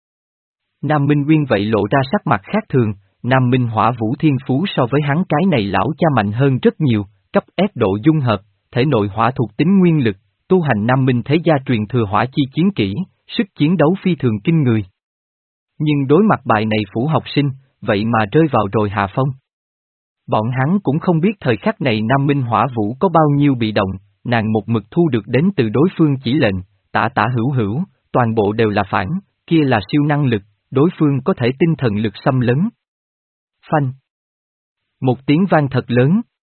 Nam Minh Nguyên vậy lộ ra sắc mặt khác thường, Nam Minh Hỏa Vũ thiên phú so với hắn cái này lão cha mạnh hơn rất nhiều, cấp S độ dung hợp, thể nội hỏa thuộc tính nguyên lực, tu hành Nam Minh thế gia truyền thừa hỏa chi chiến kỹ, sức chiến đấu phi thường kinh người. Nhưng đối mặt bài này phủ học sinh, vậy mà rơi vào rồi hạ phong. Bọn hắn cũng không biết thời khắc này Nam Minh Hỏa Vũ có bao nhiêu bị động, nàng một mực thu được đến từ đối phương chỉ lệnh, tả tả hữu hữu, toàn bộ đều là phản, kia là siêu năng lực, đối phương có thể tinh thần lực xâm lấn. Phanh. Một tiếng vang thật lớn.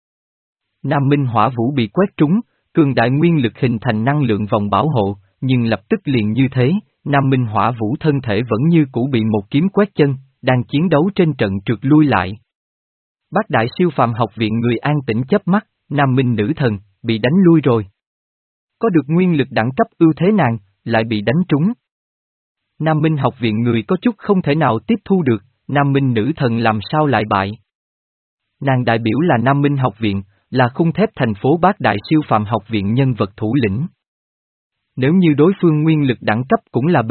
Nam Minh Hỏa Vũ bị quét trúng, cường đại nguyên lực hình thành năng lượng vòng bảo hộ, nhưng lập tức liền như thế, Nam Minh Hỏa Vũ thân thể vẫn như cũ bị một kiếm quét chân, đang chiến đấu trên trận trượt lui lại. Bác đại siêu phàm học viện người an tĩnh chớp mắt, nam minh nữ thần, bị đánh lui rồi. Có được nguyên lực đẳng cấp ưu thế nàng, lại bị đánh trúng. Nam minh học viện người có chút không thể nào tiếp thu được, nam minh nữ thần làm sao lại bại. Nàng đại biểu là nam minh học viện, là khung thép thành phố bác đại siêu phàm học viện nhân vật thủ lĩnh. Nếu như đối phương nguyên lực đẳng cấp cũng là B.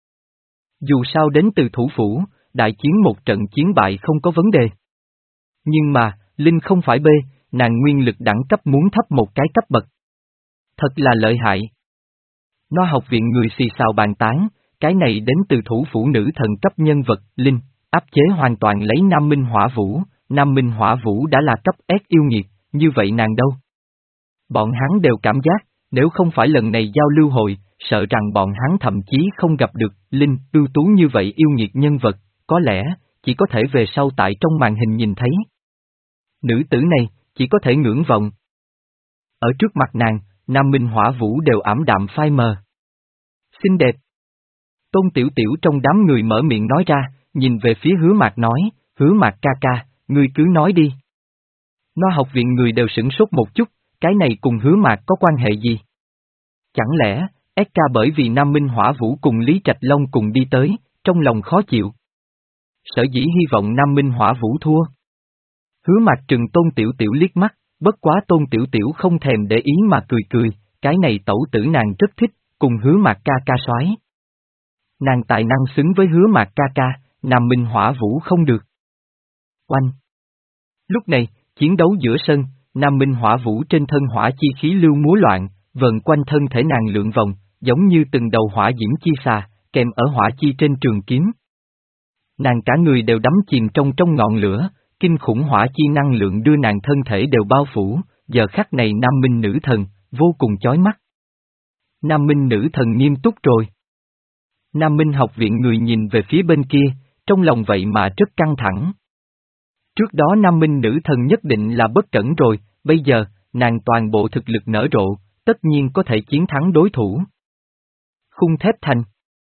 Dù sao đến từ thủ phủ, đại chiến một trận chiến bại không có vấn đề. Nhưng mà, Linh không phải B, nàng nguyên lực đẳng cấp muốn thấp một cái cấp bậc. Thật là lợi hại. Nó học viện người xì xào bàn tán, cái này đến từ thủ phủ nữ thần cấp nhân vật, Linh, áp chế hoàn toàn lấy Nam Minh Hỏa Vũ, Nam Minh Hỏa Vũ đã là cấp S yêu nghiệt, như vậy nàng đâu? Bọn hắn đều cảm giác, nếu không phải lần này giao lưu hội, sợ rằng bọn hắn thậm chí không gặp được Linh ưu tú như vậy yêu nghiệt nhân vật, có lẽ, chỉ có thể về sau tại trong màn hình nhìn thấy. Nữ tử này, chỉ có thể ngưỡng vọng. Ở trước mặt nàng, Nam Minh Hỏa Vũ đều ảm đạm phai mờ. Xinh đẹp. Tôn Tiểu Tiểu trong đám người mở miệng nói ra, nhìn về phía Hứa Mạc nói, Hứa Mạc ca ca, ngươi cứ nói đi. Nó học viện người đều sửng sốt một chút, cái này cùng Hứa Mạc có quan hệ gì? Chẳng lẽ, ét ca bởi vì Nam Minh Hỏa Vũ cùng Lý Trạch Long cùng đi tới, trong lòng khó chịu. Sở dĩ hy vọng Nam Minh Hỏa Vũ thua. Hứa Mạc trừng Tôn Tiểu Tiểu liếc mắt, bất quá Tôn Tiểu Tiểu không thèm để ý mà cười cười, cái này tẩu tử nàng rất thích, cùng Hứa Mạc ca ca soái. Nàng tài năng xứng với Hứa Mạc ca ca, Nam Minh Hỏa Vũ không được. Oanh! Lúc này, chiến đấu giữa sân, Nam Minh Hỏa Vũ trên thân hỏa chi khí lưu múa loạn, vần quanh thân thể nàng lượn vòng, giống như từng đầu hỏa diễm chi xà, kèm ở hỏa chi trên trường kiếm. Nàng cả người đều đắm chìm trong trong ngọn lửa, kinh khủng hỏa chi năng lượng đưa nàng thân thể đều bao phủ, giờ khắc này Nam Minh nữ thần, vô cùng chói mắt. Nam Minh nữ thần nghiêm túc rồi. Nam Minh học viện người nhìn về phía bên kia, trong lòng vậy mà rất căng thẳng. Trước đó Nam Minh nữ thần nhất định là bất cẩn rồi, bây giờ, nàng toàn bộ thực lực nở rộ, tất nhiên có thể chiến thắng đối thủ. Khung thép thành.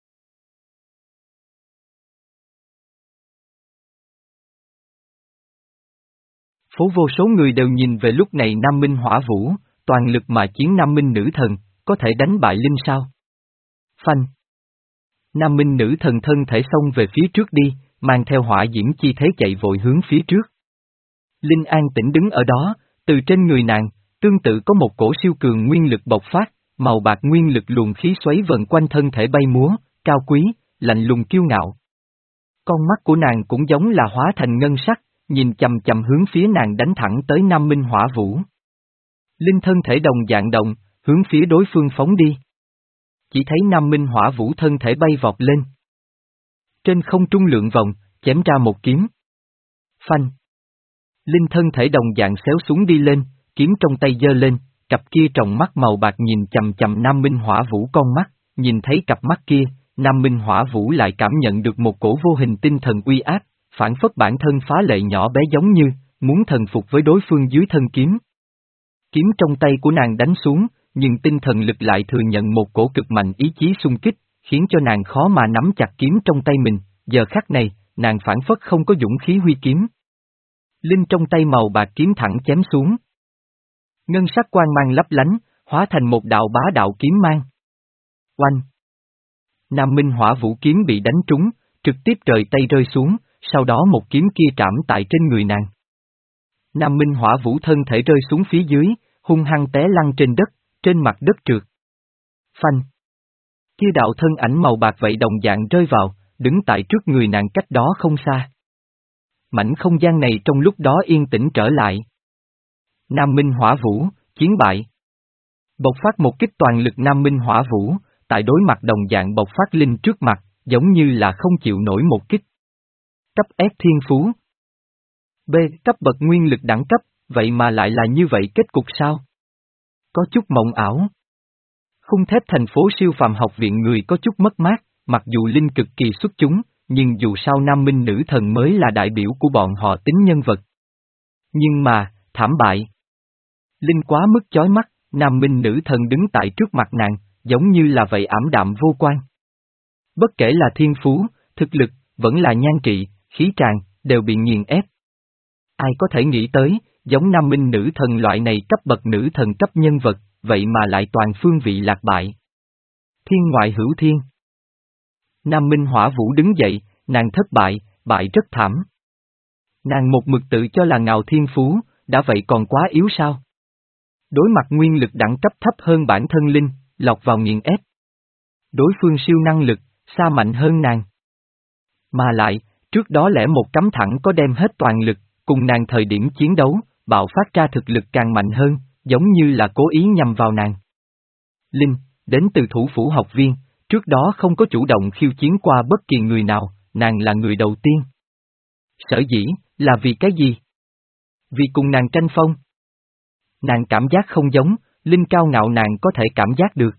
Phố vô số người đều nhìn về lúc này Nam Minh Hỏa Vũ, toàn lực mà chiến Nam Minh nữ thần, có thể đánh bại Linh sao? Phanh. Nam Minh nữ thần thân thể xông về phía trước đi, mang theo hỏa diễm chi thế chạy vội hướng phía trước. Linh an tĩnh đứng ở đó, từ trên người nàng, tương tự có một cổ siêu cường nguyên lực bộc phát, màu bạc nguyên lực luồng khí xoáy vần quanh thân thể bay múa, cao quý, lạnh lùng kiêu ngạo. Con mắt của nàng cũng giống là hóa thành ngân sắc, nhìn chầm chầm hướng phía nàng đánh thẳng tới Nam Minh Hỏa Vũ. Linh thân thể đồng dạng động, hướng phía đối phương phóng đi. Chỉ thấy Nam Minh Hỏa Vũ thân thể bay vọt lên. Trên không trung lượn vòng, chém ra một kiếm. Phanh. Linh thân thể đồng dạng xéo xuống đi lên, kiếm trong tay giơ lên, cặp kia tròng mắt màu bạc nhìn chầm chầm Nam Minh Hỏa Vũ con mắt, nhìn thấy cặp mắt kia, Nam Minh Hỏa Vũ lại cảm nhận được một cổ vô hình tinh thần uy áp, phản phất bản thân phá lệ nhỏ bé giống như, muốn thần phục với đối phương dưới thân kiếm. Kiếm trong tay của nàng đánh xuống, nhưng tinh thần lực lại thừa nhận một cổ cực mạnh ý chí xung kích, khiến cho nàng khó mà nắm chặt kiếm trong tay mình, giờ khắc này, nàng phản phất không có dũng khí huy kiếm. Linh trong tay màu bạc kiếm thẳng chém xuống. Ngân sắc quang mang lấp lánh, hóa thành một đạo bá đạo kiếm mang. Oanh! Nam Minh Hỏa Vũ kiếm bị đánh trúng, trực tiếp rời tay rơi xuống, sau đó một kiếm kia trảm tại trên người nàng. Nam Minh Hỏa Vũ thân thể rơi xuống phía dưới, hung hăng té lăn trên đất, trên mặt đất trượt. Phanh! Kia đạo thân ảnh màu bạc vậy đồng dạng rơi vào, đứng tại trước người nàng cách đó không xa. Mảnh không gian này trong lúc đó yên tĩnh trở lại. Nam Minh Hỏa Vũ, chiến bại. Bộc phát một kích toàn lực Nam Minh Hỏa Vũ, tại đối mặt đồng dạng bộc phát Linh trước mặt, giống như là không chịu nổi một kích. Cấp S thiên phú. B. Cấp bậc nguyên lực đẳng cấp, vậy mà lại là như vậy kết cục sao? Có chút mộng ảo. Khung thép thành phố siêu phàm học viện người có chút mất mát, mặc dù Linh cực kỳ xuất chúng, nhưng dù sao Nam Minh nữ thần mới là đại biểu của bọn họ tính nhân vật. Nhưng mà, thảm bại. Linh quá mức chói mắt, Nam Minh nữ thần đứng tại trước mặt nàng, giống như là vậy ảm đạm vô quan. Bất kể là thiên phú, thực lực, vẫn là nhan trị, khí tràng, đều bị nghiền ép. Ai có thể nghĩ tới, giống Nam Minh nữ thần loại này cấp bậc nữ thần cấp nhân vật, vậy mà lại toàn phương vị lạc bại. Thiên ngoại hữu thiên. Nam Minh Hỏa Vũ đứng dậy, nàng thất bại, bại rất thảm. Nàng một mực tự cho là ngạo thiên phú, đã vậy còn quá yếu sao? Đối mặt nguyên lực đẳng cấp thấp hơn bản thân Linh, lọt vào nghiền ép. Đối phương siêu năng lực, xa mạnh hơn nàng. Mà lại, trước đó lẽ một cắm thẳng có đem hết toàn lực, cùng nàng thời điểm chiến đấu, bạo phát ra thực lực càng mạnh hơn, giống như là cố ý nhằm vào nàng. Linh, đến từ thủ phủ học viên, trước đó không có chủ động khiêu chiến qua bất kỳ người nào, nàng là người đầu tiên. Sở dĩ, là vì cái gì? Vì cùng nàng tranh phong. Nàng cảm giác không giống, Linh cao ngạo nàng có thể cảm giác được.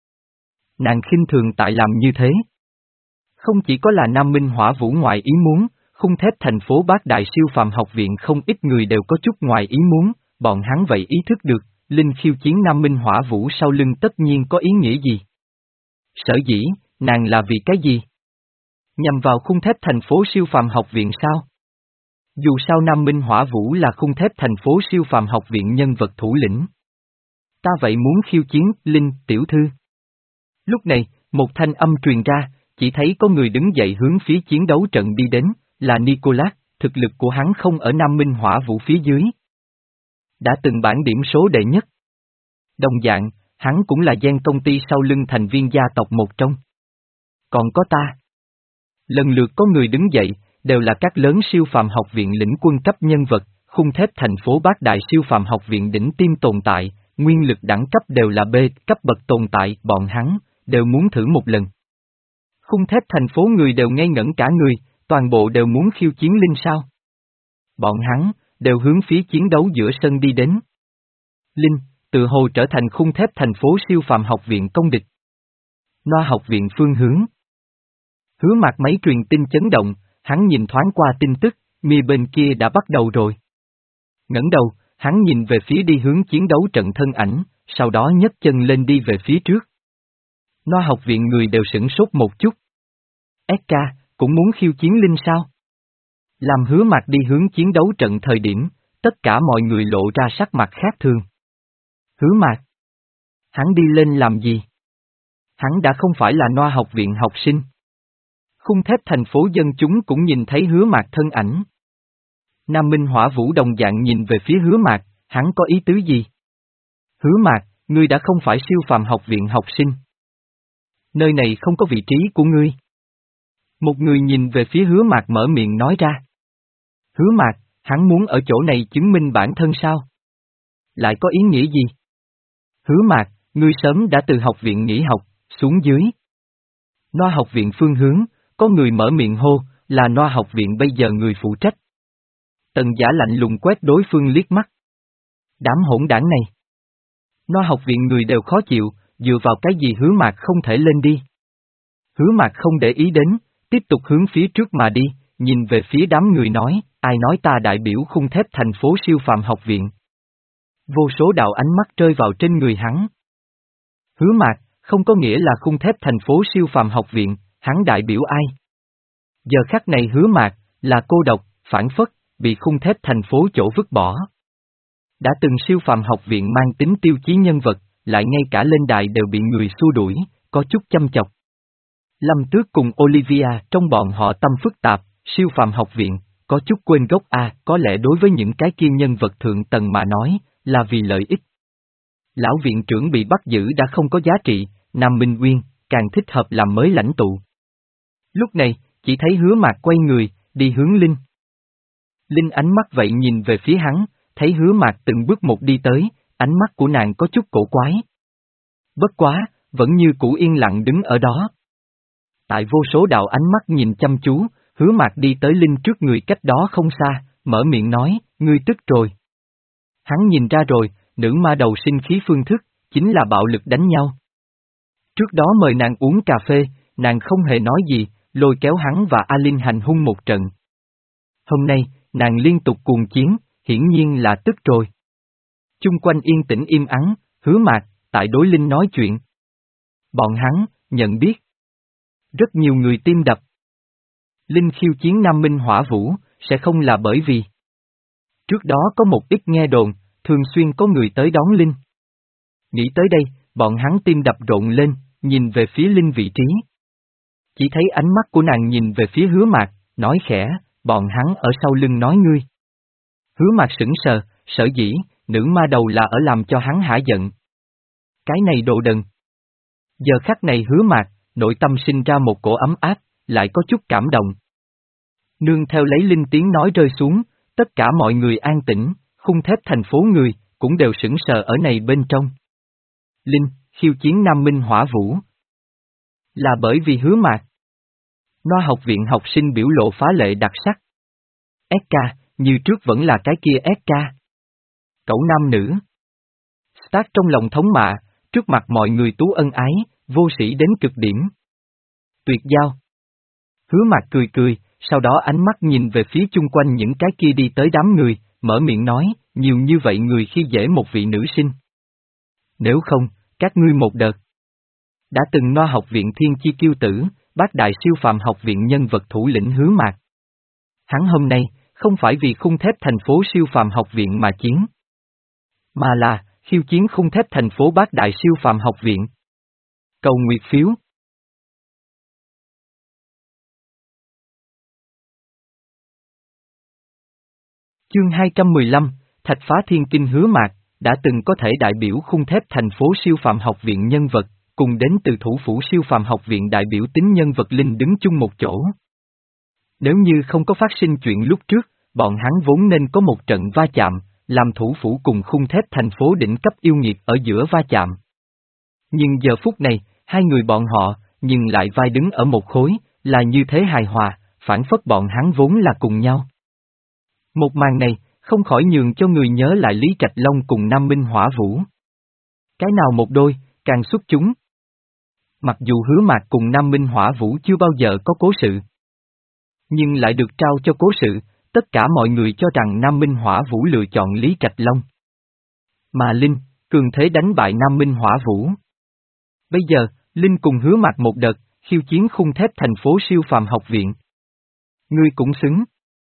Nàng khinh thường tại làm như thế. Không chỉ có là Nam Minh Hỏa Vũ ngoài ý muốn, khung thép thành phố Bát Đại siêu phàm học viện không ít người đều có chút ngoài ý muốn, bọn hắn vậy ý thức được, Linh khiêu chiến Nam Minh Hỏa Vũ sau lưng tất nhiên có ý nghĩa gì. Sở dĩ, nàng là vì cái gì? Nhằm vào khung thép thành phố siêu phàm học viện sao? Dù sao Nam Minh Hỏa Vũ là khung thép thành phố siêu phàm học viện nhân vật thủ lĩnh. Ta vậy muốn khiêu chiến, Linh, tiểu thư. Lúc này, một thanh âm truyền ra, chỉ thấy có người đứng dậy hướng phía chiến đấu trận đi đến, là Nicolas, thực lực của hắn không ở Nam Minh Hỏa Vũ phía dưới. Đã từng bản điểm số đệ nhất. Đồng dạng, hắn cũng là gen công ty sau lưng thành viên gia tộc một trong. Còn có ta. Lần lượt có người đứng dậy, đều là các lớn siêu phàm học viện lĩnh quân cấp nhân vật, khung thép thành phố Bát Đại siêu phàm học viện đỉnh tiêm tồn tại, nguyên lực đẳng cấp đều là B cấp bậc tồn tại, bọn hắn, đều muốn thử một lần. Khung thép thành phố người đều ngây ngẩn cả người, toàn bộ đều muốn khiêu chiến Linh sao. Bọn hắn, đều hướng phía chiến đấu giữa sân đi đến. Linh, tự hồ trở thành khung thép thành phố siêu phàm học viện công địch. Noa học viện phương hướng. Hứa Mạc máy truyền tin chấn động, hắn nhìn thoáng qua tin tức, mi bên kia đã bắt đầu rồi. Ngẩng đầu, hắn nhìn về phía đi hướng chiến đấu trận thân ảnh, sau đó nhấc chân lên đi về phía trước. Noa học viện người đều sửng sốt một chút. ét ca, cũng muốn khiêu chiến Linh sao? Làm Hứa Mạc đi hướng chiến đấu trận thời điểm, tất cả mọi người lộ ra sắc mặt khác thường. Hứa Mạc? Hắn đi lên làm gì? Hắn đã không phải là Noa học viện học sinh. Khung thép thành phố dân chúng cũng nhìn thấy Hứa Mạc thân ảnh. Nam Minh Hỏa Vũ đồng dạng nhìn về phía Hứa Mạc, hắn có ý tứ gì? Hứa Mạc, ngươi đã không phải siêu phàm học viện học sinh. Nơi này không có vị trí của ngươi. Một người nhìn về phía Hứa Mạc mở miệng nói ra. Hứa Mạc, hắn muốn ở chỗ này chứng minh bản thân sao? Lại có ý nghĩa gì? Hứa Mạc, ngươi sớm đã từ học viện nghỉ học, xuống dưới. Noa học viện phương hướng, có người mở miệng hô, là Noa học viện bây giờ người phụ trách. Tần Giả lạnh lùng quét đối phương liếc mắt. Đám hỗn đảng này. Noa học viện người đều khó chịu, dựa vào cái gì Hứa Mạc không thể lên đi. Hứa Mạc không để ý đến, tiếp tục hướng phía trước mà đi, nhìn về phía đám người nói, ai nói ta đại biểu khung thép thành phố siêu phàm học viện. Vô số đạo ánh mắt rơi vào trên người hắn. Hứa Mạc, không có nghĩa là khung thép thành phố siêu phàm học viện, hắn đại biểu ai? Giờ khắc này Hứa Mạc, là cô độc, phản phất, bị khung thép thành phố chỗ vứt bỏ. Đã từng siêu phàm học viện mang tính tiêu chí nhân vật, lại ngay cả lên đài đều bị người xua đuổi, có chút chăm chọc. Lâm Tước cùng Olivia trong bọn họ tâm phức tạp, siêu phàm học viện, có chút quên gốc A, có lẽ đối với những cái kia nhân vật thượng tầng mà nói, là vì lợi ích. Lão viện trưởng bị bắt giữ đã không có giá trị, Nam Minh Uyên, càng thích hợp làm mới lãnh tụ. Lúc này, chỉ thấy Hứa Mạc quay người, đi hướng Linh. Linh ánh mắt vậy nhìn về phía hắn, thấy Hứa Mạc từng bước một đi tới, ánh mắt của nàng có chút cổ quái. Bất quá, vẫn như cũ yên lặng đứng ở đó. Tại vô số đạo ánh mắt nhìn chăm chú, Hứa Mạc đi tới Linh trước người cách đó không xa, mở miệng nói, ngươi tức rồi. Hắn nhìn ra rồi, nữ ma đầu sinh khí phương thức, chính là bạo lực đánh nhau. Trước đó mời nàng uống cà phê, nàng không hề nói gì, lôi kéo hắn và Alin hành hung một trận. Hôm nay, nàng liên tục cuồng chiến, hiển nhiên là tức rồi. Chung quanh yên tĩnh im ắng, Hứa Mạc, tại đối Linh nói chuyện. Bọn hắn, nhận biết. Rất nhiều người tim đập. Linh khiêu chiến Nam Minh Hỏa Vũ, sẽ không là bởi vì Trước đó có một ít nghe đồn, thường xuyên có người tới đón Linh. Nghĩ tới đây, bọn hắn tim đập rộn lên, nhìn về phía Linh vị trí. Chỉ thấy ánh mắt của nàng nhìn về phía Hứa Mạc, nói khẽ, bọn hắn ở sau lưng nói ngươi. Hứa Mạc sững sờ, sở dĩ, nữ ma đầu là ở làm cho hắn hả giận. Cái này đồ đần. Giờ khắc này Hứa Mạc, nội tâm sinh ra một cổ ấm áp, lại có chút cảm động. Nương theo lấy Linh tiếng nói rơi xuống, tất cả mọi người an tĩnh, khung thép thành phố người, cũng đều sững sờ ở này bên trong. Linh, khiêu chiến Nam Minh Hỏa Vũ. Là bởi vì Hứa Mạc. Noa học viện học sinh biểu lộ phá lệ đặc sắc. ét ca, như trước vẫn là cái kia ét ca. Cậu nam nữ. Stark trong lòng thống mạ, trước mặt mọi người tú ân ái, vô sĩ đến cực điểm. Tuyệt giao. Hứa Mạc cười cười, sau đó ánh mắt nhìn về phía chung quanh những cái kia đi tới đám người, mở miệng nói, nhiều như vậy người khi dễ một vị nữ sinh. Nếu không, các ngươi một đợt. Đã từng Noa học viện thiên chi kiêu tử, bác đại siêu phàm học viện nhân vật thủ lĩnh Hứa Mạc. Hắn hôm nay, không phải vì khung thép thành phố siêu phàm học viện mà chiến. Mà là, khiêu chiến khung thép thành phố bác đại siêu phàm học viện. Cầu nguyệt phiếu. Chương hai trăm mười lăm, Thạch Phá Thiên Kinh. Hứa Mạc, đã từng có thể đại biểu khung thép thành phố siêu phàm học viện nhân vật, cùng đến từ thủ phủ siêu phàm học viện đại biểu tính nhân vật Linh đứng chung một chỗ. Nếu như không có phát sinh chuyện lúc trước, bọn hắn vốn nên có một trận va chạm, làm thủ phủ cùng khung thép thành phố đỉnh cấp yêu nghiệt ở giữa va chạm. Nhưng giờ phút này, hai người bọn họ, nhưng lại vai đứng ở một khối, là như thế hài hòa, phản phất bọn hắn vốn là cùng nhau. Một màn này, không khỏi nhường cho người nhớ lại Lý Trạch Long cùng Nam Minh Hỏa Vũ. Cái nào một đôi, càng xuất chúng. Mặc dù Hứa Mạc cùng Nam Minh Hỏa Vũ chưa bao giờ có cố sự, nhưng lại được trao cho cố sự, tất cả mọi người cho rằng Nam Minh Hỏa Vũ lựa chọn Lý Trạch Long. Mà Linh, cường thế đánh bại Nam Minh Hỏa Vũ. Bây giờ, Linh cùng Hứa Mạc một đợt, khiêu chiến khung thép thành phố siêu phàm học viện. Ngươi cũng xứng.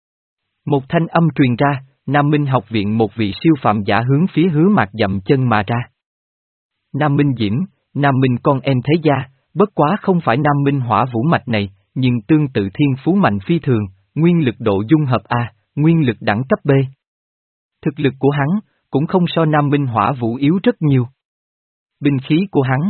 Một thanh âm truyền ra, Nam Minh học viện một vị siêu phàm giả hướng phía Hứa Mạc dậm chân mà ra. Nam Minh Diễm, Nam Minh con em thế gia, bất quá không phải Nam Minh Hỏa Vũ mạch này, nhưng tương tự thiên phú mạnh phi thường, nguyên lực độ dung hợp A, nguyên lực đẳng cấp B. Thực lực của hắn, cũng không so Nam Minh Hỏa Vũ yếu rất nhiều. Binh khí của hắn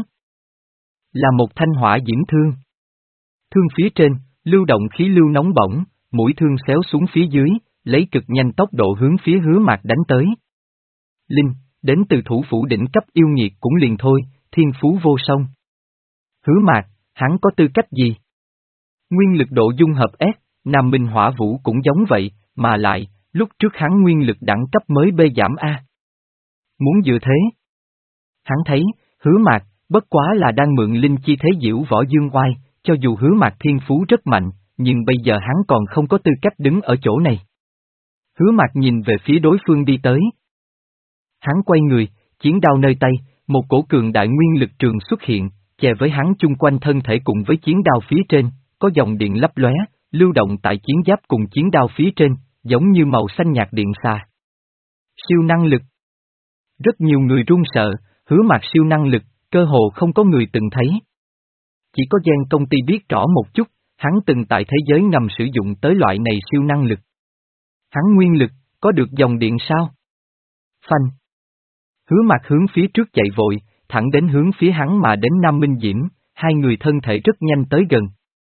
là một thanh hỏa diễm thương. Thương phía trên, lưu động khí lưu nóng bỏng, mũi thương xéo xuống phía dưới, lấy cực nhanh tốc độ hướng phía Hứa Mạc đánh tới. Linh, đến từ thủ phủ đỉnh cấp yêu nghiệt cũng liền thôi, thiên phú vô song. Hứa Mạc, hắn có tư cách gì? Nguyên lực độ dung hợp S, Nam Minh Hỏa Vũ cũng giống vậy, mà lại, lúc trước hắn nguyên lực đẳng cấp mới B giảm A. Muốn dựa thế? Hắn thấy, Hứa Mạc, bất quá là đang mượn linh chi thế diễu võ dương oai, cho dù Hứa Mạc thiên phú rất mạnh, nhưng bây giờ hắn còn không có tư cách đứng ở chỗ này. Hứa Mạc nhìn về phía đối phương đi tới. Hắn quay người, chiến đao nơi tay, một cổ cường đại nguyên lực trường xuất hiện, chè với hắn chung quanh thân thể cùng với chiến đao phía trên, có dòng điện lấp lóe, lưu động tại chiến giáp cùng chiến đao phía trên, giống như màu xanh nhạt điện xà. Siêu năng lực. Rất nhiều người run sợ, Hứa Mạc siêu năng lực, cơ hồ không có người từng thấy. Chỉ có Gen công ty biết rõ một chút, hắn từng tại thế giới ngầm sử dụng tới loại này siêu năng lực. Hắn nguyên lực, có được dòng điện sao? Phanh. Hứa Mạc hướng phía trước chạy vội, thẳng đến hướng phía hắn mà đến Nam Minh Diễm, hai người thân thể rất nhanh tới gần.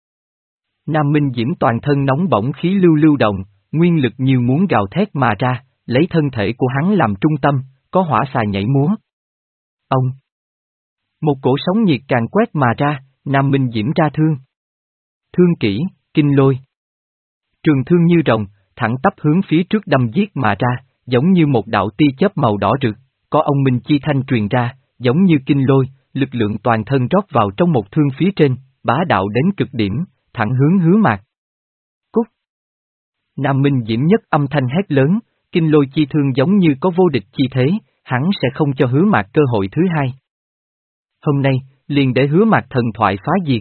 Nam Minh Diễm toàn thân nóng bỏng khí lưu lưu động, nguyên lực như muốn gào thét mà ra, lấy thân thể của hắn làm trung tâm, có hỏa xà nhảy múa. Ông. Một cổ sóng nhiệt càng quét mà ra, Nam Minh Diễm ra thương. Thương kỹ, kinh lôi. Trường thương như rồng, thẳng tắp hướng phía trước đâm giết mà ra, giống như một đạo tia chớp màu đỏ rực, có ông minh chi thanh truyền ra, giống như kinh lôi, lực lượng toàn thân rót vào trong một thương phía trên, bá đạo đến cực điểm, thẳng hướng Hứa Mạc. Cút! Nam Minh Diễm nhất âm thanh hét lớn, kinh lôi chi thương giống như có vô địch chi thế, hắn sẽ không cho Hứa Mạc cơ hội thứ hai. Hôm nay, liền để Hứa Mạc thần thoại phá diệt.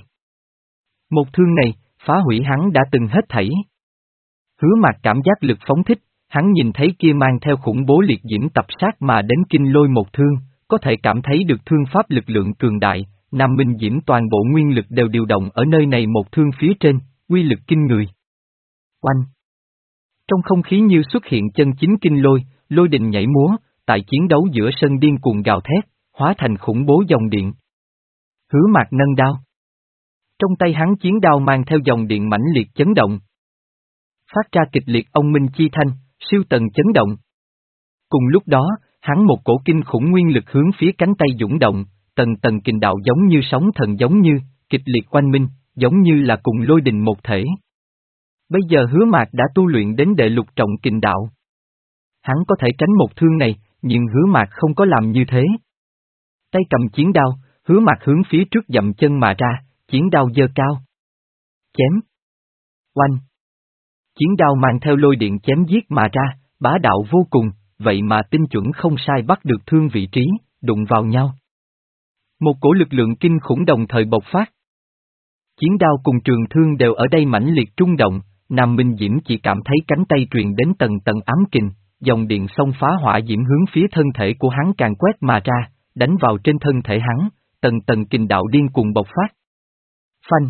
Một thương này, phá hủy hắn đã từng hết thảy. Hứa Mạc cảm giác lực phóng thích, hắn nhìn thấy kia mang theo khủng bố liệt diễm tập sát mà đến kinh lôi một thương, có thể cảm thấy được thương pháp lực lượng cường đại, Nam Minh Diễm toàn bộ nguyên lực đều điều động ở nơi này một thương phía trên, uy lực kinh người. Oanh! Trong không khí như xuất hiện chân chính kinh lôi, lôi đình nhảy múa, tại chiến đấu giữa sân điên cuồng gào thét, hóa thành khủng bố dòng điện. Hứa Mạc nâng đao. Trong tay hắn chiến đao mang theo dòng điện mãnh liệt chấn động. Phát ra kịch liệt ông minh chi thanh, siêu tần chấn động. Cùng lúc đó, hắn một cổ kinh khủng nguyên lực hướng phía cánh tay dũng động, tầng tầng kình đạo giống như sóng thần giống như, kịch liệt oanh minh, giống như là cùng lôi đình một thể. Bây giờ Hứa Mạc đã tu luyện đến đệ lục trọng kình đạo. Hắn có thể tránh một thương này, nhưng Hứa Mạc không có làm như thế. Tay cầm chiến đao, Hứa Mạc hướng phía trước dậm chân mà ra, chiến đao giơ cao. Chém. Oanh. Chiến đao mang theo lôi điện chém giết mà ra, bá đạo vô cùng, vậy mà tinh chuẩn không sai bắt được thương vị trí, đụng vào nhau. Một cổ lực lượng kinh khủng đồng thời bộc phát. Chiến đao cùng trường thương đều ở đây mãnh liệt trung động, Nam Minh Diễm chỉ cảm thấy cánh tay truyền đến tầng tầng ám kình, dòng điện xông phá hỏa diễm hướng phía thân thể của hắn càng quét mà ra, đánh vào trên thân thể hắn, tầng tầng kình đạo điên cuồng bộc phát. Phanh!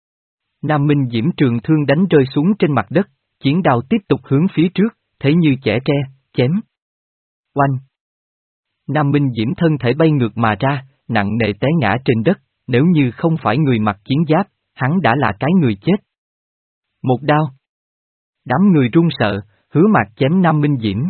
Nam Minh Diễm trường thương đánh rơi xuống trên mặt đất, chiến đao tiếp tục hướng phía trước, thế như chẻ tre, chém. Oanh! Nam Minh Diễm thân thể bay ngược mà ra, nặng nề té ngã trên đất, nếu như không phải người mặc chiến giáp, hắn đã là cái người chết. Một đao. Đám người run sợ, Hứa Mạc chém Nam Minh Diễm.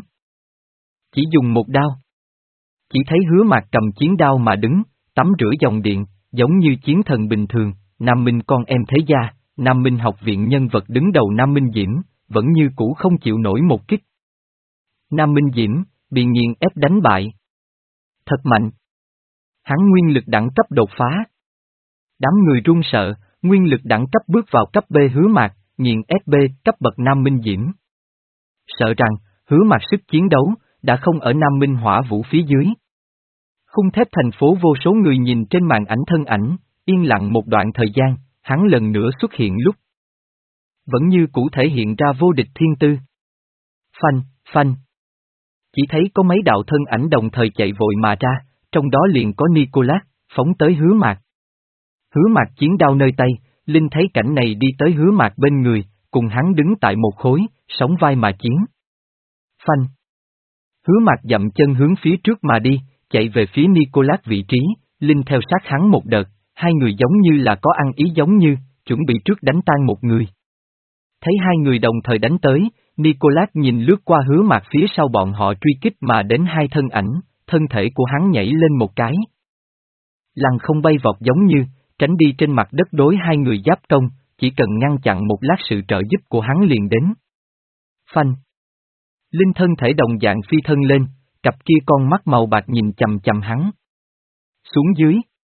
Chỉ dùng một đao. Chỉ thấy Hứa Mạc cầm chiến đao mà đứng, tắm rửa dòng điện, giống như chiến thần bình thường, Nam Minh con em thế gia, Nam Minh học viện nhân vật đứng đầu Nam Minh Diễm, vẫn như cũ không chịu nổi một kích. Nam Minh Diễm, bị nghiền ép đánh bại. Thật mạnh. Hắn nguyên lực đẳng cấp đột phá. Đám người run sợ, nguyên lực đẳng cấp bước vào cấp B Hứa Mạc, nghiền ép B cấp bậc Nam Minh Diễm. Sợ rằng, Hứa Mạc sức chiến đấu, đã không ở Nam Minh Hỏa Vũ phía dưới. Khung thép thành phố vô số người nhìn trên màn ảnh thân ảnh, yên lặng một đoạn thời gian, hắn lần nữa xuất hiện lúc. Vẫn như cũ thể hiện ra vô địch thiên tư. Phanh, phanh. Chỉ thấy có mấy đạo thân ảnh đồng thời chạy vội mà ra, trong đó liền có Nicolas, phóng tới Hứa Mạc. Hứa Mạc chiến đao nơi tay, Linh thấy cảnh này đi tới Hứa Mạc bên người, cùng hắn đứng tại một khối, sóng vai mà chiến. Phanh. Hứa Mạc dậm chân hướng phía trước mà đi, chạy về phía Nicolas vị trí, Linh theo sát hắn một đợt, hai người giống như là có ăn ý giống như, chuẩn bị trước đánh tan một người. Thấy hai người đồng thời đánh tới, Nicolas nhìn lướt qua Hứa Mạc phía sau bọn họ truy kích mà đến hai thân ảnh, thân thể của hắn nhảy lên một cái. Lăng không bay vọt giống như, tránh đi trên mặt đất đối hai người giáp công, chỉ cần ngăn chặn một lát sự trợ giúp của hắn liền đến. Phanh. Linh thân thể đồng dạng phi thân lên, cặp kia con mắt màu bạc nhìn chằm chằm hắn. Xuống dưới.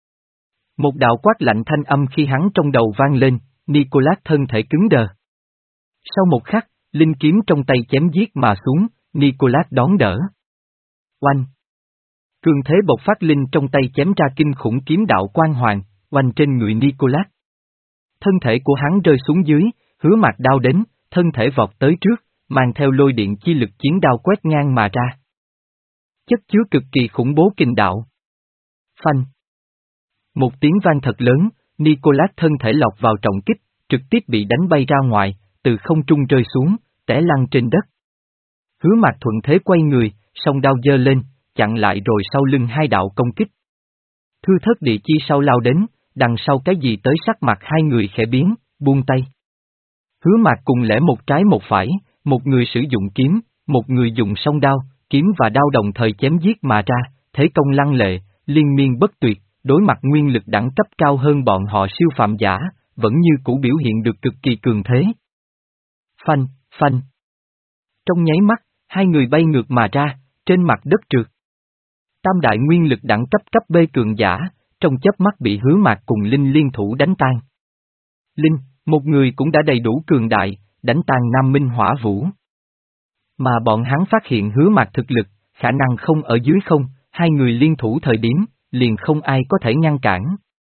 Một đạo quát lạnh thanh âm khi hắn trong đầu vang lên, Nicolas thân thể cứng đờ. Sau một khắc, Linh kiếm trong tay chém giết mà xuống, Nicolas đón đỡ. Oanh. Cường thế bộc phát Linh trong tay chém ra kinh khủng kiếm đạo quang hoàng, oanh trên người Nicolas. Thân thể của hắn rơi xuống dưới, Hứa Mạc đao đến, thân thể vọt tới trước, mang theo lôi điện chi lực chiến đao quét ngang mà ra. Chất chứa cực kỳ khủng bố kình đạo. Phanh. Một tiếng vang thật lớn, Nicolas thân thể lọt vào trọng kích, trực tiếp bị đánh bay ra ngoài, từ không trung rơi xuống, té lăn trên đất. Hứa Mạc thuận thế quay người, song đao giơ lên, chặn lại rồi sau lưng hai đạo công kích. Thư thất địa chi sau lao đến, đằng sau cái gì tới sắc mặt hai người khẽ biến, buông tay. Hứa Mạc cùng lẽ một trái một phải, một người sử dụng kiếm, một người dùng song đao, kiếm và đao đồng thời chém giết mà ra, thế công lăng lệ, liên miên bất tuyệt, đối mặt nguyên lực đẳng cấp cao hơn bọn họ siêu phạm giả, vẫn như cũ biểu hiện được cực kỳ cường thế. Phanh, phanh. Trong nháy mắt, hai người bay ngược mà ra, trên mặt đất trượt. Tam đại nguyên lực đẳng cấp cấp B cường giả, trong chớp mắt bị Hứa Mạc cùng Linh liên thủ đánh tan. Linh, một người cũng đã đầy đủ cường đại, đánh tan Nam Minh Hỏa Vũ. Mà bọn hắn phát hiện Hứa Mạc thực lực, khả năng không ở dưới không, hai người liên thủ thời điểm, liền không ai có thể ngăn cản.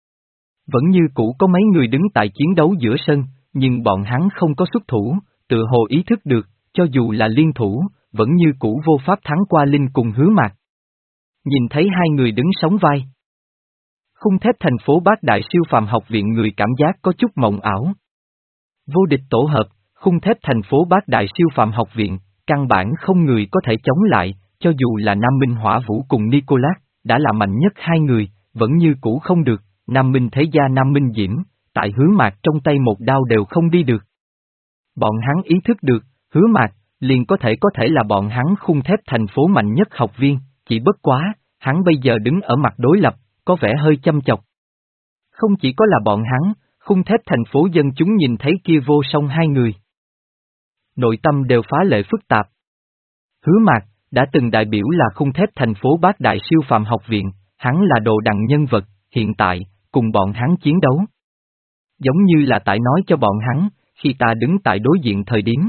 Vẫn như cũ có mấy người đứng tại chiến đấu giữa sân, nhưng bọn hắn không có xuất thủ, tự hồ ý thức được, cho dù là liên thủ, vẫn như cũ vô pháp thắng qua Linh cùng Hứa Mạc. Nhìn thấy hai người đứng sóng vai. Khung thép thành phố Bát Đại Siêu Phàm Học Viện người cảm giác có chút mộng ảo. Vô địch tổ hợp, khung thép thành phố Bát Đại Siêu Phàm Học Viện, căn bản không người có thể chống lại, cho dù là Nam Minh Hỏa Vũ cùng Nicolas, đã là mạnh nhất hai người, vẫn như cũ không được, Nam Minh Thế Gia Nam Minh Diễm, tại Hứa Mạc trong tay một đao đều không đi được. Bọn hắn ý thức được, Hứa Mạc, liền có thể có thể là bọn hắn khung thép thành phố mạnh nhất học viên, chỉ bất quá, hắn bây giờ đứng ở mặt đối lập, có vẻ hơi chăm chọc. Không chỉ có là bọn hắn, khung thép thành phố dân chúng nhìn thấy kia vô song hai người. Nội tâm đều phá lệ phức tạp. Hứa Mạc, đã từng đại biểu là khung thép thành phố Bát Đại Siêu Phàm Học Viện, hắn là đồ đằng nhân vật, hiện tại, cùng bọn hắn chiến đấu. Giống như là tại nói cho bọn hắn, khi ta đứng tại đối diện thời điểm.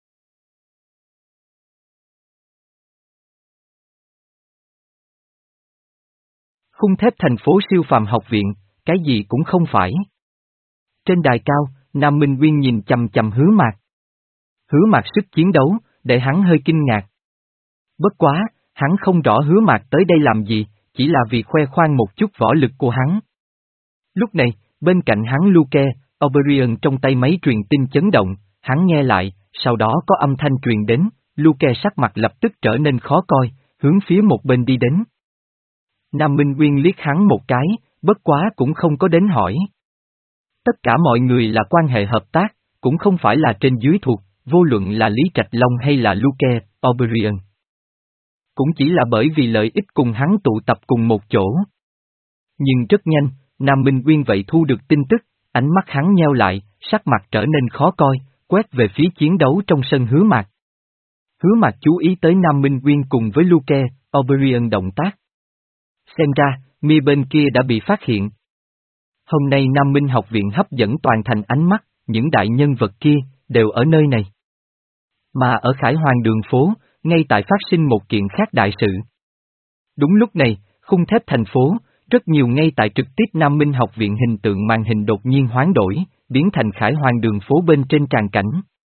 Khung thép thành phố Siêu Phàm Học Viện, cái gì cũng không phải. Trên đài cao, Nam Minh Nguyên nhìn chằm chằm Hứa Mạc. Hứa Mạc sức chiến đấu, để hắn hơi kinh ngạc. Bất quá, hắn không rõ Hứa Mạc tới đây làm gì, chỉ là vì khoe khoang một chút võ lực của hắn. Lúc này, bên cạnh hắn Luke, Oberyn trong tay máy truyền tin chấn động, hắn nghe lại, sau đó có âm thanh truyền đến, Luke sắc mặt lập tức trở nên khó coi, hướng phía một bên đi đến. Nam Minh Nguyên liếc hắn một cái, bất quá cũng không có đến hỏi. Tất cả mọi người là quan hệ hợp tác, cũng không phải là trên dưới thuộc, vô luận là Lý Trạch Long hay là Luke, Oberyn. Cũng chỉ là bởi vì lợi ích cùng hắn tụ tập cùng một chỗ. Nhưng rất nhanh, Nam Minh Nguyên vậy thu được tin tức, ánh mắt hắn nheo lại, sắc mặt trở nên khó coi, quét về phía chiến đấu trong sân Hứa Mạc. Hứa Mạc chú ý tới Nam Minh Nguyên cùng với Luke, Oberyn động tác. Xem ra, mi bên kia đã bị phát hiện. Hôm nay Nam Minh học viện hấp dẫn toàn thành ánh mắt, những đại nhân vật kia, đều ở nơi này. Mà ở Khải Hoàng đường phố, ngay tại phát sinh một kiện khác đại sự. Đúng lúc này, khung thép thành phố, rất nhiều ngay tại trực tiếp Nam Minh học viện hình tượng màn hình đột nhiên hoán đổi, biến thành Khải Hoàng đường phố bên trên tràn cảnh.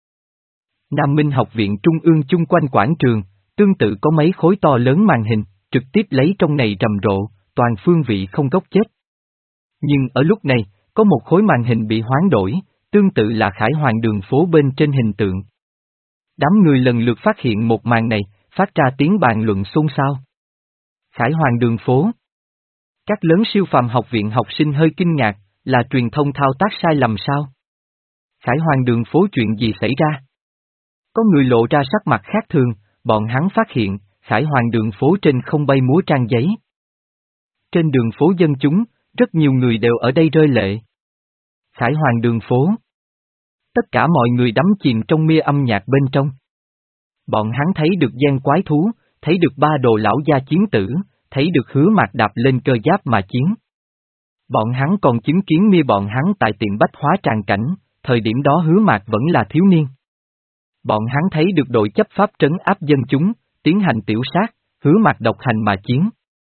Nam Minh học viện trung ương chung quanh quảng trường, tương tự có mấy khối to lớn màn hình, trực tiếp lấy trong này rầm rộ, toàn phương vị không góc chết. Nhưng ở lúc này, có một khối màn hình bị hoán đổi, tương tự là Khải Hoàng đường phố bên trên hình tượng. Đám người lần lượt phát hiện một màn này, phát ra tiếng bàn luận xôn xao. Khải Hoàng đường phố. Các lớn siêu phàm học viện học sinh hơi kinh ngạc, là truyền thông thao tác sai lầm sao? Khải Hoàng đường phố chuyện gì xảy ra? Có người lộ ra sắc mặt khác thường, bọn hắn phát hiện, Khải Hoàng đường phố trên không bay múa trang giấy. Trên đường phố dân chúng, rất nhiều người đều ở đây rơi lệ. Khải Hoàng đường phố. Tất cả mọi người đắm chìm trong mê âm nhạc bên trong. Bọn hắn thấy được gian quái thú, thấy được ba đồ lão gia chiến tử, thấy được Hứa Mạc đạp lên cơ giáp mà chiến. Bọn hắn còn chứng kiến mê bọn hắn tại tiệm bách hóa tràng cảnh, thời điểm đó Hứa Mạc vẫn là thiếu niên. Bọn hắn thấy được đội chấp pháp trấn áp dân chúng, tiến hành tiểu sát, Hứa Mạc độc hành mà chiến.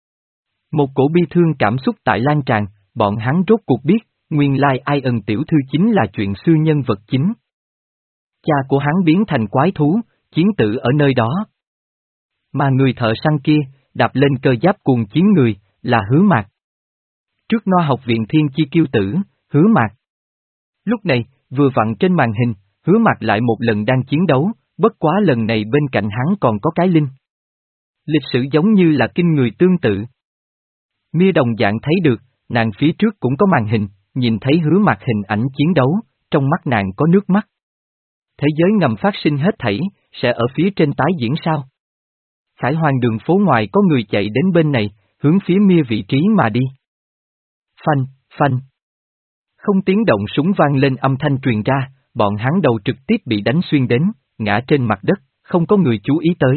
Một cổ bi thương cảm xúc tại lan tràn, bọn hắn rốt cuộc biết, nguyên lai ai ân tiểu thư chính là chuyện xưa nhân vật chính. Cha của hắn biến thành quái thú, chiến tử ở nơi đó. Mà người thợ săn kia, đạp lên cơ giáp cùng chiến người, là Hứa Mạc. Trước no học viện thiên chi kiêu tử, Hứa Mạc. Lúc này, vừa vặn trên màn hình, Hứa Mạc lại một lần đang chiến đấu, bất quá lần này bên cạnh hắn còn có cái Linh. Lịch sử giống như là kinh người tương tự. Mia đồng dạng thấy được, nàng phía trước cũng có màn hình, nhìn thấy Hứa Mạc hình ảnh chiến đấu, trong mắt nàng có nước mắt. Thế giới ngầm phát sinh hết thảy, sẽ ở phía trên tái diễn sao? Khải Hoàng đường phố ngoài có người chạy đến bên này, hướng phía Mia vị trí mà đi. Phanh, phanh. Không tiếng động súng vang lên âm thanh truyền ra, bọn hắn đầu trực tiếp bị đánh xuyên đến, ngã trên mặt đất, không có người chú ý tới.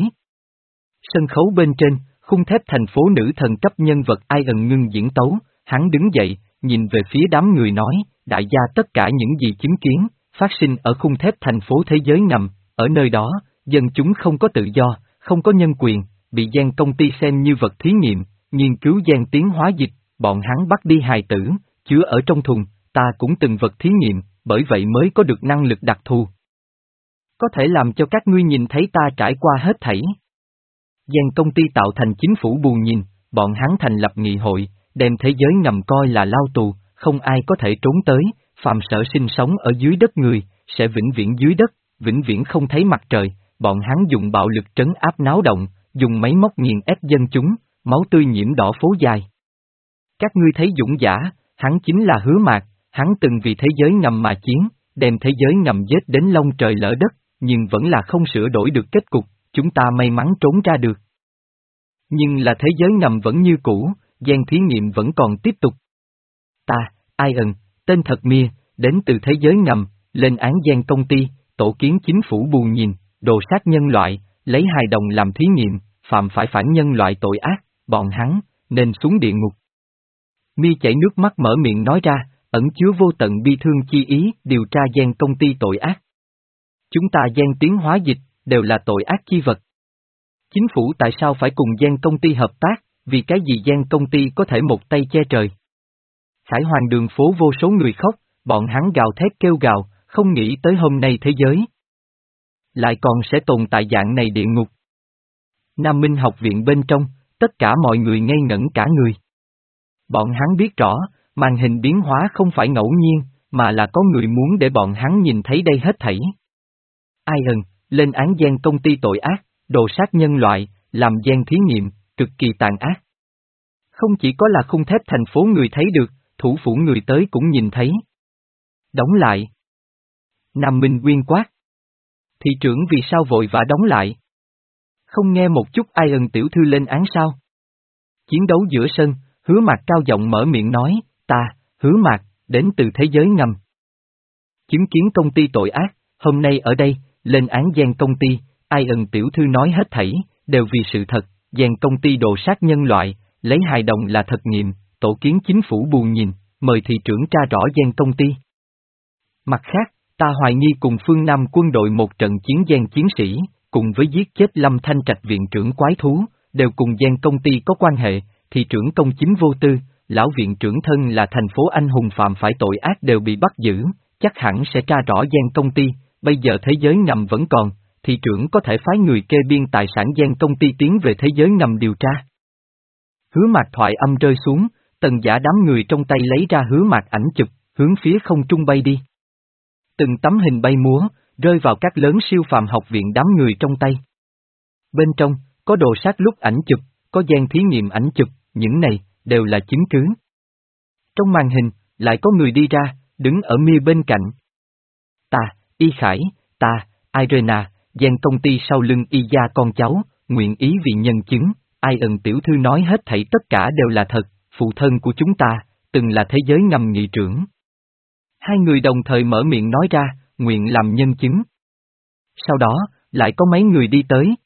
Sân khấu bên trên, khung thép thành phố nữ thần cấp nhân vật ai ẩn ngưng diễn tấu, hắn đứng dậy, nhìn về phía đám người nói, đại gia tất cả những gì chứng kiến, phát sinh ở khung thép thành phố thế giới ngầm, ở nơi đó, dân chúng không có tự do, không có nhân quyền, bị gian công ty xem như vật thí nghiệm, nghiên cứu gian tiến hóa dịch, bọn hắn bắt đi hài tử, chứa ở trong thùng, ta cũng từng vật thí nghiệm, bởi vậy mới có được năng lực đặc thù. Có thể làm cho các ngươi nhìn thấy ta trải qua hết thảy. Giang công ty tạo thành chính phủ bù nhìn, bọn hắn thành lập nghị hội, đem thế giới ngầm coi là lao tù, không ai có thể trốn tới, phàm sở sinh sống ở dưới đất người, sẽ vĩnh viễn dưới đất, vĩnh viễn không thấy mặt trời, bọn hắn dùng bạo lực trấn áp náo động, dùng máy móc nghiền ép dân chúng, máu tươi nhiễm đỏ phố dài. Các ngươi thấy dũng giả, hắn chính là Hứa Mạc, hắn từng vì thế giới ngầm mà chiến, đem thế giới ngầm giết đến long trời lỡ đất, nhưng vẫn là không sửa đổi được kết cục, chúng ta may mắn trốn ra được. Nhưng là thế giới ngầm vẫn như cũ, gian thí nghiệm vẫn còn tiếp tục. Ta, Iron, tên thật Mia, đến từ thế giới ngầm, lên án gian công ty, tổ kiến chính phủ bù nhìn, đồ sát nhân loại, lấy hài đồng làm thí nghiệm, phạm phải phản nhân loại tội ác, bọn hắn, nên xuống địa ngục. Mi chảy nước mắt mở miệng nói ra, ẩn chứa vô tận bi thương chi ý, điều tra gian công ty tội ác. Chúng ta gian tiến hóa dịch, đều là tội ác chi vật. Chính phủ tại sao phải cùng gian công ty hợp tác, vì cái gì gian công ty có thể một tay che trời. Khải Hoàn đường phố vô số người khóc, bọn hắn gào thét kêu gào, không nghĩ tới hôm nay thế giới lại còn sẽ tồn tại dạng này địa ngục. Nam Minh học viện bên trong, tất cả mọi người ngây ngẩn cả người. Bọn hắn biết rõ, màn hình biến hóa không phải ngẫu nhiên, mà là có người muốn để bọn hắn nhìn thấy đây hết thảy. Iron, lên án gian công ty tội ác, đồ sát nhân loại, làm gian thí nghiệm, cực kỳ tàn ác. Không chỉ có là khung thép thành phố người thấy được, thủ phủ người tới cũng nhìn thấy. Đóng lại. Nam Minh Nguyên quát. Thị trưởng vì sao vội vã đóng lại? Không nghe một chút Iron tiểu thư lên án sao? Chiến đấu giữa sân, Hứa Mạc cao giọng mở miệng nói, ta, Hứa Mạc, đến từ thế giới ngầm. Chứng kiến công ty tội ác, hôm nay ở đây, lên án gian công ty, Iron tiểu thư nói hết thảy, đều vì sự thật, gian công ty đồ sát nhân loại, lấy hài đồng là thật nghiệm, tổ kiến chính phủ bù nhìn, mời thị trưởng tra rõ gian công ty. Mặt khác, ta hoài nghi cùng phương Nam quân đội một trận chiến gian chiến sĩ, cùng với giết chết Lâm Thanh Trạch viện trưởng quái thú, đều cùng gian công ty có quan hệ, thị trưởng công chính vô tư, lão viện trưởng thân là thành phố anh hùng phạm phải tội ác đều bị bắt giữ, chắc hẳn sẽ tra rõ gian công ty, bây giờ thế giới ngầm vẫn còn, thị trưởng có thể phái người kê biên tài sản gian công ty tiến về thế giới ngầm điều tra. Hứa Mạc thoại âm rơi xuống, Tần Giả đám người trong tay lấy ra Hứa Mạc ảnh chụp, hướng phía không trung bay đi. Từng tấm hình bay múa, rơi vào các lớn siêu phàm học viện đám người trong tay. Bên trong, có đồ sát lúc ảnh chụp, có gian thí nghiệm ảnh chụp, những này, đều là chứng cứ. Trong màn hình, lại có người đi ra, đứng ở Mia bên cạnh. Ta, Y Khải, ta, Irena, gian công ty sau lưng Y gia con cháu, nguyện ý vì nhân chứng, Iron tiểu thư nói hết thảy tất cả đều là thật, phụ thân của chúng ta, từng là thế giới ngầm nghị trưởng. Hai người đồng thời mở miệng nói ra, nguyện làm nhân chứng. Sau đó, lại có mấy người đi tới.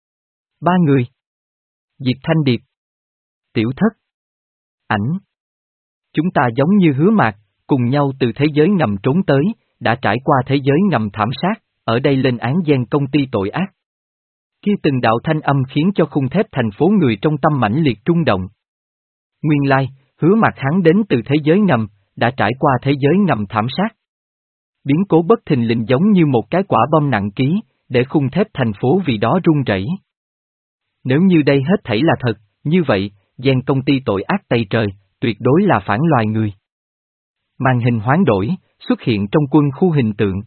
Ba người. Diệp Thanh Điệp. Tiểu Thất. Ảnh. Chúng ta giống như Hứa Mạc, cùng nhau từ thế giới ngầm trốn tới, đã trải qua thế giới ngầm thảm sát, ở đây lên án gian công ty tội ác. Kia từng đạo thanh âm khiến cho khung thép thành phố người trong tâm mãnh liệt rung động. Nguyên lai, Hứa Mạc hắn đến từ thế giới ngầm, đã trải qua thế giới ngầm thảm sát. Biến cố bất thình lình giống như một cái quả bom nặng ký, để khung thép thành phố vì đó rung rẩy. Nếu như đây hết thảy là thật, như vậy, gian công ty tội ác tày trời, tuyệt đối là phản loài người. Màn hình hoán đổi, xuất hiện trong quân khu hình tượng.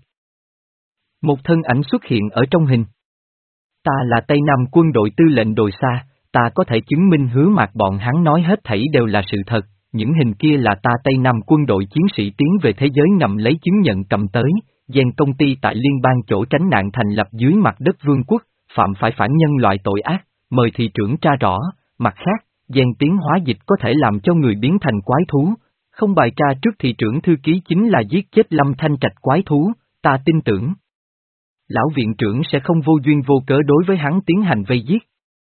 Một thân ảnh xuất hiện ở trong hình. Ta là Tây Nam quân đội tư lệnh đồi xa, ta có thể chứng minh Hứa Mạc bọn hắn nói hết thảy đều là sự thật, những hình kia là ta Tây Nam quân đội chiến sĩ tiến về thế giới ngầm lấy chứng nhận cầm tới, gian công ty tại liên bang chỗ tránh nạn thành lập dưới mặt đất vương quốc, phạm phải phản nhân loại tội ác, mời thị trưởng tra rõ, mặt khác, gian tiến hóa dịch có thể làm cho người biến thành quái thú, không bài tra trước thị trưởng thư ký chính là giết chết Lâm Thanh Trạch quái thú, ta tin tưởng. Lão viện trưởng sẽ không vô duyên vô cớ đối với hắn tiến hành vây giết.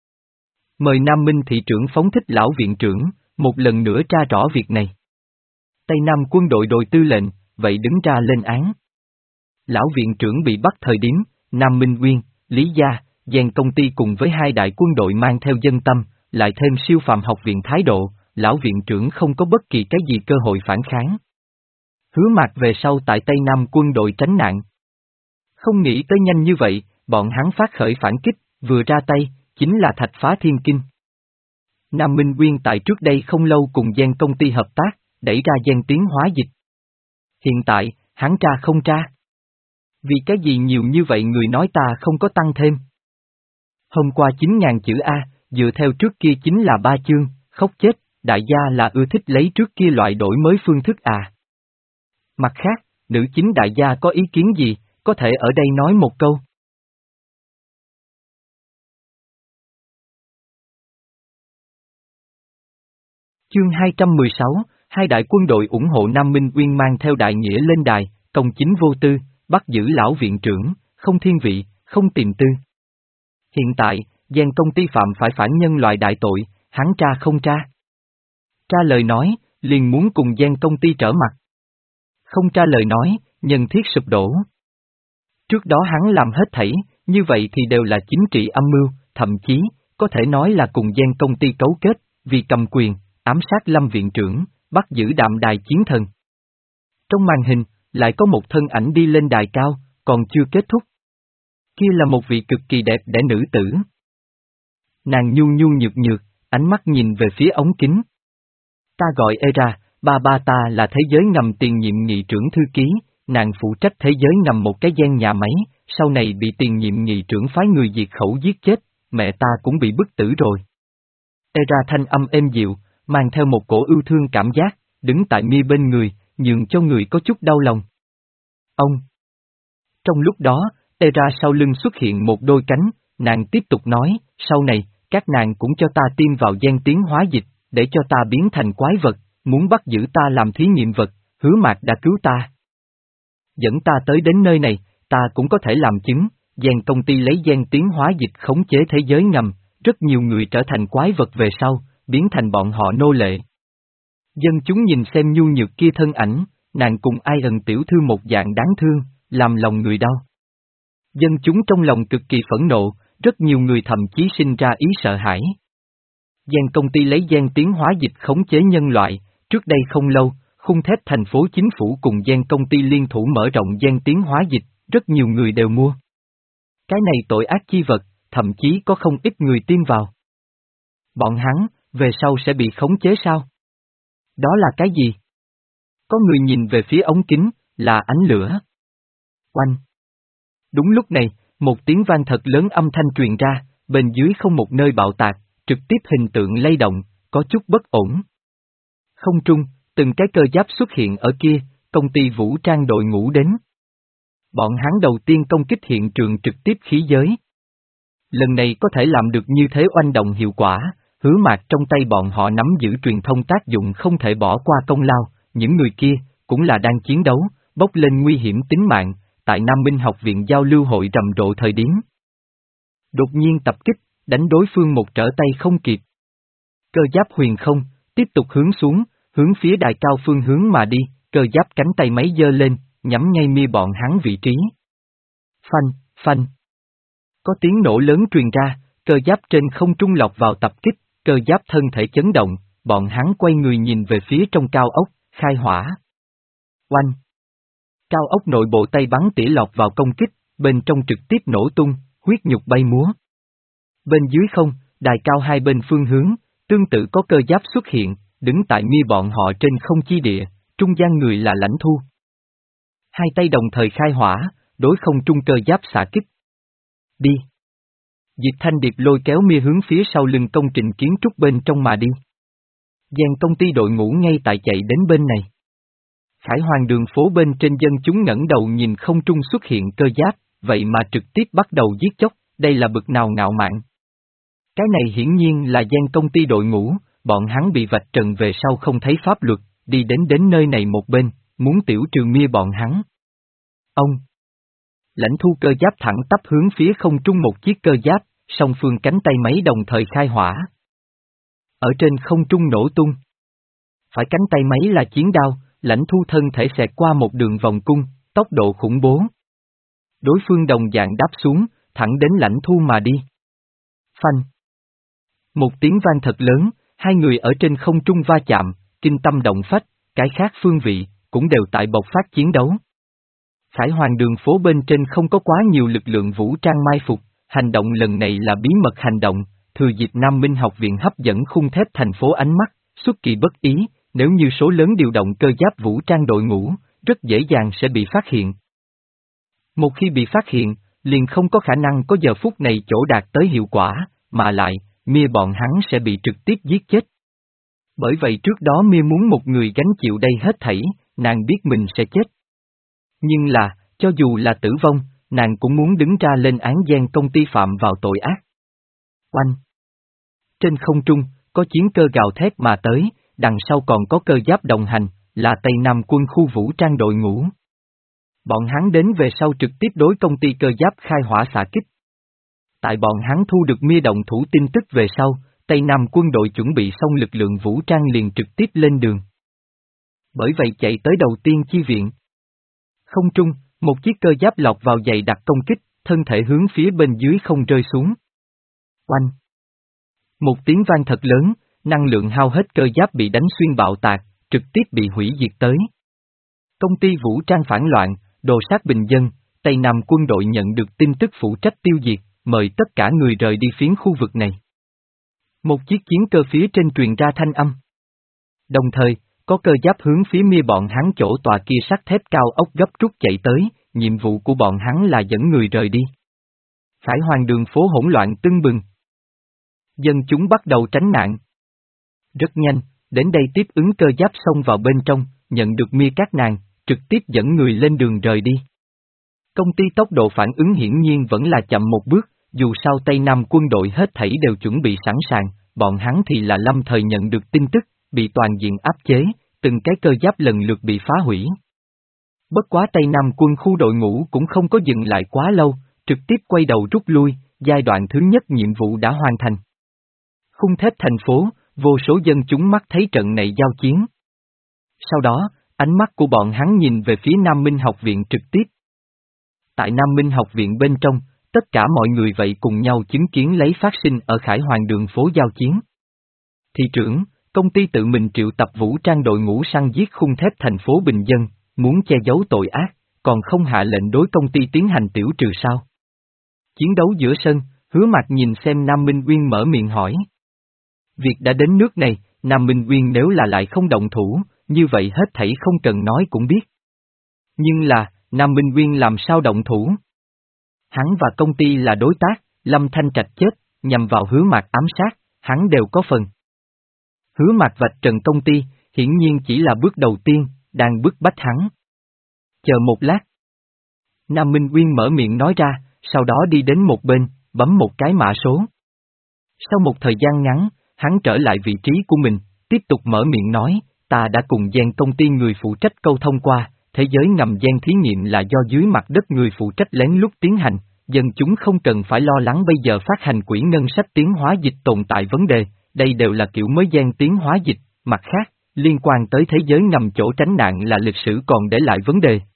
Mời Nam Minh thị trưởng phóng thích lão viện trưởng, một lần nữa tra rõ việc này. Tây Nam quân đội đội tư lệnh, vậy đứng ra lên án. Lão viện trưởng bị bắt thời điểm, Nam Minh Nguyên, Lý Gia, gian công ty cùng với hai đại quân đội mang theo dân tâm, lại thêm siêu phàm học viện thái độ, lão viện trưởng không có bất kỳ cái gì cơ hội phản kháng. Hứa Mạc về sau tại Tây Nam quân đội tránh nạn. Không nghĩ tới nhanh như vậy, bọn hắn phát khởi phản kích, vừa ra tay, chính là thạch phá thiên kinh. Nam Minh Quyên tại trước đây không lâu cùng Gen công ty hợp tác, đẩy ra Gen tiến hóa dịch. Hiện tại, hắn tra không tra. Vì cái gì nhiều như vậy người nói ta không có tăng thêm. Hôm qua chín ngàn chữ A, dựa theo trước kia chính là ba chương, khóc chết, đại gia là ưa thích lấy trước kia loại đổi mới phương thức à. Mặt khác, nữ chính đại gia có ý kiến gì, có thể ở đây nói một câu. Chương hai trăm mười sáu, hai đại quân đội ủng hộ Nam Minh Uyên mang theo đại nghĩa lên đài, công chính vô tư, bắt giữ lão viện trưởng, không thiên vị, không tìm tư. Hiện tại, Gen công ty phạm phải phản nhân loại đại tội, hắn tra không tra. Tra lời nói, liền muốn cùng Gen công ty trở mặt. Không tra lời nói, nhân thiết sụp đổ. Trước đó hắn làm hết thảy, như vậy thì đều là chính trị âm mưu, thậm chí, có thể nói là cùng Gen công ty cấu kết, vì cầm quyền, ám sát Lâm viện trưởng, bắt giữ đạm đài chiến thần. Trong màn hình, lại có một thân ảnh đi lên đài cao, còn chưa kết thúc. Kia là một vị cực kỳ đẹp đẽ nữ tử. Nàng nhu nhu nhược nhược, ánh mắt nhìn về phía ống kính. Ta gọi Era, ba ba ta là thế giới ngầm tiền nhiệm nghị trưởng thư ký, nàng phụ trách thế giới ngầm một cái gen nhà máy, sau này bị tiền nhiệm nghị trưởng phái người diệt khẩu giết chết, mẹ ta cũng bị bức tử rồi. Era thanh âm êm dịu, mang theo một cổ ưu thương cảm giác, đứng tại mi bên người, nhường cho người có chút đau lòng. Ông! Trong lúc đó, Era sau lưng xuất hiện một đôi cánh, nàng tiếp tục nói, sau này, các nàng cũng cho ta tiêm vào gen tiến hóa dịch, để cho ta biến thành quái vật, muốn bắt giữ ta làm thí nghiệm vật, Hứa Mạc đã cứu ta. Dẫn ta tới đến nơi này, ta cũng có thể làm chứng, gen công ty lấy gen tiến hóa dịch khống chế thế giới ngầm, rất nhiều người trở thành quái vật về sau, biến thành bọn họ nô lệ. Dân chúng nhìn xem nhu nhược kia thân ảnh, nàng cùng ai ẩn tiểu thư một dạng đáng thương, làm lòng người đau. Dân chúng trong lòng cực kỳ phẫn nộ, rất nhiều người thậm chí sinh ra ý sợ hãi. Gen công ty lấy gen tiến hóa dịch khống chế nhân loại, trước đây không lâu, khung thép thành phố chính phủ cùng gen công ty liên thủ mở rộng gen tiến hóa dịch, rất nhiều người đều mua. Cái này tội ác chi vật, thậm chí có không ít người tiêm vào. Bọn hắn, về sau sẽ bị khống chế sao? Đó là cái gì? Có người nhìn về phía ống kính, là ánh lửa. Oanh! Đúng lúc này, một tiếng vang thật lớn âm thanh truyền ra, bên dưới không một nơi bạo tạc, trực tiếp hình tượng lay động, có chút bất ổn. Không trung, từng cái cơ giáp xuất hiện ở kia, công ty vũ trang đội ngũ đến. Bọn hắn đầu tiên công kích hiện trường trực tiếp khí giới. Lần này có thể làm được như thế oanh động hiệu quả, Hứa Mạc trong tay bọn họ nắm giữ truyền thông tác dụng không thể bỏ qua công lao, những người kia, cũng là đang chiến đấu, bốc lên nguy hiểm tính mạng, tại Nam Minh học viện giao lưu hội rầm rộ thời điểm. Đột nhiên tập kích, đánh đối phương một trở tay không kịp. Cơ giáp huyền không, tiếp tục hướng xuống, hướng phía đài cao phương hướng mà đi, cơ giáp cánh tay máy giơ lên, nhắm ngay mi bọn hắn vị trí. Phanh, phanh. Có tiếng nổ lớn truyền ra, cơ giáp trên không trung lọt vào tập kích, cơ giáp thân thể chấn động, bọn hắn quay người nhìn về phía trong cao ốc, khai hỏa. Oanh. Cao ốc nội bộ tay bắn tỉa lọt vào công kích, bên trong trực tiếp nổ tung, huyết nhục bay múa. Bên dưới không, đài cao hai bên phương hướng, tương tự có cơ giáp xuất hiện, đứng tại mi bọn họ trên không chi địa, trung gian người là Lãnh Thu. Hai tay đồng thời khai hỏa, đối không trung cơ giáp xạ kích. Đi! Diệp Thanh Điệp lôi kéo mi hướng phía sau lưng công trình kiến trúc bên trong mà đi. Gen công ty đội ngũ ngay tại chạy đến bên này. Khải Hoàng đường phố bên trên dân chúng ngẩng đầu nhìn không trung xuất hiện cơ giáp, vậy mà trực tiếp bắt đầu giết chóc, đây là bực nào ngạo mạn. Cái này hiển nhiên là Gen công ty đội ngũ, bọn hắn bị vạch trần về sau không thấy pháp luật, đi đến đến nơi này một bên, muốn tiểu trừ mia bọn hắn. Ông! Lãnh Thu cơ giáp thẳng tắp hướng phía không trung một chiếc cơ giáp, song phương cánh tay máy đồng thời khai hỏa. Ở trên không trung nổ tung. Phải cánh tay máy là chiến đao, Lãnh Thu thân thể xẹt qua một đường vòng cung, tốc độ khủng bố. Đối phương đồng dạng đáp xuống, thẳng đến Lãnh Thu mà đi. Phanh. Một tiếng vang thật lớn, hai người ở trên không trung va chạm, kinh tâm động phách, cái khác phương vị, cũng đều tại bộc phát chiến đấu. Khải Hoàn đường phố bên trên không có quá nhiều lực lượng vũ trang mai phục, hành động lần này là bí mật hành động, thừa dịp Nam Minh học viện hấp dẫn khung thép thành phố ánh mắt, xuất kỳ bất ý, nếu như số lớn điều động cơ giáp vũ trang đội ngũ, rất dễ dàng sẽ bị phát hiện. Một khi bị phát hiện, liền không có khả năng có giờ phút này chỗ đạt tới hiệu quả, mà lại, Mia bọn hắn sẽ bị trực tiếp giết chết. Bởi vậy trước đó Mia muốn một người gánh chịu đây hết thảy, nàng biết mình sẽ chết. Nhưng là, cho dù là tử vong, nàng cũng muốn đứng ra lên án gian công ty phạm vào tội ác. Oanh! Trên không trung, có chiến cơ gào thét mà tới, đằng sau còn có cơ giáp đồng hành, là Tây Nam quân khu vũ trang đội ngũ. Bọn hắn đến về sau trực tiếp đối công ty cơ giáp khai hỏa xạ kích. Tại bọn hắn thu được Mia động thủ tin tức về sau, Tây Nam quân đội chuẩn bị xong lực lượng vũ trang liền trực tiếp lên đường. Bởi vậy chạy tới đầu tiên chi viện. Không trung, một chiếc cơ giáp lọt vào dày đặc công kích, thân thể hướng phía bên dưới không rơi xuống. Oanh! Một tiếng vang thật lớn, năng lượng hao hết cơ giáp bị đánh xuyên bạo tạc, trực tiếp bị hủy diệt tới. Công ty vũ trang phản loạn, đồ sát bình dân, Tây Nam quân đội nhận được tin tức phụ trách tiêu diệt, mời tất cả người rời đi phiến khu vực này. Một chiếc chiến cơ phía trên truyền ra thanh âm. Đồng thời, có cơ giáp hướng phía Mia bọn hắn chỗ tòa kia sắt thép cao ốc gấp rút chạy tới, nhiệm vụ của bọn hắn là dẫn người rời đi. Khải Hoàn đường phố hỗn loạn tưng bừng. Dân chúng bắt đầu tránh nạn. Rất nhanh, đến đây tiếp ứng cơ giáp xông vào bên trong, nhận được Mia các nàng, trực tiếp dẫn người lên đường rời đi. Công ty tốc độ phản ứng hiển nhiên vẫn là chậm một bước, dù sao Tây Nam quân đội hết thảy đều chuẩn bị sẵn sàng, bọn hắn thì là lâm thời nhận được tin tức, bị toàn diện áp chế, từng cái cơ giáp lần lượt bị phá hủy. Bất quá Tây Nam quân khu đội ngũ cũng không có dừng lại quá lâu, trực tiếp quay đầu rút lui, giai đoạn thứ nhất nhiệm vụ đã hoàn thành. Khung thép thành phố, vô số dân chúng mắt thấy trận này giao chiến. Sau đó, ánh mắt của bọn hắn nhìn về phía Nam Minh học viện trực tiếp. Tại Nam Minh học viện bên trong, tất cả mọi người vậy cùng nhau chứng kiến lấy phát sinh ở Khải Hoàn đường phố giao chiến. Thị trưởng, công ty tự mình triệu tập vũ trang đội ngũ săn giết khung thép thành phố bình dân, muốn che giấu tội ác, còn không hạ lệnh đối công ty tiến hành tiểu trừ sao? Chiến đấu giữa sân, Hứa Mạc nhìn xem Nam Minh Uyên mở miệng hỏi. Việc đã đến nước này, Nam Minh Uyên nếu là lại không động thủ, như vậy hết thảy không cần nói cũng biết. Nhưng là, Nam Minh Uyên làm sao động thủ? Hắn và công ty là đối tác, Lâm Thanh Trạch chết, nhằm vào Hứa Mạc ám sát, hắn đều có phần. Hứa Mạc vạch trần công ty, hiển nhiên chỉ là bước đầu tiên, đang bức bách hắn. Chờ một lát. Nam Minh Uyên mở miệng nói ra, sau đó đi đến một bên, bấm một cái mã số. Sau một thời gian ngắn, hắn trở lại vị trí của mình, tiếp tục mở miệng nói, ta đã cùng gian công ty người phụ trách câu thông qua, thế giới ngầm gian thí nghiệm là do dưới mặt đất người phụ trách lén lút tiến hành, dân chúng không cần phải lo lắng bây giờ phát hành quỹ ngân sách tiến hóa dịch tồn tại vấn đề, đây đều là kiểu mới gian tiến hóa dịch, mặt khác, liên quan tới thế giới ngầm chỗ tránh nạn là lịch sử còn để lại vấn đề.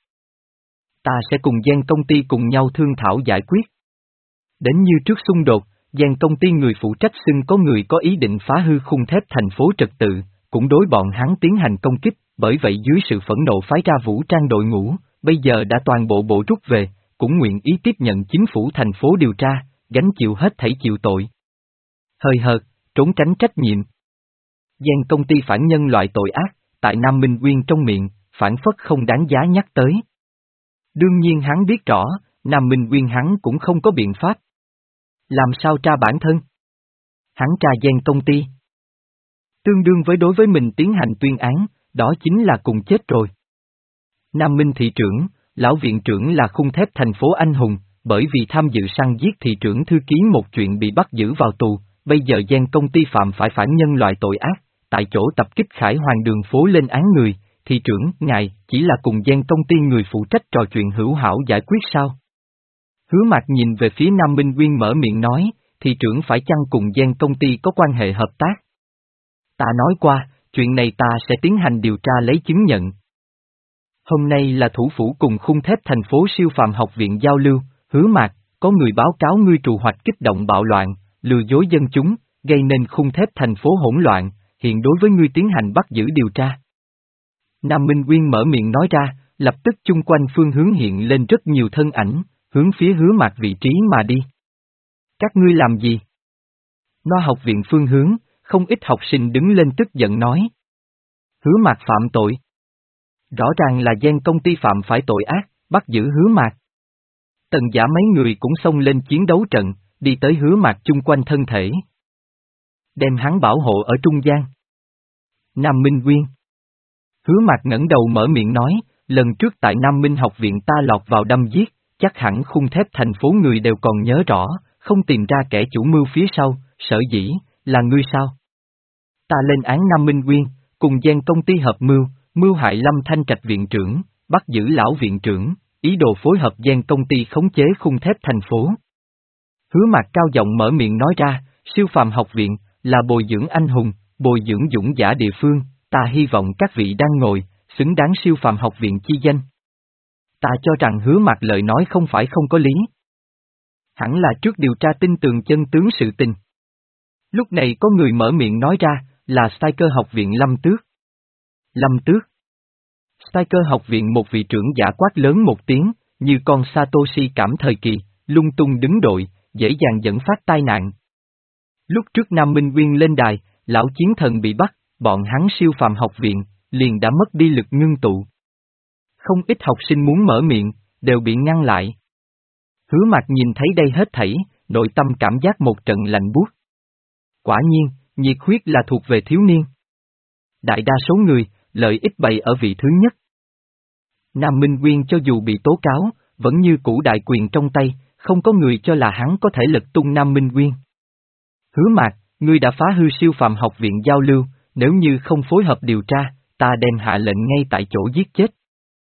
Ta sẽ cùng gian công ty cùng nhau thương thảo giải quyết. Đến như trước xung đột, gian công ty người phụ trách xưng có người có ý định phá hư khung thép thành phố trật tự, cũng đối bọn hắn tiến hành công kích, bởi vậy dưới sự phẫn nộ phái ra vũ trang đội ngũ, bây giờ đã toàn bộ bộ rút về, cũng nguyện ý tiếp nhận chính phủ thành phố điều tra, gánh chịu hết thảy chịu tội. Hời hợt, trốn tránh trách nhiệm. Gian công ty phản nhân loại tội ác, tại Nam Minh Uyên trong miệng, phản phất không đáng giá nhắc tới. Đương nhiên hắn biết rõ, Nam Minh Uyên hắn cũng không có biện pháp. Làm sao tra bản thân? Hắn tra gian công ty. Tương đương với đối với mình tiến hành tuyên án, đó chính là cùng chết rồi. Nam Minh thị trưởng, lão viện trưởng là khung thép thành phố anh hùng, bởi vì tham dự săn giết thị trưởng thư ký một chuyện bị bắt giữ vào tù, bây giờ gian công ty phạm phải phản nhân loại tội ác, tại chỗ tập kích Khải Hoàn đường phố lên án người, thị trưởng, ngài, chỉ là cùng gian công ty người phụ trách trò chuyện hữu hảo giải quyết sao? Hứa Mạc nhìn về phía Nam Minh Uyên mở miệng nói, thị trưởng phải chăng cùng gian công ty có quan hệ hợp tác? Ta nói qua, chuyện này ta sẽ tiến hành điều tra lấy chứng nhận. Hôm nay là thủ phủ cùng khung thép thành phố siêu phàm học viện giao lưu, Hứa Mạc, có người báo cáo ngươi trù hoạch kích động bạo loạn, lừa dối dân chúng, gây nên khung thép thành phố hỗn loạn, hiện đối với ngươi tiến hành bắt giữ điều tra. Nam Minh Uyên mở miệng nói ra, lập tức chung quanh phương hướng hiện lên rất nhiều thân ảnh, hướng phía Hứa Mạc vị trí mà đi. Các ngươi làm gì? No học viện phương hướng, không ít học sinh đứng lên tức giận nói. Hứa Mạc phạm tội. Rõ ràng là gian công ty phạm phải tội ác, bắt giữ Hứa Mạc. Tần Giả mấy người cũng xông lên chiến đấu trận, đi tới Hứa Mạc chung quanh thân thể. Đem hắn bảo hộ ở trung gian. Nam Minh Nguyên. Hứa Mạc ngẩng đầu mở miệng nói, lần trước tại Nam Minh học viện ta lọt vào đâm giết, chắc hẳn khung thép thành phố người đều còn nhớ rõ, không tìm ra kẻ chủ mưu phía sau, sở dĩ, là ngươi sao? Ta lên án Nam Minh Nguyên, cùng gian công ty hợp mưu, mưu hại Lâm Thanh Trạch viện trưởng, bắt giữ lão viện trưởng, ý đồ phối hợp gian công ty khống chế khung thép thành phố. Hứa Mạc cao giọng mở miệng nói ra, siêu phàm học viện, là bồi dưỡng anh hùng, bồi dưỡng dũng giả địa phương, ta hy vọng các vị đang ngồi, xứng đáng siêu phàm học viện chi danh. Ta cho rằng Hứa Mạc lời nói không phải không có lý. Hẳn là trước điều tra tin tường chân tướng sự tình. Lúc này có người mở miệng nói ra, là Striker học viện Lâm Tước. Lâm Tước. Striker học viện một vị trưởng giả quát lớn một tiếng, như con Satoshi cảm thời kỳ, lung tung đứng đội, dễ dàng dẫn phát tai nạn. Lúc trước Nam Minh Nguyên lên đài, lão chiến thần bị bắt, bọn hắn siêu phàm học viện, liền đã mất đi lực ngưng tụ. Không ít học sinh muốn mở miệng, đều bị ngăn lại. Hứa Mạc nhìn thấy đây hết thảy, nội tâm cảm giác một trận lạnh buốt. Quả nhiên, nhiệt huyết là thuộc về thiếu niên. Đại đa số người, lợi ích bày ở vị thứ nhất. Nam Minh Nguyên cho dù bị tố cáo, vẫn như cũ đại quyền trong tay, không có người cho là hắn có thể lật tung Nam Minh Nguyên. Hứa Mạc, ngươi đã phá hư siêu phàm học viện giao lưu, nếu như không phối hợp điều tra, ta đem hạ lệnh ngay tại chỗ giết chết.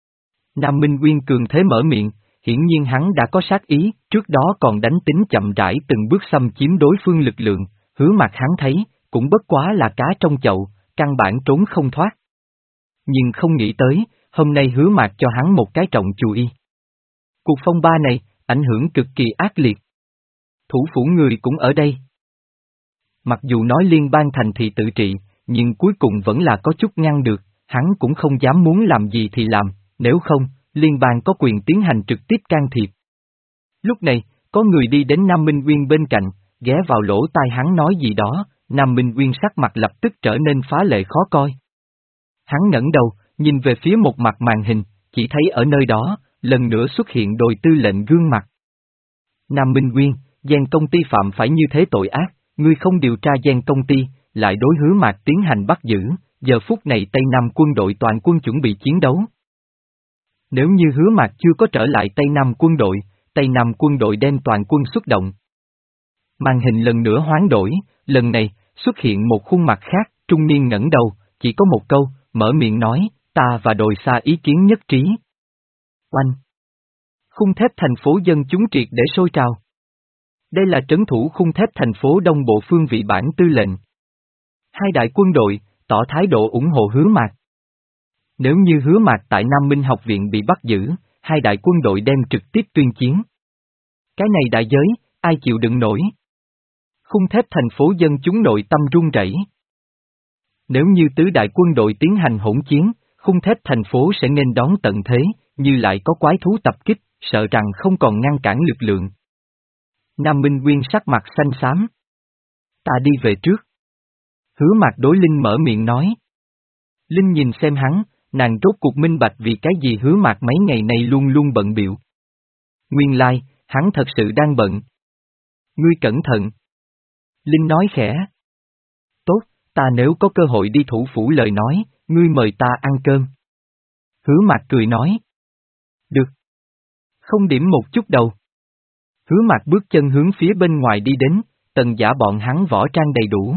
Nam Minh Nguyên cường thế mở miệng, hiển nhiên hắn đã có sát ý, trước đó còn đánh tính chậm rãi từng bước xâm chiếm đối phương lực lượng, Hứa Mạc hắn thấy, cũng bất quá là cá trong chậu, căn bản trốn không thoát. Nhưng không nghĩ tới, hôm nay Hứa Mạc cho hắn một cái trọng chú ý. Cuộc phong ba này, ảnh hưởng cực kỳ ác liệt. Thủ phủ người cũng ở đây. Mặc dù nói liên bang thành thị tự trị, nhưng cuối cùng vẫn là có chút ngăn được, hắn cũng không dám muốn làm gì thì làm, nếu không, liên bang có quyền tiến hành trực tiếp can thiệp. Lúc này, có người đi đến Nam Minh Nguyên bên cạnh, ghé vào lỗ tai hắn nói gì đó, Nam Minh Nguyên sắc mặt lập tức trở nên phá lệ khó coi. Hắn ngẩng đầu, nhìn về phía một mặt màn hình, chỉ thấy ở nơi đó, lần nữa xuất hiện đồi tư lệnh gương mặt. Nam Minh Nguyên, gian công ty phạm phải như thế tội ác, ngươi không điều tra gian công ty, lại đối Hứa Mạc tiến hành bắt giữ, giờ phút này Tây Nam quân đội toàn quân chuẩn bị chiến đấu. Nếu như Hứa Mạc chưa có trở lại Tây Nam quân đội, Tây Nam quân đội đem toàn quân xuất động. Màn hình lần nữa hoán đổi, lần này, xuất hiện một khuôn mặt khác, trung niên ngẩng đầu, chỉ có một câu, mở miệng nói, ta và đồi xa ý kiến nhất trí. Oanh! Khung thép thành phố dân chúng triệt để sôi trào. Đây là trấn thủ khung thép thành phố Đông Bộ phương vị bản tư lệnh. Hai đại quân đội, tỏ thái độ ủng hộ Hứa Mạc. Nếu như Hứa Mạc tại Nam Minh học viện bị bắt giữ, hai đại quân đội đem trực tiếp tuyên chiến. Cái này đại giới, ai chịu đựng nổi? Khung thép thành phố dân chúng nội tâm run rẩy. Nếu như tứ đại quân đội tiến hành hỗn chiến, khung thép thành phố sẽ nên đón tận thế, như lại có quái thú tập kích, sợ rằng không còn ngăn cản lực lượng. Nam Minh Nguyên sắc mặt xanh xám. Ta đi về trước. Hứa Mạc đối Linh mở miệng nói. Linh nhìn xem hắn, nàng rốt cuộc minh bạch vì cái gì Hứa Mạc mấy ngày nay luôn luôn bận bịu. Nguyên lai, like, hắn thật sự đang bận. Ngươi cẩn thận. Linh nói khẽ. Tốt, ta nếu có cơ hội đi thủ phủ lời nói, ngươi mời ta ăn cơm. Hứa Mạc cười nói. Được. Không điểm một chút đầu. Hứa Mạc bước chân hướng phía bên ngoài đi đến, Tần Giả bọn hắn võ trang đầy đủ.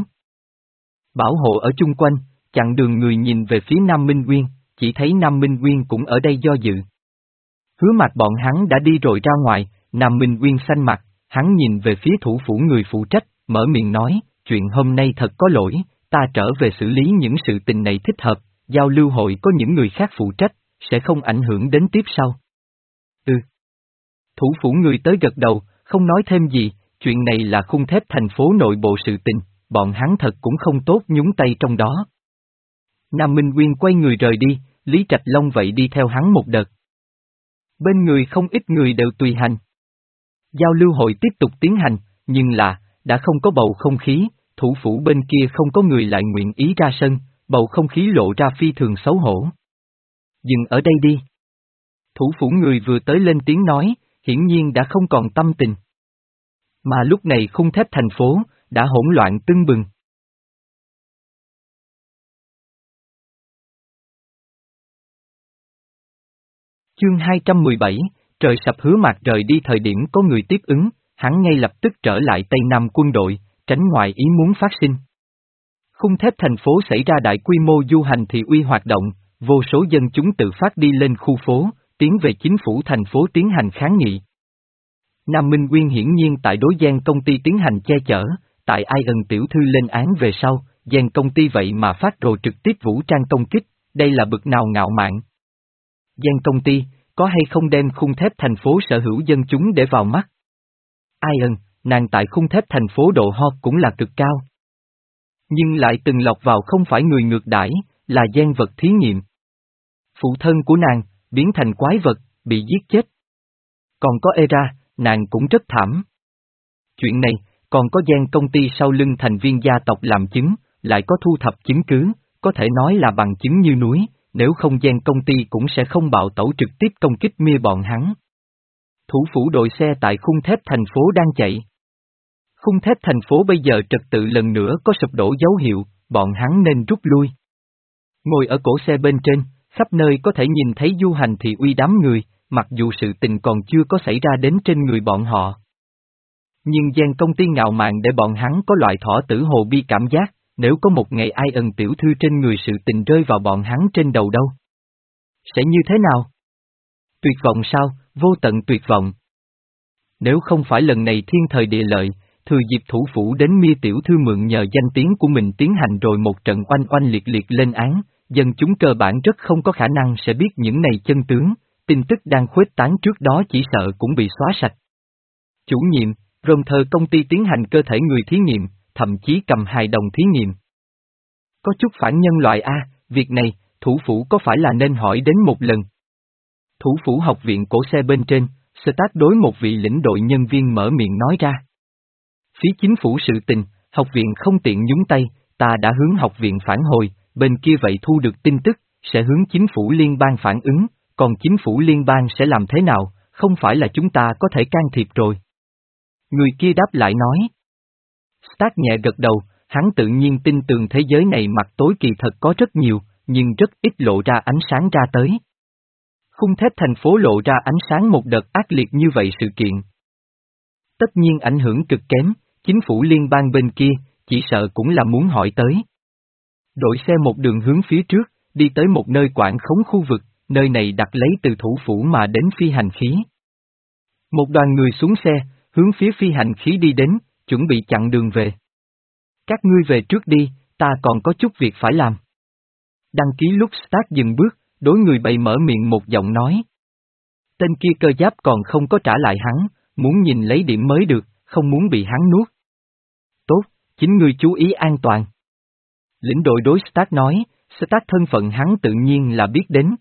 Bảo hộ ở chung quanh, chặn đường người nhìn về phía Nam Minh Nguyên, chỉ thấy Nam Minh Nguyên cũng ở đây do dự. Hứa Mạc bọn hắn đã đi rồi ra ngoài, Nam Minh Nguyên xanh mặt, hắn nhìn về phía thủ phủ người phụ trách, mở miệng nói, chuyện hôm nay thật có lỗi, ta trở về xử lý những sự tình này thích hợp, giao lưu hội có những người khác phụ trách, sẽ không ảnh hưởng đến tiếp sau. Ừ. Thủ phủ người tới gật đầu, không nói thêm gì, chuyện này là khung thép thành phố nội bộ sự tình, bọn hắn thật cũng không tốt nhúng tay trong đó. Nam Minh Nguyên quay người rời đi, Lý Trạch Long vậy đi theo hắn một đợt. Bên người không ít người đều tùy hành. Giao lưu hội tiếp tục tiến hành, nhưng là, đã không có bầu không khí, thủ phủ bên kia không có người lại nguyện ý ra sân, bầu không khí lộ ra phi thường xấu hổ. Dừng ở đây đi. Thủ phủ người vừa tới lên tiếng nói, hiển nhiên đã không còn tâm tình. Mà lúc này khung thép thành phố, đã hỗn loạn tưng bừng. Chương hai trăm mười bảy, trời sập Hứa Mạc rời đi thời điểm có người tiếp ứng, hắn ngay lập tức trở lại Tây Nam quân đội, tránh ngoài ý muốn phát sinh. Khung thép thành phố xảy ra đại quy mô du hành thị uy hoạt động, vô số dân chúng tự phát đi lên khu phố, tiến về chính phủ thành phố tiến hành kháng nghị. Nam Minh Nguyên hiển nhiên tại đối gian công ty tiến hành che chở, tại ai ân tiểu thư lên án về sau, gian công ty vậy mà phát rồ trực tiếp vũ trang công kích, đây là bực nào ngạo mạn. Gian công ty, có hay không đem khung thép thành phố sở hữu dân chúng để vào mắt? Ai ân, nàng tại khung thép thành phố độ ho cũng là cực cao. Nhưng lại từng lọc vào không phải người ngược đãi, là gian vật thí nghiệm. Phụ thân của nàng, biến thành quái vật, bị giết chết. Còn có Era, nàng cũng rất thảm. Chuyện này, còn có gian công ty sau lưng thành viên gia tộc làm chứng, lại có thu thập chứng cứ, có thể nói là bằng chứng như núi, nếu không gian công ty cũng sẽ không bạo tẩu trực tiếp công kích mia bọn hắn. Thủ phủ đội xe tại khung thép thành phố đang chạy. Khung thép thành phố bây giờ trật tự lần nữa có sụp đổ dấu hiệu, bọn hắn nên rút lui. Ngồi ở cổ xe bên trên, khắp nơi có thể nhìn thấy du hành thị uy đám người, mặc dù sự tình còn chưa có xảy ra đến trên người bọn họ. Nhưng gian công ty ngạo mạn để bọn hắn có loại thỏ tử hồ bi cảm giác, nếu có một ngày ai ân tiểu thư trên người sự tình rơi vào bọn hắn trên đầu đâu. Sẽ như thế nào? Tuyệt vọng sao, vô tận tuyệt vọng. Nếu không phải lần này thiên thời địa lợi, thừa dịp thủ phủ đến Mia tiểu thư mượn nhờ danh tiếng của mình tiến hành rồi một trận oanh oanh liệt liệt lên án, dân chúng cơ bản rất không có khả năng sẽ biết những này chân tướng, tin tức đang khuếch tán trước đó chỉ sợ cũng bị xóa sạch. Chủ nhiệm, rồng thờ công ty tiến hành cơ thể người thí nghiệm, thậm chí cầm hài đồng thí nghiệm. Có chút phản nhân loại A, việc này, thủ phủ có phải là nên hỏi đến một lần? Thủ phủ học viện cổ xe bên trên, Stark đối một vị lĩnh đội nhân viên mở miệng nói ra. Phía chính phủ sự tình, học viện không tiện nhúng tay, ta đã hướng học viện phản hồi, bên kia vậy thu được tin tức, sẽ hướng chính phủ liên bang phản ứng, còn chính phủ liên bang sẽ làm thế nào, không phải là chúng ta có thể can thiệp rồi. Người kia đáp lại nói. Stark nhẹ gật đầu, hắn tự nhiên tin tưởng thế giới này mặt tối kỳ thật có rất nhiều, nhưng rất ít lộ ra ánh sáng ra tới. Khung thép thành phố lộ ra ánh sáng một đợt ác liệt như vậy sự kiện. Tất nhiên ảnh hưởng cực kém, chính phủ liên bang bên kia, chỉ sợ cũng là muốn hỏi tới. Đội xe một đường hướng phía trước, đi tới một nơi quản khống khu vực, nơi này đặt lấy từ thủ phủ mà đến phi hành khí. Một đoàn người xuống xe, hướng phía phi hành khí đi đến, chuẩn bị chặn đường về. Các ngươi về trước đi, ta còn có chút việc phải làm. Đăng ký lúc Stark dừng bước, đối người bày mở miệng một giọng nói. Tên kia cơ giáp còn không có trả lại hắn, muốn nhìn lấy điểm mới được, không muốn bị hắn nuốt. Tốt, chính ngươi chú ý an toàn. Lĩnh đội đối Stark nói, Stark thân phận hắn tự nhiên là biết đến.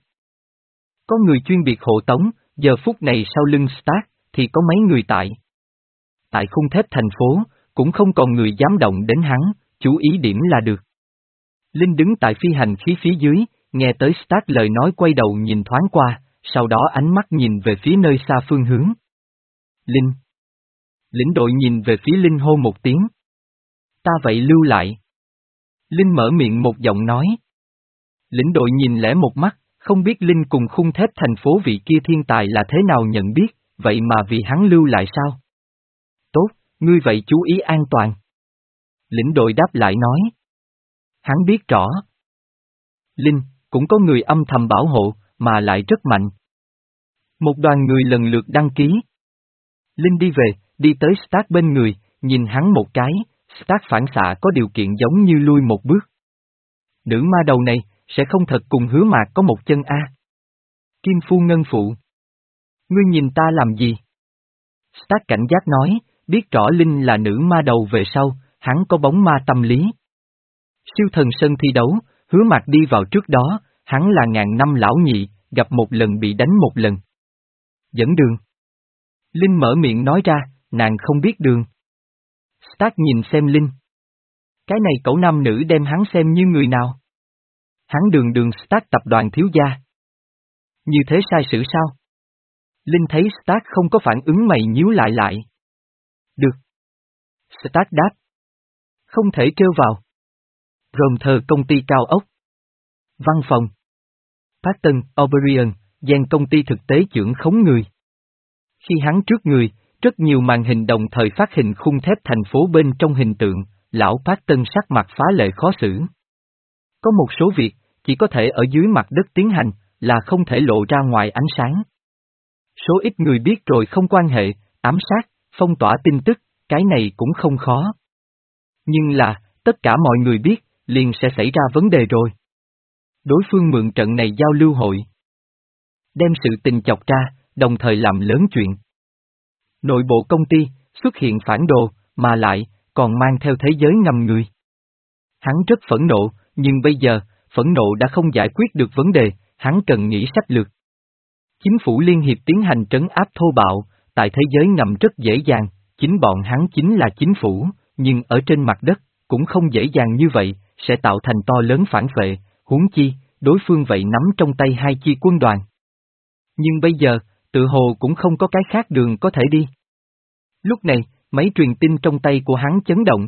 Có người chuyên biệt hộ tống, giờ phút này sau lưng Stark, thì có mấy người tại. Tại khung thép thành phố, cũng không còn người dám động đến hắn, chú ý điểm là được. Linh đứng tại phi hành khí phía dưới, nghe tới Stark lời nói quay đầu nhìn thoáng qua, sau đó ánh mắt nhìn về phía nơi xa phương hướng. Linh. Lĩnh đội nhìn về phía Linh hô một tiếng. Ta vậy lưu lại. Linh mở miệng một giọng nói. Lĩnh đội nhìn lẽ một mắt, không biết Linh cùng khung thép thành phố vị kia thiên tài là thế nào nhận biết, vậy mà vì hắn lưu lại sao? Tốt, ngươi vậy chú ý an toàn. Lĩnh đội đáp lại nói. Hắn biết rõ. Linh, cũng có người âm thầm bảo hộ, mà lại rất mạnh. Một đoàn người lần lượt đăng ký. Linh đi về, đi tới Stark bên người, nhìn hắn một cái, Stark phản xạ có điều kiện giống như lui một bước. Nữ ma đầu này, sẽ không thật cùng Hứa Mạc có một chân A. Kim Phu Ngân Phụ. Ngươi nhìn ta làm gì? Stark cảnh giác nói, biết rõ Linh là nữ ma đầu về sau, hắn có bóng ma tâm lý. Siêu thần sân thi đấu, Hứa Mạc đi vào trước đó, hắn là ngàn năm lão nhị, gặp một lần bị đánh một lần. Dẫn đường. Linh mở miệng nói ra, nàng không biết đường. Stark nhìn xem Linh. Cái này cậu nam nữ đem hắn xem như người nào? Hắn đường đường Stark tập đoàn thiếu gia. Như thế sai sự sao? Linh thấy Stark không có phản ứng mày nhíu lại lại. Được. Stark đáp. Không thể kêu vào. Rome thờ công ty cao ốc. Văn phòng. Patton, O'Brien, gian công ty thực tế trưởng khống người. Khi hắn trước người, rất nhiều màn hình đồng thời phát hình khung thép thành phố bên trong hình tượng, lão Patton sắc mặt phá lệ khó xử. Có một số việc, chỉ có thể ở dưới mặt đất tiến hành, là không thể lộ ra ngoài ánh sáng. Số ít người biết rồi không quan hệ, ám sát, phong tỏa tin tức, cái này cũng không khó. Nhưng là, tất cả mọi người biết, liền sẽ xảy ra vấn đề rồi. Đối phương mượn trận này giao lưu hội. Đem sự tình chọc ra, đồng thời làm lớn chuyện. Nội bộ công ty, xuất hiện phản đồ, mà lại, còn mang theo thế giới ngầm người. Hắn rất phẫn nộ, nhưng bây giờ, phẫn nộ đã không giải quyết được vấn đề, hắn cần nghĩ sách lược. Chính phủ liên hiệp tiến hành trấn áp thô bạo, tại thế giới ngầm rất dễ dàng, chính bọn hắn chính là chính phủ, nhưng ở trên mặt đất, cũng không dễ dàng như vậy, sẽ tạo thành to lớn phản vệ, huống chi, đối phương vậy nắm trong tay hai chi quân đoàn. Nhưng bây giờ, tự hồ cũng không có cái khác đường có thể đi. Lúc này, máy truyền tin trong tay của hắn chấn động.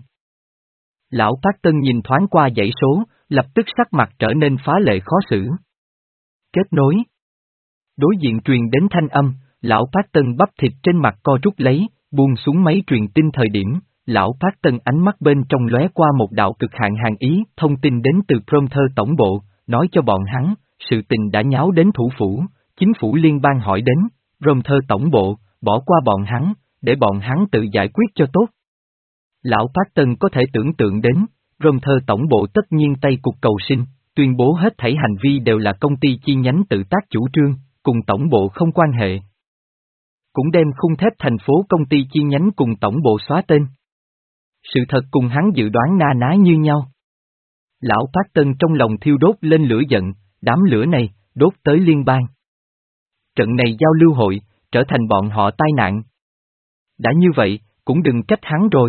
Lão Patton nhìn thoáng qua dãy số, lập tức sắc mặt trở nên phá lệ khó xử. Kết nối. Đối diện truyền đến thanh âm, lão Patton bắp thịt trên mặt co rút lấy, buông xuống máy truyền tin thời điểm, lão Patton ánh mắt bên trong lóe qua một đạo cực hạn hàn ý, thông tin đến từ Prompter tổng bộ, nói cho bọn hắn, sự tình đã nháo đến thủ phủ, chính phủ liên bang hỏi đến, Prompter tổng bộ, bỏ qua bọn hắn, để bọn hắn tự giải quyết cho tốt. Lão Patton có thể tưởng tượng đến, Prompter tổng bộ tất nhiên tay cục cầu sinh, tuyên bố hết thảy hành vi đều là công ty chi nhánh tự tác chủ trương, cùng tổng bộ không quan hệ. Cũng đem khung thép thành phố công ty chi nhánh cùng tổng bộ xóa tên. Sự thật cùng hắn dự đoán na ná như nhau. Lão Patton trong lòng thiêu đốt lên lửa giận, đám lửa này, đốt tới liên bang. Trận này giao lưu hội, trở thành bọn họ tai nạn. Đã như vậy, cũng đừng trách hắn rồi.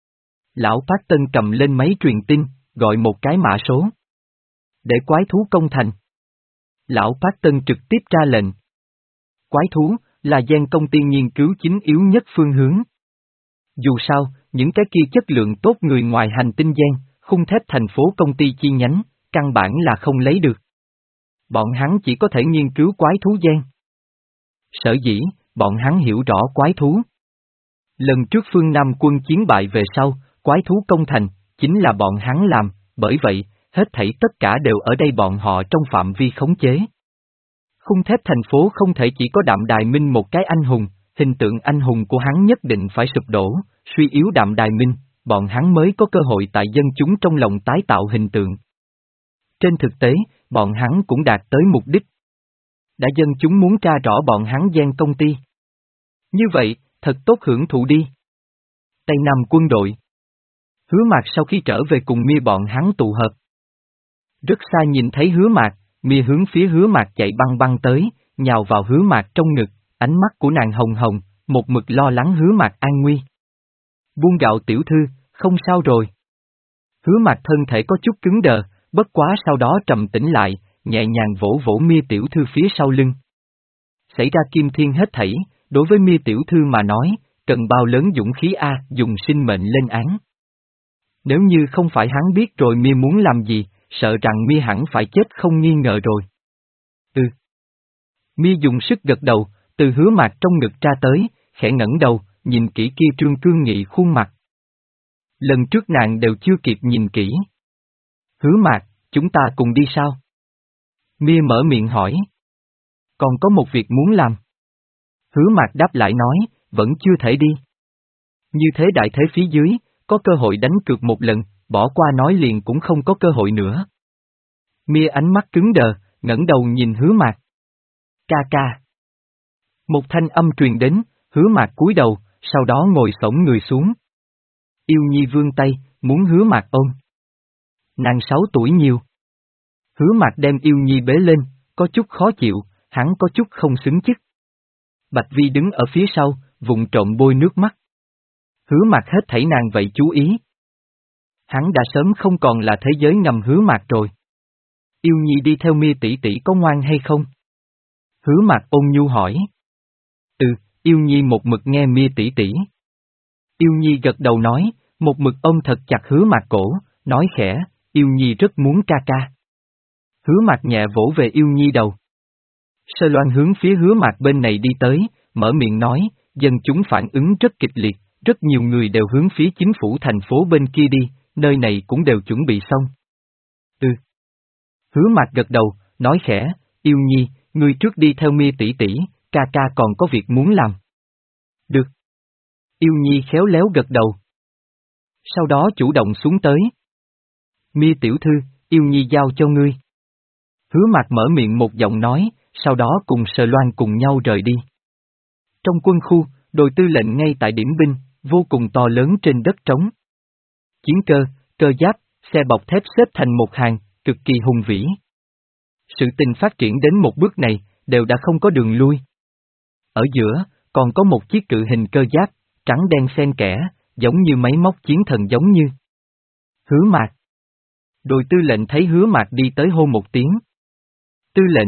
Lão Patton cầm lên máy truyền tin, gọi một cái mã số. Để quái thú công thành. Lão Patton trực tiếp ra lệnh. Quái thú, là gen công ty nghiên cứu chính yếu nhất phương hướng. Dù sao, những cái kia chất lượng tốt người ngoài hành tinh gen, khung thép thành phố công ty chi nhánh, căn bản là không lấy được. Bọn hắn chỉ có thể nghiên cứu quái thú gen. Sở dĩ, bọn hắn hiểu rõ quái thú. Lần trước phương Nam quân chiến bại về sau, quái thú công thành, chính là bọn hắn làm, bởi vậy, hết thảy tất cả đều ở đây bọn họ trong phạm vi khống chế. Khung thép thành phố không thể chỉ có Đạm Đài Minh một cái anh hùng, hình tượng anh hùng của hắn nhất định phải sụp đổ, suy yếu Đạm Đài Minh, bọn hắn mới có cơ hội tại dân chúng trong lòng tái tạo hình tượng. Trên thực tế, bọn hắn cũng đạt tới mục đích. Đã dân chúng muốn tra rõ bọn hắn gian công ty. Như vậy, thật tốt hưởng thụ đi. Tây Nam quân đội. Hứa Mạc sau khi trở về cùng Mia bọn hắn tụ hợp. Rất xa nhìn thấy Hứa Mạc, Mia hướng phía Hứa Mạc chạy băng băng tới, nhào vào Hứa Mạc trong ngực, ánh mắt của nàng hồng hồng, một mực lo lắng Hứa Mạc an nguy. Buông gạo tiểu thư, không sao rồi. Hứa Mạc thân thể có chút cứng đờ, bất quá sau đó trầm tĩnh lại, nhẹ nhàng vỗ vỗ Mia tiểu thư phía sau lưng. Xảy ra kim thiên hết thảy, đối với Mia tiểu thư mà nói, cần bao lớn dũng khí a, dùng sinh mệnh lên án. Nếu như không phải hắn biết rồi Mia muốn làm gì, sợ rằng Mia hẳn phải chết không nghi ngờ rồi. Ừ. Mia dùng sức gật đầu, từ Hứa Mạc trong ngực ra tới, khẽ ngẩng đầu, nhìn kỹ kia trương cương nghị khuôn mặt. Lần trước nàng đều chưa kịp nhìn kỹ. Hứa Mạc, chúng ta cùng đi sao? Mia mở miệng hỏi. Còn có một việc muốn làm. Hứa Mạc đáp lại nói, vẫn chưa thể đi. Như thế đại thế phía dưới, có cơ hội đánh cược một lần, bỏ qua nói liền cũng không có cơ hội nữa. Mia ánh mắt cứng đờ, ngẩng đầu nhìn Hứa Mạc. Ca ca. Một thanh âm truyền đến, Hứa Mạc cúi đầu, sau đó ngồi xổm người xuống. Yêu Nhi vươn tay, muốn Hứa Mạc ôm. Nàng sáu tuổi nhiều. Hứa Mạc đem Yêu Nhi bế lên, có chút khó chịu, hắn có chút không xứng chức. Bạch Vi đứng ở phía sau, vụng trộm bôi nước mắt. Hứa Mạc hết thảy nàng vậy chú ý. Hắn đã sớm không còn là thế giới ngầm Hứa Mạc rồi. Yêu Nhi đi theo Mia tỷ tỷ có ngoan hay không? Hứa Mạc ôn nhu hỏi. Ừ, Yêu Nhi một mực nghe Mia tỷ tỷ. Yêu Nhi gật đầu nói, một mực ôm thật chặt Hứa Mạc cổ, nói khẽ, Yêu Nhi rất muốn ca ca. Hứa Mạc nhẹ vỗ về Yêu Nhi đầu. Sơ Loan hướng phía Hứa Mạc bên này đi tới, mở miệng nói, dân chúng phản ứng rất kịch liệt, rất nhiều người đều hướng phía chính phủ thành phố bên kia đi, nơi này cũng đều chuẩn bị xong. Ừ. Hứa Mạc gật đầu, nói khẽ, Yêu Nhi, ngươi trước đi theo Mia tỷ tỷ, ca ca còn có việc muốn làm. Được. Yêu Nhi khéo léo gật đầu. Sau đó chủ động xuống tới. Mia tiểu thư, Yêu Nhi giao cho ngươi. Hứa Mạc mở miệng một giọng nói, sau đó cùng Sờ Loan cùng nhau rời đi. Trong quân khu, đồi tư lệnh ngay tại điểm binh, vô cùng to lớn trên đất trống. Chiến cơ, cơ giáp, xe bọc thép xếp thành một hàng, cực kỳ hùng vĩ. Sự tình phát triển đến một bước này, đều đã không có đường lui. Ở giữa, còn có một chiếc cự hình cơ giáp, trắng đen xen kẽ, giống như máy móc chiến thần giống như. Hứa Mạc. Đồi tư lệnh thấy Hứa Mạc đi tới hô một tiếng. Tư lệnh.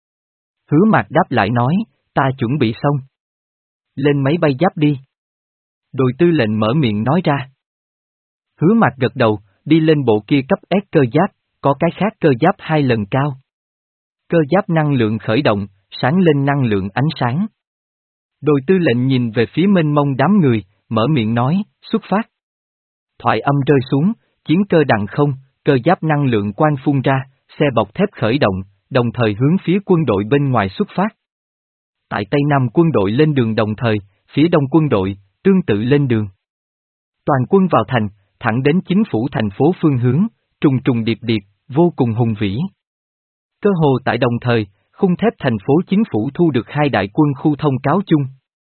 Hứa Mạc đáp lại nói, ta chuẩn bị xong. Lên máy bay giáp đi. Đồi tư lệnh mở miệng nói ra. Hứa Mạc gật đầu, đi lên bộ kia cấp S cơ giáp, có cái khác cơ giáp hai lần cao. Cơ giáp năng lượng khởi động, sáng lên năng lượng ánh sáng. Đồi tư lệnh nhìn về phía mênh mông đám người, mở miệng nói, xuất phát. Thoại âm rơi xuống, chiến cơ đằng không, cơ giáp năng lượng quang phun ra, xe bọc thép khởi động, đồng thời hướng phía quân đội bên ngoài xuất phát. Tại Tây Nam quân đội lên đường đồng thời, phía Đông quân đội, tương tự lên đường. Toàn quân vào thành, thẳng đến chính phủ thành phố phương hướng, trùng trùng điệp điệp, vô cùng hùng vĩ. Cơ hồ tại đồng thời, khung thép thành phố chính phủ thu được hai đại quân khu thông cáo chung.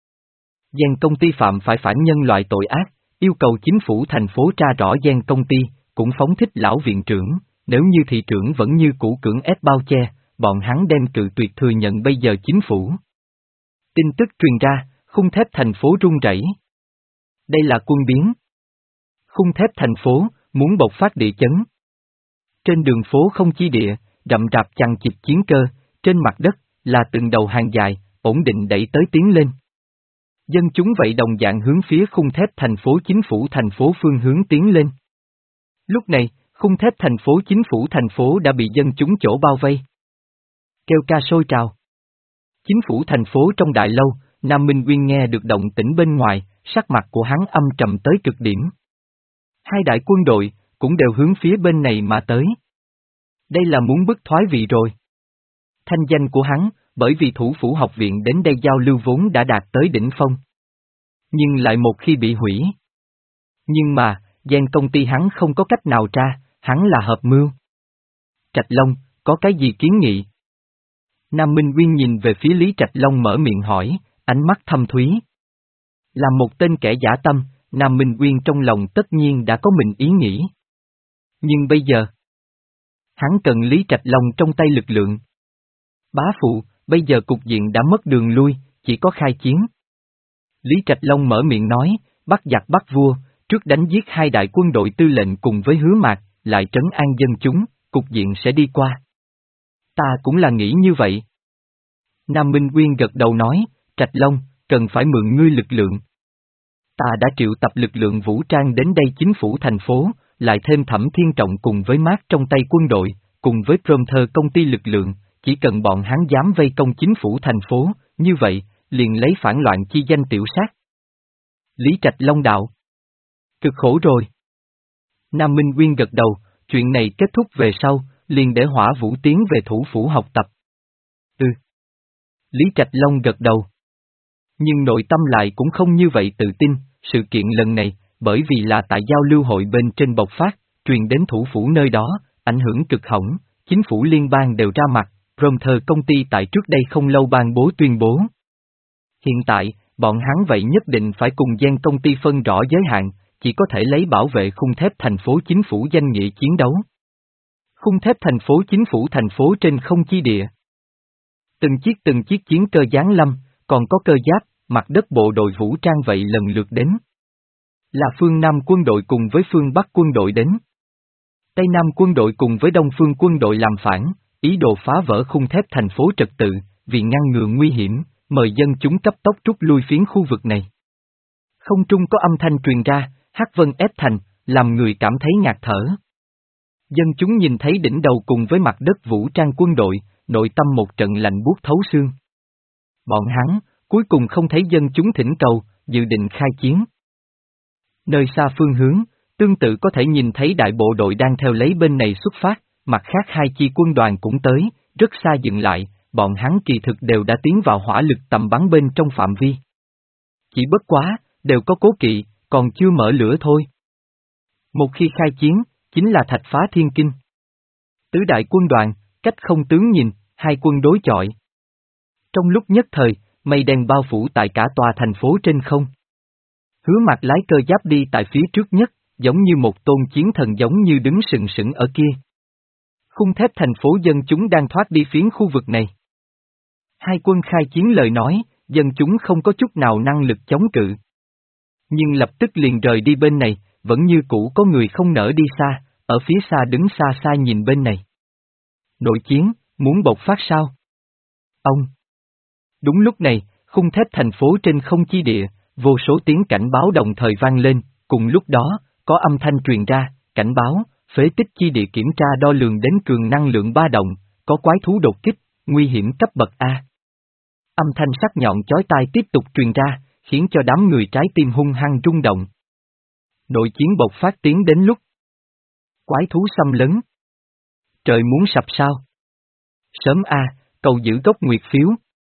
Gen công ty phạm phải phản nhân loại tội ác, yêu cầu chính phủ thành phố tra rõ gen công ty, cũng phóng thích lão viện trưởng, nếu như thị trưởng vẫn như cũ cưỡng ép bao che, bọn hắn đem cự tuyệt thừa nhận bây giờ chính phủ. Tin tức truyền ra, khung thép thành phố rung rẩy. Đây là quân biến. Khung thép thành phố, muốn bộc phát địa chấn. Trên đường phố không chi địa, rậm rạp chằng chịt chiến cơ, trên mặt đất, là từng đầu hàng dài, ổn định đẩy tới tiến lên. Dân chúng vậy đồng dạng hướng phía khung thép thành phố chính phủ thành phố phương hướng tiến lên. Lúc này, khung thép thành phố chính phủ thành phố đã bị dân chúng chỗ bao vây. Kêu ca sôi trào. Chính phủ thành phố trong đại lâu, Nam Minh Uyên nghe được động tĩnh bên ngoài, sắc mặt của hắn âm trầm tới cực điểm. Hai đại quân đội, cũng đều hướng phía bên này mà tới. Đây là muốn bức thoái vị rồi. Thanh danh của hắn, bởi vì thủ phủ học viện đến đây giao lưu vốn đã đạt tới đỉnh phong. Nhưng lại một khi bị hủy. Nhưng mà, gen công ty hắn không có cách nào tra, hắn là hợp mưu. Trạch Long, có cái gì kiến nghị? Nam Minh Uyên nhìn về phía Lý Trạch Long mở miệng hỏi, ánh mắt thâm thúy. Là một tên kẻ giả tâm, Nam Minh Uyên trong lòng tất nhiên đã có mình ý nghĩ. Nhưng bây giờ, hắn cần Lý Trạch Long trong tay lực lượng. Bá phụ, bây giờ cục diện đã mất đường lui, chỉ có khai chiến. Lý Trạch Long mở miệng nói, bắt giặc bắt vua, trước đánh giết hai đại quân đội tư lệnh cùng với Hứa Mạc, lại trấn an dân chúng, cục diện sẽ đi qua. Ta cũng là nghĩ như vậy. Nam Minh Uyên gật đầu nói, Trạch Long, cần phải mượn ngươi lực lượng. Ta đã triệu tập lực lượng vũ trang đến đây chính phủ thành phố, lại thêm Thẩm Thiên Trọng cùng với mát trong tay quân đội, cùng với Prompter công ty lực lượng, chỉ cần bọn hắn dám vây công chính phủ thành phố, như vậy, liền lấy phản loạn chi danh tiểu sát. Lý Trạch Long đạo. Cực khổ rồi. Nam Minh Uyên gật đầu, chuyện này kết thúc về sau, liền để Hỏa Vũ tiến về thủ phủ học tập. Ừ. Lý Trạch Long gật đầu. Nhưng nội tâm lại cũng không như vậy tự tin, sự kiện lần này, bởi vì là tại giao lưu hội bên trên bộc phát, truyền đến thủ phủ nơi đó, ảnh hưởng cực hỏng, chính phủ liên bang đều ra mặt, Prompter công ty tại trước đây không lâu ban bố tuyên bố. Hiện tại, bọn hắn vậy nhất định phải cùng Gen công ty phân rõ giới hạn, chỉ có thể lấy bảo vệ khung thép thành phố chính phủ danh nghĩa chiến đấu. Khung thép thành phố chính phủ thành phố trên không chi địa. Từng chiếc từng chiếc chiến cơ giáng lâm, còn có cơ giáp, mặt đất bộ đội vũ trang vậy lần lượt đến. Là phương Nam quân đội cùng với phương Bắc quân đội đến. Tây Nam quân đội cùng với Đông phương quân đội làm phản, ý đồ phá vỡ khung thép thành phố trật tự, vì ngăn ngừa nguy hiểm, mời dân chúng cấp tốc rút lui phiến khu vực này. Không trung có âm thanh truyền ra, hắc vân ép thành, làm người cảm thấy ngạt thở. Dân chúng nhìn thấy đỉnh đầu cùng với mặt đất vũ trang quân đội, nội tâm một trận lạnh buốt thấu xương. Bọn hắn, cuối cùng không thấy dân chúng thỉnh cầu, dự định khai chiến. Nơi xa phương hướng, tương tự có thể nhìn thấy đại bộ đội đang theo lấy bên này xuất phát, mặt khác hai chi quân đoàn cũng tới, rất xa dừng lại, bọn hắn kỳ thực đều đã tiến vào hỏa lực tầm bắn bên trong phạm vi. Chỉ bất quá, đều có cố kỵ, còn chưa mở lửa thôi. Một khi khai chiến, chính là thạch phá thiên kinh. Tứ đại quân đoàn, cách không tướng nhìn, hai quân đối chọi. Trong lúc nhất thời, mây đen bao phủ tại cả tòa thành phố trên không. Hứa Mạc lái cơ giáp đi tại phía trước nhất, giống như một tôn chiến thần giống như đứng sừng sững ở kia. Khung thép thành phố dân chúng đang thoát đi phiến khu vực này. Hai quân khai chiến lời nói, dân chúng không có chút nào năng lực chống cự. Nhưng lập tức liền rời đi bên này, vẫn như cũ có người không nỡ đi xa, ở phía xa đứng xa xa nhìn bên này. Nội chiến, muốn bộc phát sao? Ông! Đúng lúc này, khung thép thành phố trên không chi địa, vô số tiếng cảnh báo đồng thời vang lên, cùng lúc đó, có âm thanh truyền ra, cảnh báo, phế tích chi địa kiểm tra đo lường đến cường năng lượng ba động, có quái thú đột kích, nguy hiểm cấp bậc A. Âm thanh sắc nhọn chói tai tiếp tục truyền ra, khiến cho đám người trái tim hung hăng rung động. Nội chiến bộc phát tiến đến lúc. Quái thú xâm lấn. Trời muốn sập sao? Sớm A, cầu giữ gốc nguyệt phiếu.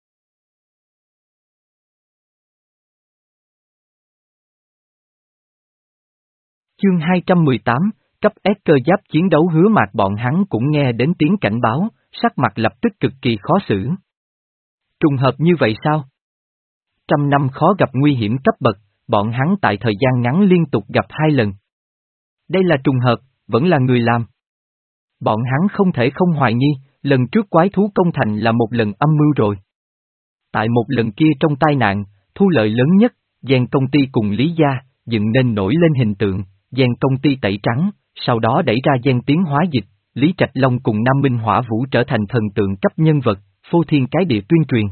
Chương hai trăm mười tám, cấp S cơ giáp chiến đấu Hứa Mạc bọn hắn cũng nghe đến tiếng cảnh báo, sắc mặt lập tức cực kỳ khó xử. Trùng hợp như vậy sao? Trăm năm khó gặp nguy hiểm cấp bậc, bọn hắn tại thời gian ngắn liên tục gặp hai lần. Đây là trùng hợp, vẫn là người làm. Bọn hắn không thể không hoài nghi, lần trước quái thú công thành là một lần âm mưu rồi. Tại một lần kia trong tai nạn, thu lợi lớn nhất, Gen công ty cùng Lý Gia, dựng nên nổi lên hình tượng, Gen công ty tẩy trắng, sau đó đẩy ra Gen tiến hóa dịch, Lý Trạch Long cùng Nam Minh Hỏa Vũ trở thành thần tượng cấp nhân vật, phô thiên cái địa tuyên truyền.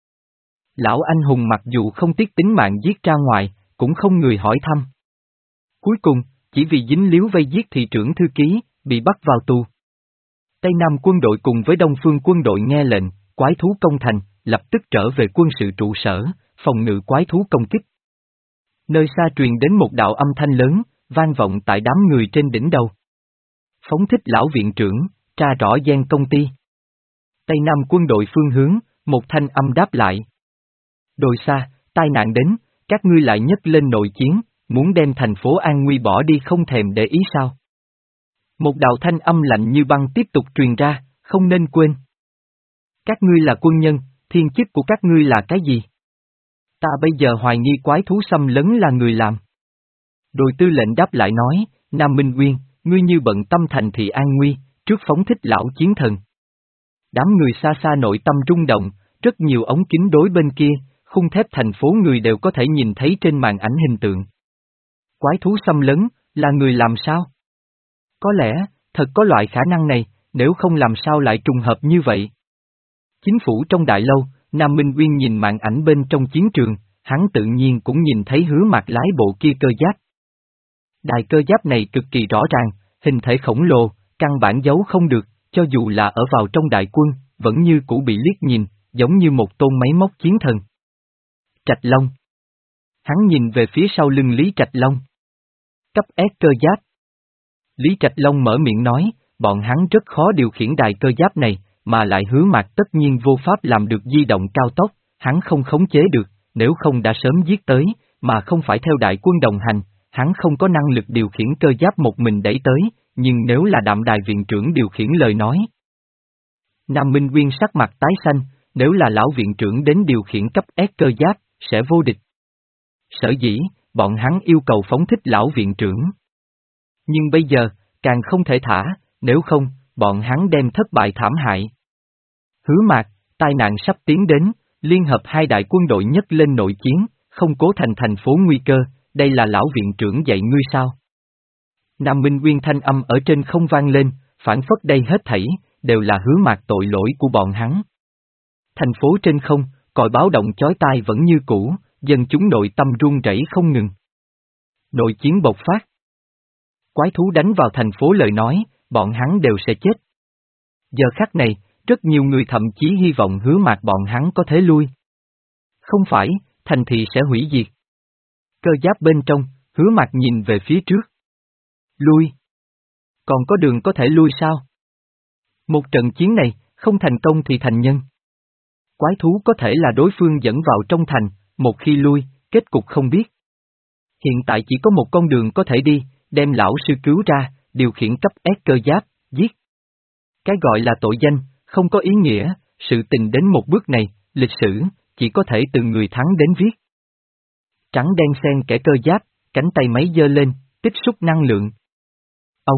Lão anh hùng mặc dù không tiếc tính mạng giết ra ngoài, cũng không người hỏi thăm. Cuối cùng, chỉ vì dính líu vây giết thị trưởng thư ký, bị bắt vào tù. Tây Nam quân đội cùng với Đông phương quân đội nghe lệnh, quái thú công thành, lập tức trở về quân sự trụ sở, phòng ngự quái thú công kích. Nơi xa truyền đến một đạo âm thanh lớn, vang vọng tại đám người trên đỉnh đầu. Phóng thích lão viện trưởng, tra rõ Gen công ty. Tây Nam quân đội phương hướng, một thanh âm đáp lại. Đồi xa, tai nạn đến, các ngươi lại nhấc lên nội chiến, muốn đem thành phố an nguy bỏ đi không thèm để ý sao? Một đạo thanh âm lạnh như băng tiếp tục truyền ra, không nên quên. Các ngươi là quân nhân, thiên chức của các ngươi là cái gì? Ta bây giờ hoài nghi quái thú xâm lấn là người làm. Đồi tư lệnh đáp lại nói, Nam Minh Uyên, ngươi như bận tâm thành thị an nguy, trước phóng thích lão chiến thần. Đám người xa xa nội tâm rung động, rất nhiều ống kính đối bên kia, khung thép thành phố người đều có thể nhìn thấy trên màn ảnh hình tượng. Quái thú xâm lấn, là người làm sao? Có lẽ, thật có loại khả năng này, nếu không làm sao lại trùng hợp như vậy. Chính phủ trong đại lâu, Nam Minh Uyên nhìn màn ảnh bên trong chiến trường, hắn tự nhiên cũng nhìn thấy Hứa Mạc lái bộ kia cơ giáp. Đài cơ giáp này cực kỳ rõ ràng, hình thể khổng lồ, căn bản giấu không được, cho dù là ở vào trong đại quân, vẫn như cũ bị liếc nhìn, giống như một tôn máy móc chiến thần. Trạch Long. Hắn nhìn về phía sau lưng Lý Trạch Long. Cấp S cơ giáp. Lý Trạch Long mở miệng nói, bọn hắn rất khó điều khiển đài cơ giáp này, mà lại Hứa Mạc tất nhiên vô pháp làm được di động cao tốc, hắn không khống chế được, nếu không đã sớm giết tới, mà không phải theo đại quân đồng hành, hắn không có năng lực điều khiển cơ giáp một mình đẩy tới, nhưng nếu là Đạm Đài viện trưởng điều khiển lời nói. Nam Minh Nguyên sắc mặt tái xanh, nếu là lão viện trưởng đến điều khiển cấp S cơ giáp, sẽ vô địch. Sở dĩ, bọn hắn yêu cầu phóng thích lão viện trưởng. Nhưng bây giờ, càng không thể thả, nếu không, bọn hắn đem thất bại thảm hại. Hứa Mạc, tai nạn sắp tiến đến, liên hợp hai đại quân đội nhất lên nội chiến, không cố thành thành phố nguy cơ, đây là lão viện trưởng dạy ngươi sao? Nam Minh Nguyên thanh âm ở trên không vang lên, phản phất đây hết thảy, đều là Hứa Mạc tội lỗi của bọn hắn. Thành phố trên không, còi báo động chói tai vẫn như cũ, dân chúng nội tâm run rẩy không ngừng. Nội chiến bộc phát. Quái thú đánh vào thành phố lời nói, bọn hắn đều sẽ chết. Giờ khắc này, rất nhiều người thậm chí hy vọng Hứa Mạc bọn hắn có thể lui. Không phải, thành thị sẽ hủy diệt. Cơ giáp bên trong, Hứa Mạc nhìn về phía trước. Lui. Còn có đường có thể lui sao? Một trận chiến này, không thành công thì thành nhân. Quái thú có thể là đối phương dẫn vào trong thành, một khi lui, kết cục không biết. Hiện tại chỉ có một con đường có thể đi, đem lão sư cứu ra, điều khiển cấp S cơ giáp, giết. Cái gọi là tội danh, không có ý nghĩa, sự tình đến một bước này, lịch sử, chỉ có thể từ người thắng đến viết. Trắng đen xen kẽ cơ giáp, cánh tay máy giơ lên, tích xúc năng lượng. Ông.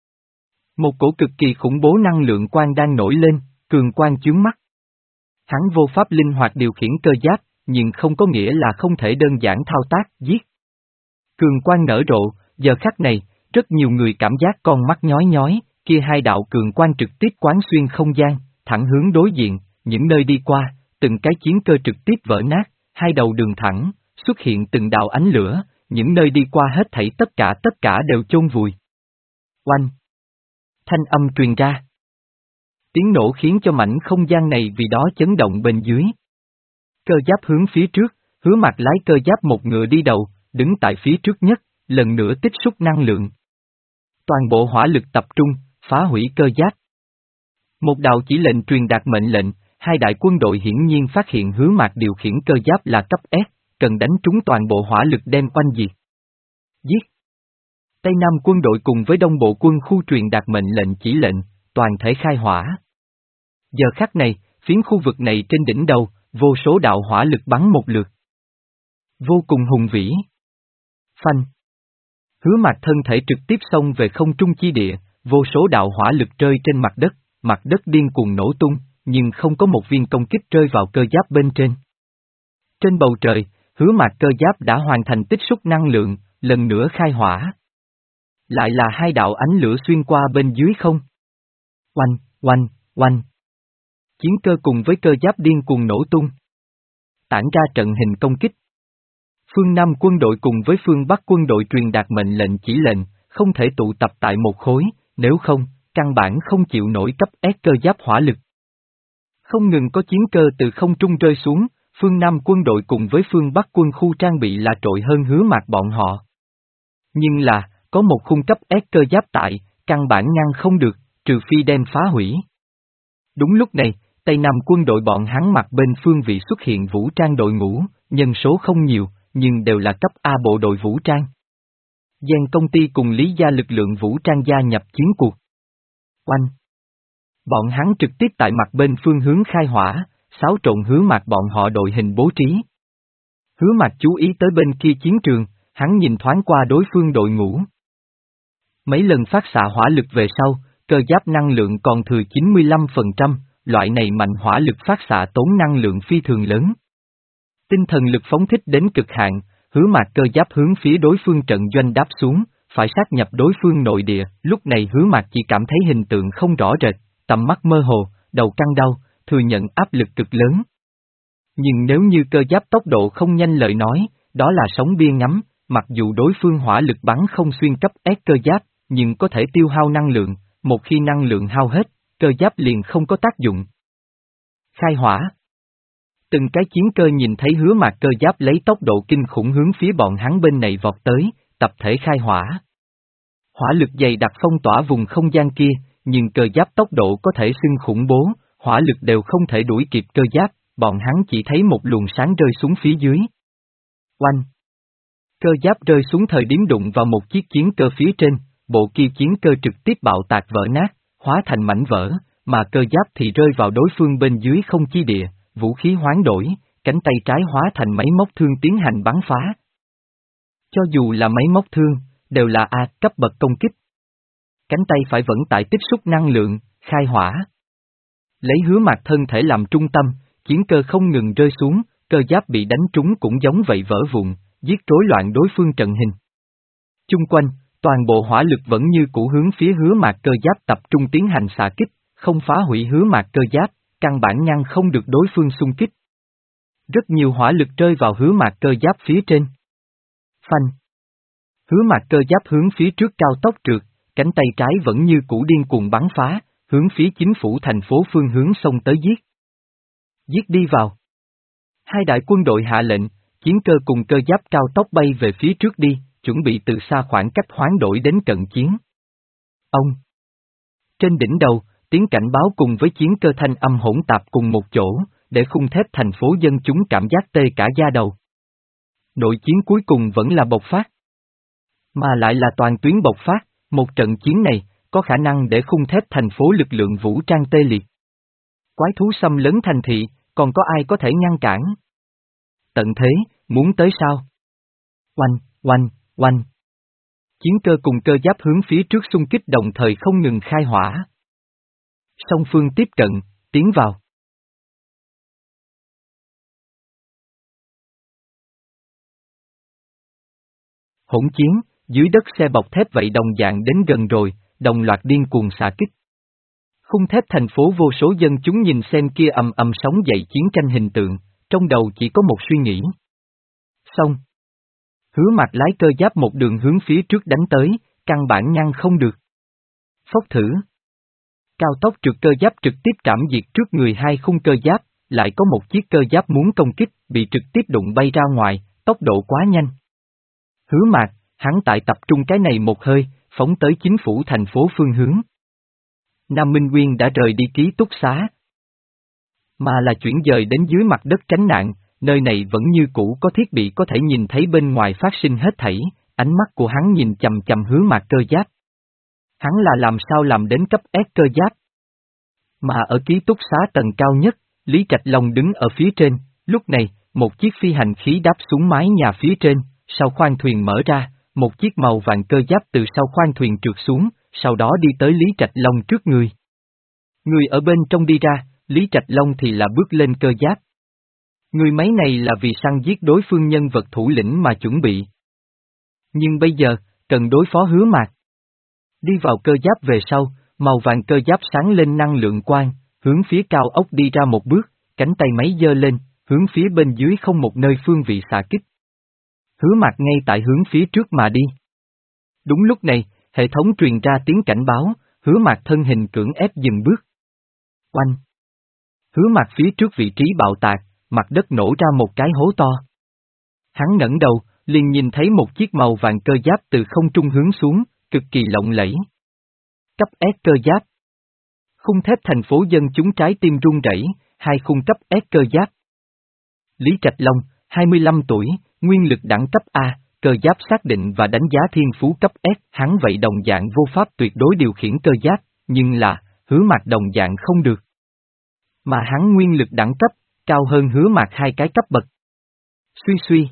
Một cổ cực kỳ khủng bố năng lượng quang đang nổi lên, cường quang chướng mắt. Hắn vô pháp linh hoạt điều khiển cơ giáp, nhưng không có nghĩa là không thể đơn giản thao tác, giết. Cường quang nở rộ, giờ khắc này, rất nhiều người cảm giác con mắt nhói nhói, kia hai đạo cường quang trực tiếp quán xuyên không gian, thẳng hướng đối diện, những nơi đi qua, từng cái chiến cơ trực tiếp vỡ nát, hai đầu đường thẳng, xuất hiện từng đạo ánh lửa, những nơi đi qua hết thảy tất cả tất cả đều chôn vùi. Oanh! Thanh âm truyền ra. Tiếng nổ khiến cho mảnh không gian này vì đó chấn động bên dưới. Cơ giáp hướng phía trước, Hứa Mạc lái cơ giáp một ngựa đi đầu, đứng tại phía trước nhất, lần nữa tích xúc năng lượng. Toàn bộ hỏa lực tập trung, phá hủy cơ giáp. Một đạo chỉ lệnh truyền đạt mệnh lệnh, hai đại quân đội hiển nhiên phát hiện Hứa Mạc điều khiển cơ giáp là cấp S, cần đánh trúng toàn bộ hỏa lực đem oanh diệt. Giết! Tây Nam quân đội cùng với Đông Bộ quân khu truyền đạt mệnh lệnh chỉ lệnh, toàn thể khai hỏa. Giờ khắc này, phiến khu vực này trên đỉnh đầu, vô số đạo hỏa lực bắn một lượt. Vô cùng hùng vĩ. Phanh. Hứa Mạc thân thể trực tiếp xông về không trung chi địa, vô số đạo hỏa lực rơi trên mặt đất, mặt đất điên cuồng nổ tung, nhưng không có một viên công kích rơi vào cơ giáp bên trên. Trên bầu trời, Hứa Mạc cơ giáp đã hoàn thành tích xúc năng lượng, lần nữa khai hỏa. Lại là hai đạo ánh lửa xuyên qua bên dưới không. Oanh, oanh, oanh. Chiến cơ cùng với cơ giáp điên cuồng nổ tung. Tản ra trận hình công kích. Phương Nam quân đội cùng với phương Bắc quân đội truyền đạt mệnh lệnh chỉ lệnh, không thể tụ tập tại một khối, nếu không, căn bản không chịu nổi cấp S cơ giáp hỏa lực. Không ngừng có chiến cơ từ không trung rơi xuống, phương Nam quân đội cùng với phương Bắc quân khu trang bị là trội hơn Hứa Mạc bọn họ. Nhưng là, có một khung cấp S cơ giáp tại, căn bản ngăn không được, trừ phi đem phá hủy. Đúng lúc này, Tây Nam quân đội bọn hắn mặt bên phương vị xuất hiện vũ trang đội ngũ, nhân số không nhiều, nhưng đều là cấp A bộ đội vũ trang. Gen công ty cùng Lý gia lực lượng vũ trang gia nhập chiến cuộc. Oanh! Bọn hắn trực tiếp tại mặt bên phương hướng khai hỏa, xáo trộn Hứa Mạc bọn họ đội hình bố trí. Hứa Mạc chú ý tới bên kia chiến trường, hắn nhìn thoáng qua đối phương đội ngũ. Mấy lần phát xạ hỏa lực về sau, cơ giáp năng lượng còn thừa chín mươi lăm phần trăm, loại này mạnh hỏa lực phát xạ tốn năng lượng phi thường lớn. Tinh thần lực phóng thích đến cực hạn, Hứa Mạc cơ giáp hướng phía đối phương trận doanh đáp xuống, phải sát nhập đối phương nội địa, lúc này Hứa Mạc chỉ cảm thấy hình tượng không rõ rệt, tầm mắt mơ hồ, đầu căng đau, thừa nhận áp lực cực lớn. Nhưng nếu như cơ giáp tốc độ không nhanh lời nói, đó là sóng bia ngắm, mặc dù đối phương hỏa lực bắn không xuyên cấp S cơ giáp, nhưng có thể tiêu hao năng lượng, một khi năng lượng hao hết, cơ giáp liền không có tác dụng. Khai hỏa. Từng cái chiến cơ nhìn thấy Hứa Mạc cơ giáp lấy tốc độ kinh khủng hướng phía bọn hắn bên này vọt tới, tập thể khai hỏa. Hỏa lực dày đặc phong tỏa vùng không gian kia, nhưng cơ giáp tốc độ có thể xưng khủng bố, hỏa lực đều không thể đuổi kịp cơ giáp, bọn hắn chỉ thấy một luồng sáng rơi xuống phía dưới. Oanh! Cơ giáp rơi xuống thời điểm đụng vào một chiếc chiến cơ phía trên, bộ kia chiến cơ trực tiếp bạo tạc vỡ nát, hóa thành mảnh vỡ, mà cơ giáp thì rơi vào đối phương bên dưới không chi địa, vũ khí hoán đổi, cánh tay trái hóa thành máy móc thương tiến hành bắn phá. Cho dù là máy móc thương, đều là A cấp bậc công kích. cánh tay phải vẫn tại tích xúc năng lượng, khai hỏa. Lấy Hứa Mạc thân thể làm trung tâm, chiến cơ không ngừng rơi xuống, cơ giáp bị đánh trúng cũng giống vậy vỡ vụn, giết rối loạn đối phương trận hình. Chung quanh, toàn bộ hỏa lực vẫn như cũ hướng phía Hứa Mạc cơ giáp tập trung tiến hành xạ kích, không phá hủy Hứa Mạc cơ giáp, căn bản ngăn không được đối phương xung kích. Rất nhiều hỏa lực rơi vào Hứa Mạc cơ giáp phía trên. Phanh. Hứa Mạc cơ giáp hướng phía trước cao tốc trượt, cánh tay trái vẫn như cũ điên cuồng bắn phá, hướng phía chính phủ thành phố phương hướng xông tới giết. Giết đi vào. Hai đại quân đội hạ lệnh, chiến cơ cùng cơ giáp cao tốc bay về phía trước đi, chuẩn bị từ xa khoảng cách hoán đổi đến cận chiến. Ông. Trên đỉnh đầu, tiếng cảnh báo cùng với chiến cơ thanh âm hỗn tạp cùng một chỗ, để khung thép thành phố dân chúng cảm giác tê cả da đầu. Nội chiến cuối cùng vẫn là bộc phát. Mà lại là toàn tuyến bộc phát, một trận chiến này, có khả năng để khung thép thành phố lực lượng vũ trang tê liệt. Quái thú xâm lấn thành thị, còn có ai có thể ngăn cản? Tận thế, muốn tới sao? Oanh, oanh, oanh. Chiến cơ cùng cơ giáp hướng phía trước xung kích đồng thời không ngừng khai hỏa. Song phương tiếp cận, tiến vào. Hỗn chiến, dưới đất xe bọc thép vậy đồng dạng đến gần rồi, đồng loạt điên cuồng xạ kích. Khung thép thành phố vô số dân chúng nhìn xem kia ầm ầm sóng dậy chiến tranh hình tượng, trong đầu chỉ có một suy nghĩ. Xong. Hứa Mạc lái cơ giáp một đường hướng phía trước đánh tới, căn bản ngăn không được. Phốc thử. Cao tốc trượt cơ giáp trực tiếp trảm diệt trước người hai khung cơ giáp, lại có một chiếc cơ giáp muốn công kích, bị trực tiếp đụng bay ra ngoài, tốc độ quá nhanh. Hứa Mạc, hắn tại tập trung cái này một hơi, phóng tới chính phủ thành phố phương hướng. Nam Minh Nguyên đã rời đi ký túc xá, mà là chuyển dời đến dưới mặt đất tránh nạn, nơi này vẫn như cũ có thiết bị có thể nhìn thấy bên ngoài phát sinh hết thảy, ánh mắt của hắn nhìn chầm chầm Hứa Mạc cơ giáp. Hắn là làm sao làm đến cấp S cơ giáp? Mà ở ký túc xá tầng cao nhất, Lý Trạch Long đứng ở phía trên, lúc này, một chiếc phi hành khí đáp xuống mái nhà phía trên, sau khoang thuyền mở ra, một chiếc màu vàng cơ giáp từ sau khoang thuyền trượt xuống, sau đó đi tới Lý Trạch Long trước người. Người ở bên trong đi ra, Lý Trạch Long thì là bước lên cơ giáp. Người máy này là vì săn giết đối phương nhân vật thủ lĩnh mà chuẩn bị. Nhưng bây giờ, cần đối phó Hứa Mạc. Đi vào cơ giáp về sau, màu vàng cơ giáp sáng lên năng lượng quang, hướng phía cao ốc đi ra một bước, cánh tay máy giơ lên, hướng phía bên dưới không một nơi phương vị xạ kích. Hứa Mạc ngay tại hướng phía trước mà đi. Đúng lúc này, hệ thống truyền ra tiếng cảnh báo, Hứa Mạc thân hình cưỡng ép dừng bước. Oanh! Hứa Mạc phía trước vị trí bạo tạc, mặt đất nổ ra một cái hố to. Hắn ngẩng đầu, liền nhìn thấy một chiếc màu vàng cơ giáp từ không trung hướng xuống, cực kỳ lộng lẫy. Cấp S cơ giáp. Khung thép thành phố dân chúng trái tim run rẩy, hai khung cấp S cơ giáp. Lý Trạch Long, hai mươi lăm tuổi, nguyên lực đẳng cấp A, cơ giáp xác định và đánh giá thiên phú cấp S, hắn vậy đồng dạng vô pháp tuyệt đối điều khiển cơ giáp, nhưng là, Hứa Mạc đồng dạng không được. Mà hắn nguyên lực đẳng cấp, cao hơn Hứa Mạc hai cái cấp bậc. Suy suy.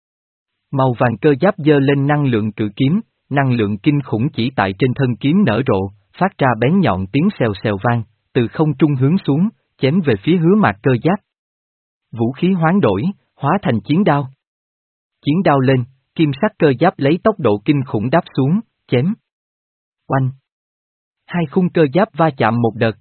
Màu vàng cơ giáp giơ lên năng lượng cự kiếm, năng lượng kinh khủng chỉ tại trên thân kiếm nở rộ, phát ra bén nhọn tiếng xèo xèo vang, từ không trung hướng xuống, chém về phía Hứa Mạc cơ giáp. Vũ khí hoán đổi, hóa thành chiến đao. Chiến đao lên, kim sắc cơ giáp lấy tốc độ kinh khủng đáp xuống, chém. Oanh! Hai khung cơ giáp va chạm một đợt.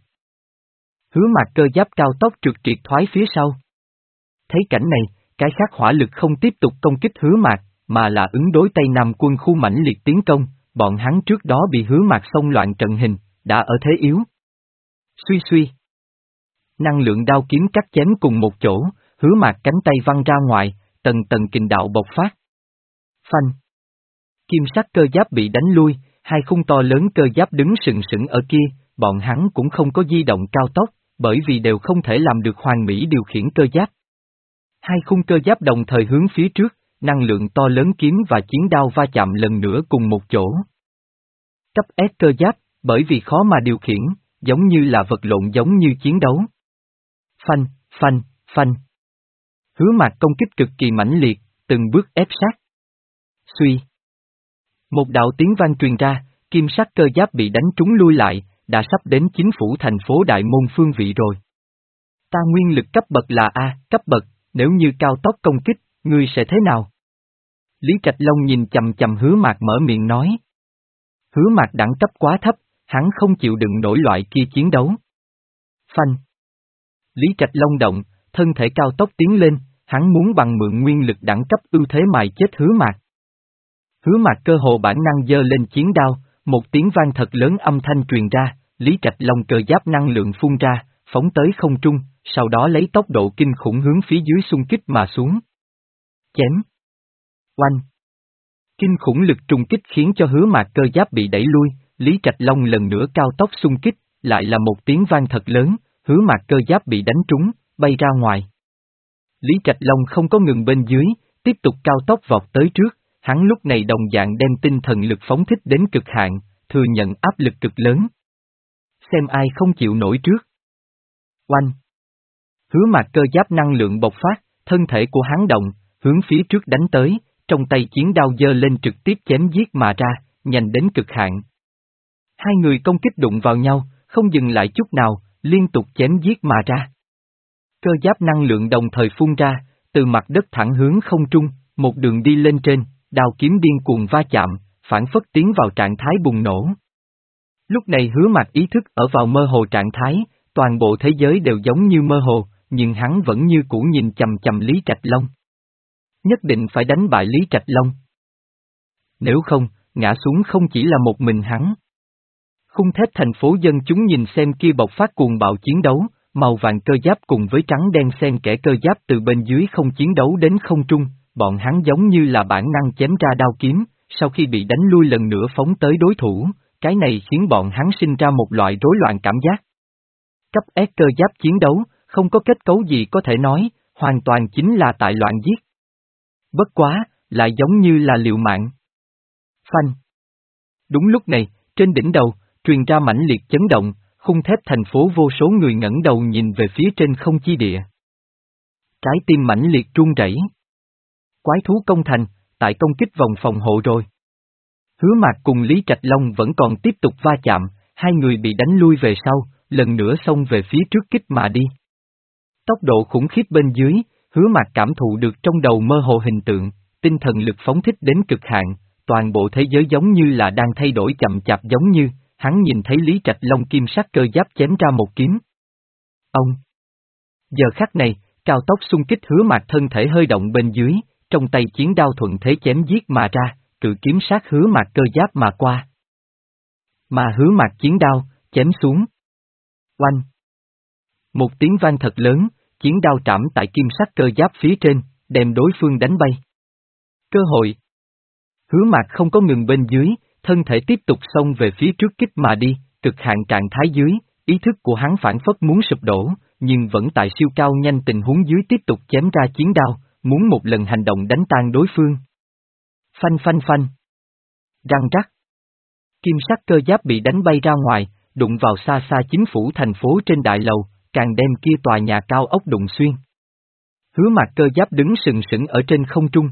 Hứa Mạc cơ giáp cao tốc trượt triệt thoái phía sau. Thấy cảnh này, cái khác hỏa lực không tiếp tục công kích Hứa Mạc, mà là ứng đối Tây Nam quân khu mãnh liệt tiến công, bọn hắn trước đó bị Hứa Mạc xông loạn trận hình, đã ở thế yếu. Suy suy. Năng lượng đao kiếm cắt chém cùng một chỗ, Hứa Mạc cánh tay văng ra ngoài, tầng tầng kình đạo bộc phát. Phanh. Kim sắc cơ giáp bị đánh lui, hai khung to lớn cơ giáp đứng sừng sững ở kia, bọn hắn cũng không có di động cao tốc, bởi vì đều không thể làm được hoàn mỹ điều khiển cơ giáp. Hai khung cơ giáp đồng thời hướng phía trước, năng lượng to lớn kiếm và chiến đao va chạm lần nữa cùng một chỗ. Cấp S cơ giáp, bởi vì khó mà điều khiển, giống như là vật lộn giống như chiến đấu. Phanh, phanh, phanh. Hứa Mạc công kích cực kỳ mãnh liệt, từng bước ép sát. Suy. Một đạo tiếng vang truyền ra, kim sắc cơ giáp bị đánh trúng lui lại, đã sắp đến chính phủ thành phố Đại Môn phương vị rồi. Ta nguyên lực cấp bậc là A, cấp bậc, nếu như cao tốc công kích, ngươi sẽ thế nào? Lý Trạch Long nhìn chầm chầm Hứa Mạc mở miệng nói. Hứa Mạc đẳng cấp quá thấp, hắn không chịu đựng nổi loại kia chiến đấu. Phanh. Lý Trạch Long động, thân thể cao tốc tiến lên, hắn muốn bằng mượn nguyên lực đẳng cấp ưu thế mài chết Hứa Mạc. Hứa Mạc cơ hồ bản năng giơ lên chiến đao, một tiếng vang thật lớn âm thanh truyền ra, Lý Trạch Long cơ giáp năng lượng phun ra, phóng tới không trung, sau đó lấy tốc độ kinh khủng hướng phía dưới xung kích mà xuống. Chém. Oanh. Kinh khủng lực trùng kích khiến cho Hứa Mạc cơ giáp bị đẩy lui, Lý Trạch Long lần nữa cao tốc xung kích, lại là một tiếng vang thật lớn, Hứa Mạc cơ giáp bị đánh trúng, bay ra ngoài. Lý Trạch Long không có ngừng bên dưới, tiếp tục cao tốc vọt tới trước, hắn lúc này đồng dạng đem tinh thần lực phóng thích đến cực hạn, thừa nhận áp lực cực lớn. Xem ai không chịu nổi trước. Oanh. Hứa Mạc cơ giáp năng lượng bộc phát, thân thể của hắn động, hướng phía trước đánh tới, trong tay chiến đao giơ lên trực tiếp chém giết mà ra, nhanh đến cực hạn. Hai người công kích đụng vào nhau, không dừng lại chút nào, liên tục chém giết mà ra. Cơ giáp năng lượng đồng thời phun ra, từ mặt đất thẳng hướng không trung, một đường đi lên trên, đao kiếm điên cuồng va chạm, phản phất tiến vào trạng thái bùng nổ. Lúc này Hứa Mạc ý thức ở vào mơ hồ trạng thái, toàn bộ thế giới đều giống như mơ hồ, nhưng hắn vẫn như cũ nhìn chầm chầm Lý Trạch Long. Nhất định phải đánh bại Lý Trạch Long. Nếu không, ngã xuống không chỉ là một mình hắn. Khung thép thành phố dân chúng nhìn xem kia bộc phát cuồng bạo chiến đấu, màu vàng cơ giáp cùng với trắng đen xen kẽ cơ giáp từ bên dưới không chiến đấu đến không trung, bọn hắn giống như là bản năng chém ra đao kiếm, sau khi bị đánh lui lần nữa phóng tới đối thủ, cái này khiến bọn hắn sinh ra một loại rối loạn cảm giác. Cấp S cơ giáp chiến đấu, không có kết cấu gì có thể nói, hoàn toàn chính là tại loạn giết. Bất quá, lại giống như là liều mạng. Phanh. Đúng lúc này, trên đỉnh đầu, truyền ra mãnh liệt chấn động, khung thép thành phố vô số người ngẩng đầu nhìn về phía trên không chi địa. Trái tim mãnh liệt run rẩy. Quái thú công thành, tại công kích vòng phòng hộ rồi. Hứa Mạc cùng Lý Trạch Long vẫn còn tiếp tục va chạm, hai người bị đánh lui về sau, lần nữa xông về phía trước kích mà đi. Tốc độ khủng khiếp bên dưới, Hứa Mạc cảm thụ được trong đầu mơ hồ hình tượng, tinh thần lực phóng thích đến cực hạn, toàn bộ thế giới giống như là đang thay đổi chậm chạp giống như, hắn nhìn thấy Lý Trạch Long kim sắc cơ giáp chém ra một kiếm. Ông! Giờ khắc này, cao tốc xung kích Hứa Mạc thân thể hơi động bên dưới, trong tay chiến đao thuận thế chém giết mà ra, cự kiếm sát Hứa Mạc cơ giáp mà qua. Mà Hứa Mạc chiến đao, chém xuống. Oanh! Một tiếng vang thật lớn, chiến đao trảm tại kim sắc cơ giáp phía trên, đem đối phương đánh bay. Cơ hội! Hứa Mạc không có ngừng bên dưới, thân thể tiếp tục xông về phía trước kích mà đi, cực hạn trạng thái dưới, ý thức của hắn phản phất muốn sụp đổ, nhưng vẫn tại siêu cao nhanh tình huống dưới tiếp tục chém ra chiến đao, muốn một lần hành động đánh tan đối phương. Phanh phanh phanh. Răng rắc. Kim sắc cơ giáp bị đánh bay ra ngoài, đụng vào xa xa chính phủ thành phố trên đại lầu, càng đem kia tòa nhà cao ốc đụng xuyên. Hứa Mạc cơ giáp đứng sừng sững ở trên không trung.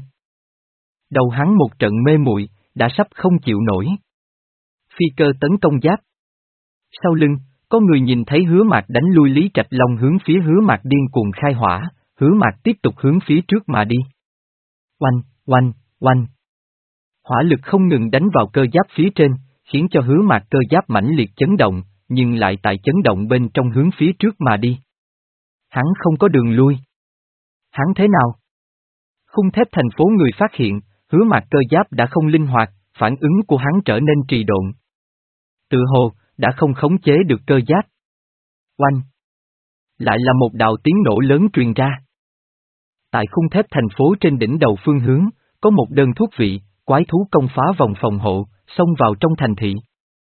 Đầu hắn một trận mê muội, đã sắp không chịu nổi. Phi cơ tấn công giáp. Sau lưng, có người nhìn thấy Hứa Mạc đánh lui Lý Trạch Long hướng phía Hứa Mạc điên cuồng khai hỏa, Hứa Mạc tiếp tục hướng phía trước mà đi. Oanh, oanh, oanh. Hỏa lực không ngừng đánh vào cơ giáp phía trên, khiến cho Hứa Mạc cơ giáp mãnh liệt chấn động, nhưng lại tại chấn động bên trong hướng phía trước mà đi. Hắn không có đường lui. Hắn thế nào? Khung thép thành phố người phát hiện, Hứa Mạc cơ giáp đã không linh hoạt, phản ứng của hắn trở nên trì độn. Tự hồ, đã không khống chế được cơ giáp. Oanh! Lại là một đạo tiếng nổ lớn truyền ra. Tại khung thép thành phố trên đỉnh đầu phương hướng, có một đơn thuốc vị, quái thú công phá vòng phòng hộ, xông vào trong thành thị.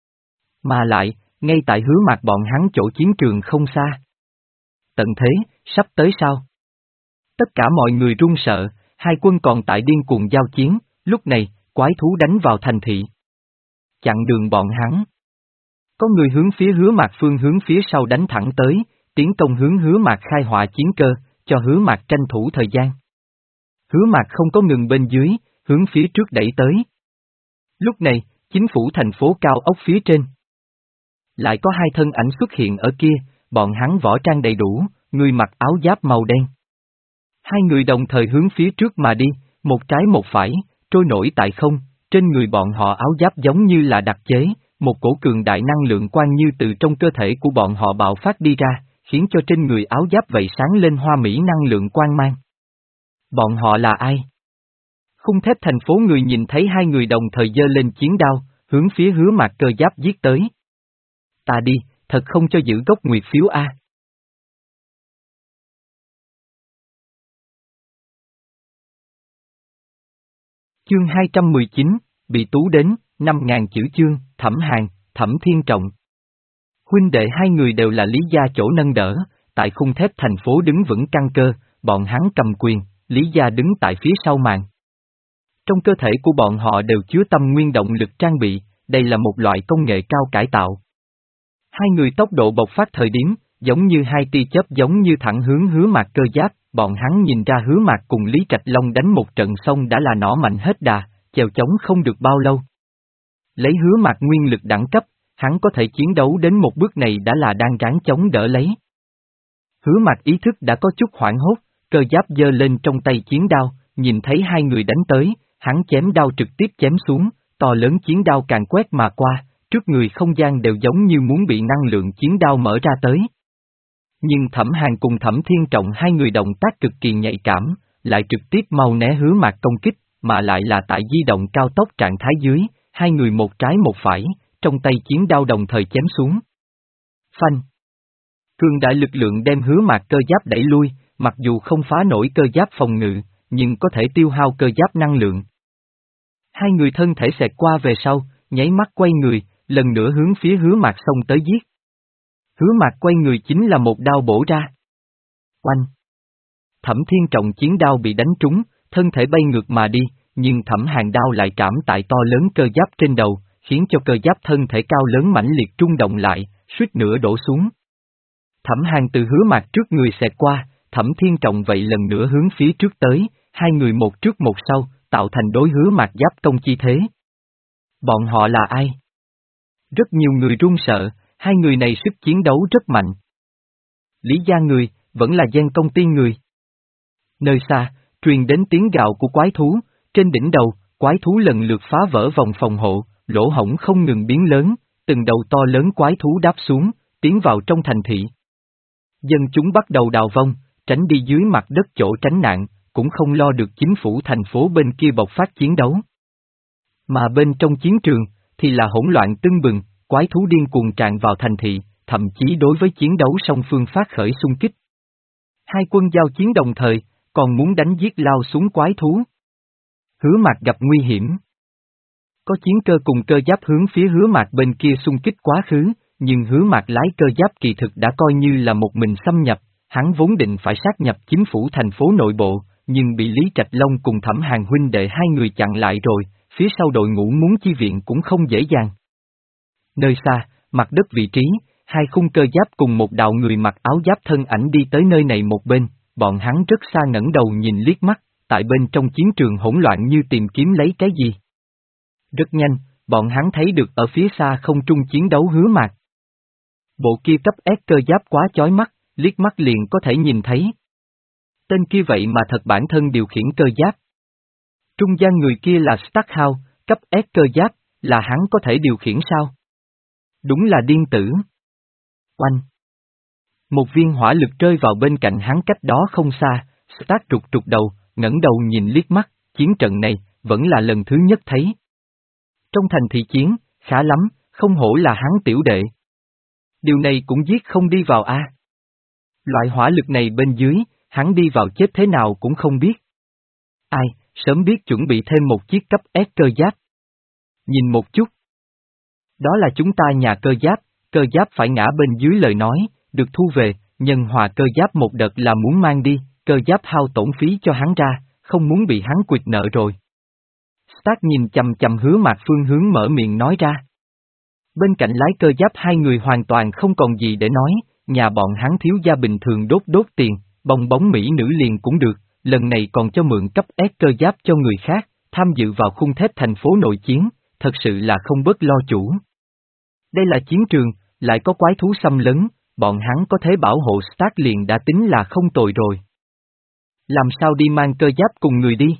Mà lại, ngay tại Hứa Mạc bọn hắn chỗ chiến trường không xa. Tận thế, sắp tới sao? Tất cả mọi người run sợ, hai quân còn tại điên cuồng giao chiến, lúc này, quái thú đánh vào thành thị. Chặn đường bọn hắn. Có người hướng phía Hứa Mạc phương hướng phía sau đánh thẳng tới, tiến công hướng Hứa Mạc khai hỏa chiến cơ, cho Hứa Mạc tranh thủ thời gian. Hứa Mạc không có ngừng bên dưới, hướng phía trước đẩy tới. Lúc này, chính phủ thành phố cao ốc phía trên. Lại có hai thân ảnh xuất hiện ở kia, bọn hắn võ trang đầy đủ, người mặc áo giáp màu đen. Hai người đồng thời hướng phía trước mà đi, một trái một phải, trôi nổi tại không, trên người bọn họ áo giáp giống như là đặc chế, một cổ cường đại năng lượng quang như từ trong cơ thể của bọn họ bạo phát đi ra, khiến cho trên người áo giáp vậy sáng lên hoa mỹ năng lượng quang mang. Bọn họ là ai? Khung thép thành phố người nhìn thấy hai người đồng thời giơ lên chiến đao, hướng phía Hứa Mạc Cơ Giáp giết tới. Ta đi, thật không cho giữ gốc nguyệt phiếu a. Chương hai trăm mười chín, bị tú đến, năm ngàn chữ chương, Thẩm Hàn, Thẩm Thiên Trọng. Huynh đệ hai người đều là Lý Gia chỗ nâng đỡ, tại khung thép thành phố đứng vững căn cơ, bọn hắn cầm quyền, Lý Gia đứng tại phía sau màn. Trong cơ thể của bọn họ đều chứa tâm nguyên động lực trang bị, đây là một loại công nghệ cao cải tạo. Hai người tốc độ bộc phát thời điểm, giống như hai tia chớp giống như thẳng hướng Hứa Mạc Cơ Giáp, bọn hắn nhìn ra Hứa Mạc cùng Lý Trạch Long đánh một trận xong đã là nỏ mạnh hết đà, chèo chống không được bao lâu. Lấy Hứa Mạc nguyên lực đẳng cấp, hắn có thể chiến đấu đến một bước này đã là đang ráng chống đỡ lấy. Hứa Mạc ý thức đã có chút hoảng hốt, Cơ Giáp giơ lên trong tay chiến đao, nhìn thấy hai người đánh tới, hắn chém đao trực tiếp chém xuống, to lớn chiến đao càng quét mà qua, trước người không gian đều giống như muốn bị năng lượng chiến đao mở ra tới. Nhưng Thẩm Hàn cùng Thẩm Thiên Trọng hai người động tác cực kỳ nhạy cảm, lại trực tiếp mau né Hứa Mạc công kích, mà lại là tại di động cao tốc trạng thái dưới, hai người một trái một phải, trong tay chiến đao đồng thời chém xuống. Phanh! Cường đại lực lượng đem Hứa Mạc Cơ Giáp đẩy lui, mặc dù không phá nổi cơ giáp phòng ngự, nhưng có thể tiêu hao cơ giáp năng lượng. Hai người thân thể xẹt qua về sau, nháy mắt quay người, lần nữa hướng phía Hứa Mạc xông tới giết. Hứa Mạc quay người chính là một đao bổ ra. Oanh! Thẩm Thiên Trọng chiến đao bị đánh trúng, thân thể bay ngược mà đi, nhưng Thẩm Hàn đao lại trảm tại to lớn cơ giáp trên đầu, khiến cho cơ giáp thân thể cao lớn mãnh liệt rung động lại, suýt nữa đổ xuống. Thẩm Hàn từ Hứa Mạc trước người xẹt qua, Thẩm Thiên Trọng vậy lần nữa hướng phía trước tới, hai người một trước một sau, tạo thành đối Hứa Mạc giáp công chi thế. Bọn họ là ai? Rất nhiều người run sợ, hai người này sức chiến đấu rất mạnh. Lý Gia người, vẫn là Gen công ty người. Nơi xa, truyền đến tiếng gào của quái thú, trên đỉnh đầu, quái thú lần lượt phá vỡ vòng phòng hộ, lỗ hổng không ngừng biến lớn, từng đầu to lớn quái thú đáp xuống, tiến vào trong thành thị. Dân chúng bắt đầu đào vong, tránh đi dưới mặt đất chỗ tránh nạn, cũng không lo được chính phủ thành phố bên kia bộc phát chiến đấu. Mà bên trong chiến trường, thì là hỗn loạn tưng bừng, quái thú điên cuồng tràn vào thành thị, thậm chí đối với chiến đấu song phương phát khởi xung kích. Hai quân giao chiến đồng thời, còn muốn đánh giết lao xuống quái thú. Hứa Mạc gặp nguy hiểm. Có chiến cơ cùng cơ giáp hướng phía Hứa Mạc bên kia xung kích quá khứ, nhưng Hứa Mạc lái cơ giáp kỳ thực đã coi như là một mình xâm nhập, hắn vốn định phải sát nhập chính phủ thành phố nội bộ, nhưng bị Lý Trạch Long cùng Thẩm Hàn huynh đệ hai người chặn lại rồi, phía sau đội ngũ muốn chi viện cũng không dễ dàng. Nơi xa, mặt đất vị trí, hai khung cơ giáp cùng một đạo người mặc áo giáp thân ảnh đi tới nơi này một bên, bọn hắn rất xa ngẩng đầu nhìn liếc mắt, tại bên trong chiến trường hỗn loạn như tìm kiếm lấy cái gì. Rất nhanh, bọn hắn thấy được ở phía xa không trung chiến đấu Hứa Mạc. Bộ kia cấp S cơ giáp quá chói mắt, liếc mắt liền có thể nhìn thấy. Tên kia vậy mà thật bản thân điều khiển cơ giáp. Trung gian người kia là Stackhouse, cấp S cơ giáp, là hắn có thể điều khiển sao? Đúng là điên tử. Oanh! Một viên hỏa lực rơi vào bên cạnh hắn cách đó không xa, Stack trục trục đầu, ngẩng đầu nhìn liếc mắt, chiến trận này, vẫn là lần thứ nhất thấy. Trong thành thị chiến, khá lắm, không hổ là hắn tiểu đệ. Điều này cũng giết không đi vào a. Loại hỏa lực này bên dưới, hắn đi vào chết thế nào cũng không biết. Ai, sớm biết chuẩn bị thêm một chiếc cấp S cơ giáp. Nhìn một chút. Đó là chúng ta nhà cơ giáp, cơ giáp phải ngã bên dưới lời nói, được thu về, nhân hòa cơ giáp một đợt là muốn mang đi, cơ giáp hao tổn phí cho hắn ra, không muốn bị hắn quỵt nợ rồi. Stack nhìn chầm chầm Hứa Mạc phương hướng mở miệng nói ra. Bên cạnh lái cơ giáp hai người hoàn toàn không còn gì để nói, nhà bọn hắn thiếu gia bình thường đốt đốt tiền, bong bóng mỹ nữ liền cũng được, lần này còn cho mượn cấp S cơ giáp cho người khác, tham dự vào khung thép thành phố nội chiến, thật sự là không bớt lo chủ. Đây là chiến trường, lại có quái thú xâm lấn, bọn hắn có thể bảo hộ Stark liền đã tính là không tồi rồi. Làm sao đi mang cơ giáp cùng người đi?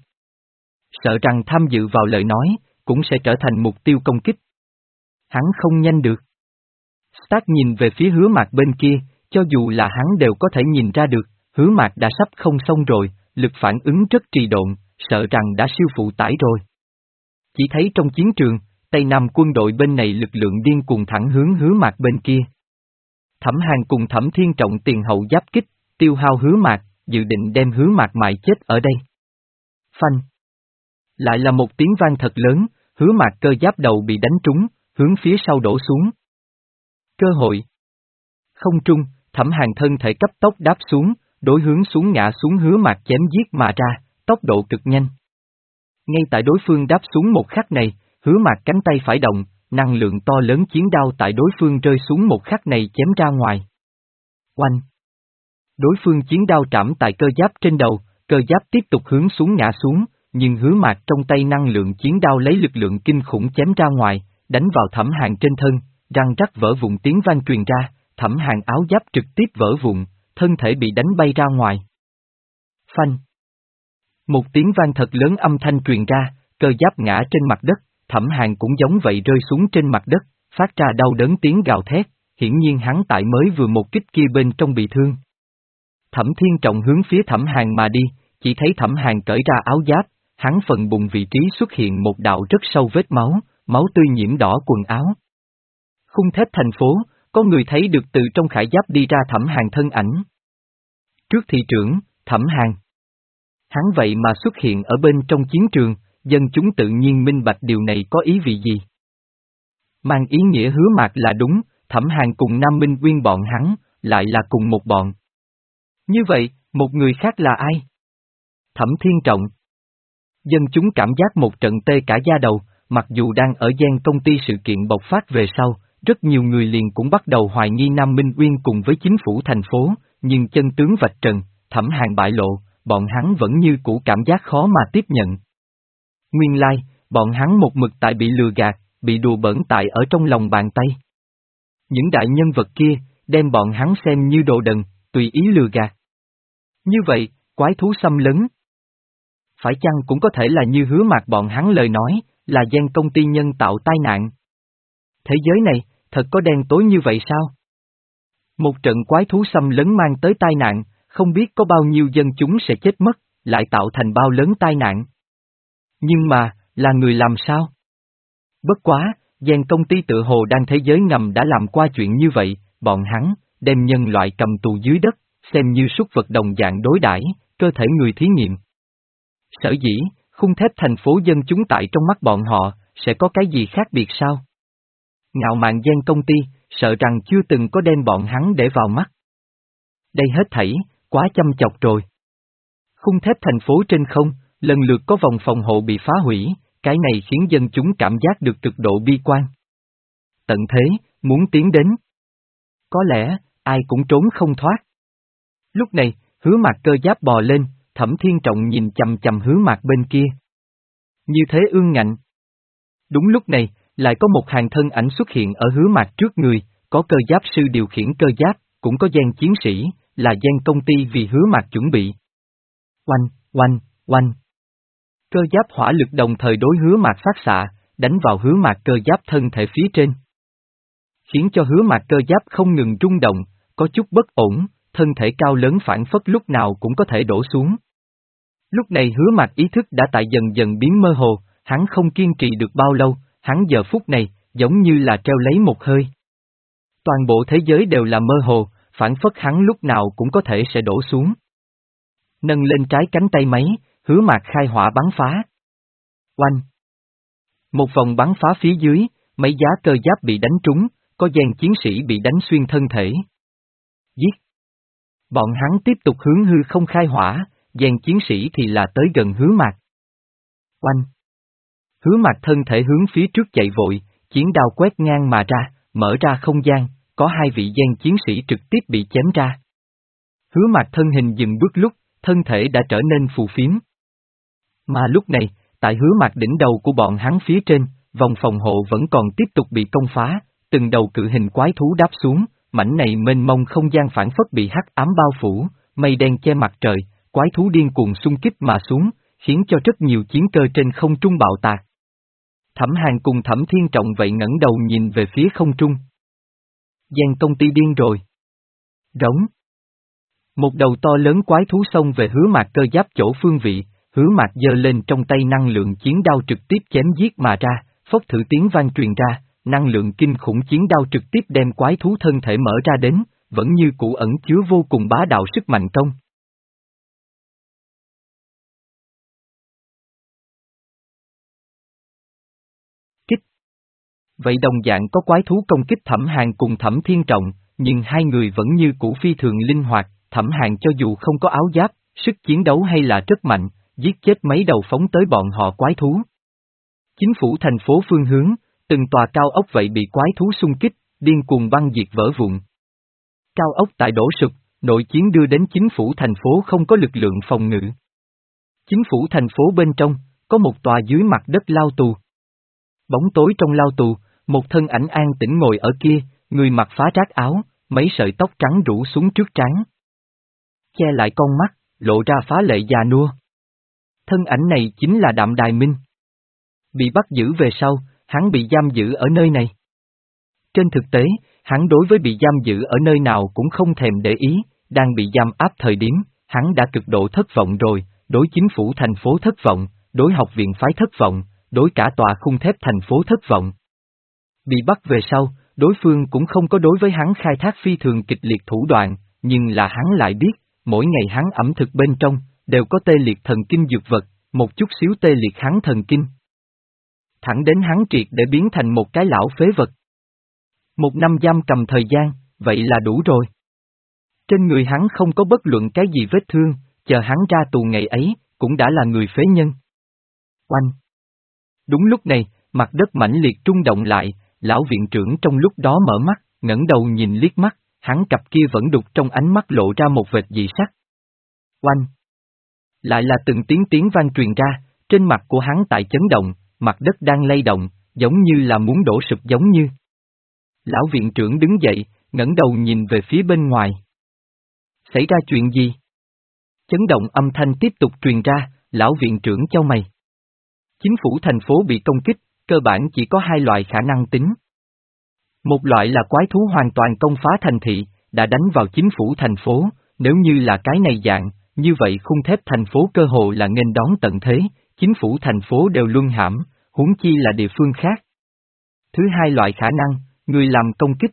Sợ rằng tham dự vào lời nói, cũng sẽ trở thành mục tiêu công kích. Hắn không nhanh được. Stark nhìn về phía Hứa Mạc bên kia, cho dù là hắn đều có thể nhìn ra được, Hứa Mạc đã sắp không xong rồi, lực phản ứng rất trì độn, sợ rằng đã siêu phụ tải rồi. Chỉ thấy trong chiến trường, Tây Nam quân đội bên này lực lượng điên cuồng thẳng hướng Hứa Mạc bên kia. Thẩm Hàn cùng Thẩm Thiên Trọng tiền hậu giáp kích, tiêu hao Hứa Mạc, dự định đem Hứa Mạc mài chết ở đây. Phanh! Lại là một tiếng vang thật lớn, Hứa Mạc cơ giáp đầu bị đánh trúng, hướng phía sau đổ xuống. Cơ hội! Không trung, Thẩm Hàn thân thể cấp tốc đáp xuống, đối hướng xuống ngã xuống Hứa Mạc chém giết mà ra, tốc độ cực nhanh. Ngay tại đối phương đáp xuống một khắc này, Hứa Mạc cánh tay phải động, năng lượng to lớn chiến đao tại đối phương rơi xuống một khắc này chém ra ngoài. Oanh! Đối phương chiến đao trảm tại cơ giáp trên đầu, cơ giáp tiếp tục hướng xuống ngã xuống, nhưng Hứa Mạc trong tay năng lượng chiến đao lấy lực lượng kinh khủng chém ra ngoài, đánh vào Thẩm Hàn trên thân, răng rắc vỡ vụn tiếng vang truyền ra, Thẩm Hàn áo giáp trực tiếp vỡ vụn, thân thể bị đánh bay ra ngoài. Phanh! Một tiếng vang thật lớn âm thanh truyền ra, cơ giáp ngã trên mặt đất, Thẩm Hàn cũng giống vậy rơi xuống trên mặt đất, phát ra đau đớn tiếng gào thét, hiển nhiên hắn tại mới vừa một kích kia bên trong bị thương. Thẩm Thiên Trọng hướng phía Thẩm Hàn mà đi, chỉ thấy Thẩm Hàn cởi ra áo giáp, hắn phần bụng vị trí xuất hiện một đạo rất sâu vết máu, máu tươi nhiễm đỏ quần áo. Khung thép thành phố, có người thấy được từ trong khải giáp đi ra Thẩm Hàn thân ảnh. Trước thị trưởng, Thẩm Hàn. Hắn vậy mà xuất hiện ở bên trong chiến trường, dân chúng tự nhiên minh bạch điều này có ý vị gì. Mang ý nghĩa Hứa Mạc là đúng, Thẩm Hàn cùng Nam Minh Uyên bọn hắn, lại là cùng một bọn. Như vậy, một người khác là ai? Thẩm Thiên Trọng. Dân chúng cảm giác một trận tê cả da đầu, mặc dù đang ở gian công ty sự kiện bộc phát về sau, rất nhiều người liền cũng bắt đầu hoài nghi Nam Minh Uyên cùng với chính phủ thành phố, nhưng chân tướng vạch trần, Thẩm Hàn bại lộ, bọn hắn vẫn như cũ cảm giác khó mà tiếp nhận. Nguyên lai, bọn hắn một mực tại bị lừa gạt, bị đùa bỡn tại ở trong lòng bàn tay. Những đại nhân vật kia, đem bọn hắn xem như đồ đần, tùy ý lừa gạt. Như vậy, quái thú xâm lấn. Phải chăng cũng có thể là như Hứa Mạc bọn hắn lời nói, là gian công ty nhân tạo tai nạn. Thế giới này, thật có đen tối như vậy sao? Một trận quái thú xâm lấn mang tới tai nạn, không biết có bao nhiêu dân chúng sẽ chết mất, lại tạo thành bao lớn tai nạn. Nhưng mà, là người làm sao? Bất quá, gian công ty tự hồ đang thế giới ngầm đã làm qua chuyện như vậy, bọn hắn, đem nhân loại cầm tù dưới đất, xem như súc vật đồng dạng đối đãi, cơ thể người thí nghiệm. Sở dĩ, khung thép thành phố dân chúng tại trong mắt bọn họ, sẽ có cái gì khác biệt sao? Ngạo mạn gian công ty, sợ rằng chưa từng có đem bọn hắn để vào mắt. Đây hết thảy, quá chăm chọc rồi. Khung thép thành phố trên không, lần lượt có vòng phòng hộ bị phá hủy, cái này khiến dân chúng cảm giác được cực độ bi quan. Tận thế, muốn tiến đến. Có lẽ, ai cũng trốn không thoát. Lúc này, Hứa Mạc cơ giáp bò lên, Thẩm Thiên Trọng nhìn chằm chằm Hứa Mạc bên kia. Như thế ương ngạnh. Đúng lúc này, lại có một hàng thân ảnh xuất hiện ở Hứa Mạc trước người, có cơ giáp sư điều khiển cơ giáp, cũng có gian chiến sĩ, là gian công ty vì Hứa Mạc chuẩn bị. Oanh, oanh, oanh. Cơ giáp hỏa lực đồng thời đối Hứa Mạc phát xạ, đánh vào Hứa Mạc cơ giáp thân thể phía trên. Khiến cho Hứa Mạc cơ giáp không ngừng rung động, có chút bất ổn, thân thể cao lớn phản phất lúc nào cũng có thể đổ xuống. Lúc này Hứa Mạc ý thức đã tại dần dần biến mơ hồ, hắn không kiên trì được bao lâu, hắn giờ phút này, giống như là treo lấy một hơi. Toàn bộ thế giới đều là mơ hồ, phản phất hắn lúc nào cũng có thể sẽ đổ xuống. Nâng lên trái cánh tay máy, Hứa Mạc khai hỏa bắn phá. Oanh! Một vòng bắn phá phía dưới, mấy giá cơ giáp bị đánh trúng, có gian chiến sĩ bị đánh xuyên thân thể. Giết! Bọn hắn tiếp tục hướng hư không khai hỏa, gian chiến sĩ thì là tới gần Hứa Mạc. Oanh! Hứa Mạc thân thể hướng phía trước chạy vội, chiến đao quét ngang mà ra, mở ra không gian, có hai vị gian chiến sĩ trực tiếp bị chém ra. Hứa Mạc thân hình dừng bước lúc, thân thể đã trở nên phù phiếm. Mà lúc này, tại Hứa Mạc đỉnh đầu của bọn hắn phía trên, vòng phòng hộ vẫn còn tiếp tục bị công phá, từng đầu cự hình quái thú đáp xuống, mảnh này mênh mông không gian phản phất bị hắc ám bao phủ, mây đen che mặt trời, quái thú điên cuồng xung kích mà xuống, khiến cho rất nhiều chiến cơ trên không trung bạo tạc. Thẩm Hàn cùng Thẩm Thiên Trọng vậy ngẩng đầu nhìn về phía không trung. Giang công ty điên rồi. Rống. Một đầu to lớn quái thú xông về Hứa Mạc cơ giáp chỗ phương vị, Hứa Mạc giơ lên trong tay năng lượng chiến đao trực tiếp chém giết mà ra, phốc thử tiếng vang truyền ra, năng lượng kinh khủng chiến đao trực tiếp đem quái thú thân thể mở ra đến, vẫn như cũ ẩn chứa vô cùng bá đạo sức mạnh công. Kích. Vậy đồng dạng có quái thú công kích Thẩm Hàn cùng Thẩm Thiên Trọng, nhưng hai người vẫn như cũ phi thường linh hoạt, Thẩm Hàn cho dù không có áo giáp, sức chiến đấu hay là rất mạnh, giết chết mấy đầu phóng tới bọn họ quái thú. Chính phủ thành phố phương hướng, từng tòa cao ốc vậy bị quái thú xung kích, điên cuồng băng diệt vỡ vụn. Cao ốc tại đổ sụp, nội chiến đưa đến chính phủ thành phố không có lực lượng phòng ngự. Chính phủ thành phố bên trong, có một tòa dưới mặt đất lao tù. Bóng tối trong lao tù, một thân ảnh an tĩnh ngồi ở kia, người mặc phá rác áo, mấy sợi tóc trắng rủ xuống trước trán. Che lại con mắt, lộ ra phá lệ già nua. Thân ảnh này chính là Đạm Đài Minh. Bị bắt giữ về sau, hắn bị giam giữ ở nơi này. Trên thực tế, hắn đối với bị giam giữ ở nơi nào cũng không thèm để ý, đang bị giam áp thời điểm, hắn đã cực độ thất vọng rồi, đối chính phủ thành phố thất vọng, đối học viện phái thất vọng, đối cả tòa khung thép thành phố thất vọng. Bị bắt về sau, đối phương cũng không có đối với hắn khai thác phi thường kịch liệt thủ đoạn, nhưng là hắn lại biết, mỗi ngày hắn ẩm thực bên trong, đều có tê liệt thần kinh dược vật, một chút xíu tê liệt hắn thần kinh. Thẳng đến hắn triệt để biến thành một cái lão phế vật. Một năm giam cầm thời gian, vậy là đủ rồi. Trên người hắn không có bất luận cái gì vết thương, chờ hắn ra tù ngày ấy, cũng đã là người phế nhân. Oanh! Đúng lúc này, mặt đất mãnh liệt rung động lại, lão viện trưởng trong lúc đó mở mắt, ngẩng đầu nhìn liếc mắt, hắn cặp kia vẫn đục trong ánh mắt lộ ra một vệt dị sắc. Oanh! Lại là từng tiếng tiếng vang truyền ra, trên mặt của hắn tại chấn động, mặt đất đang lay động, giống như là muốn đổ sụp giống như. Lão viện trưởng đứng dậy, ngẩng đầu nhìn về phía bên ngoài. Xảy ra chuyện gì? Chấn động âm thanh tiếp tục truyền ra, lão viện trưởng chau mày. Chính phủ thành phố bị công kích, cơ bản chỉ có hai loại khả năng tính. Một loại là quái thú hoàn toàn công phá thành thị, đã đánh vào chính phủ thành phố, nếu như là cái này dạng, như vậy khung thép thành phố cơ hồ là nghênh đón tận thế, chính phủ thành phố đều luân hãm, huống chi là địa phương khác. Thứ hai loại khả năng, người làm công kích.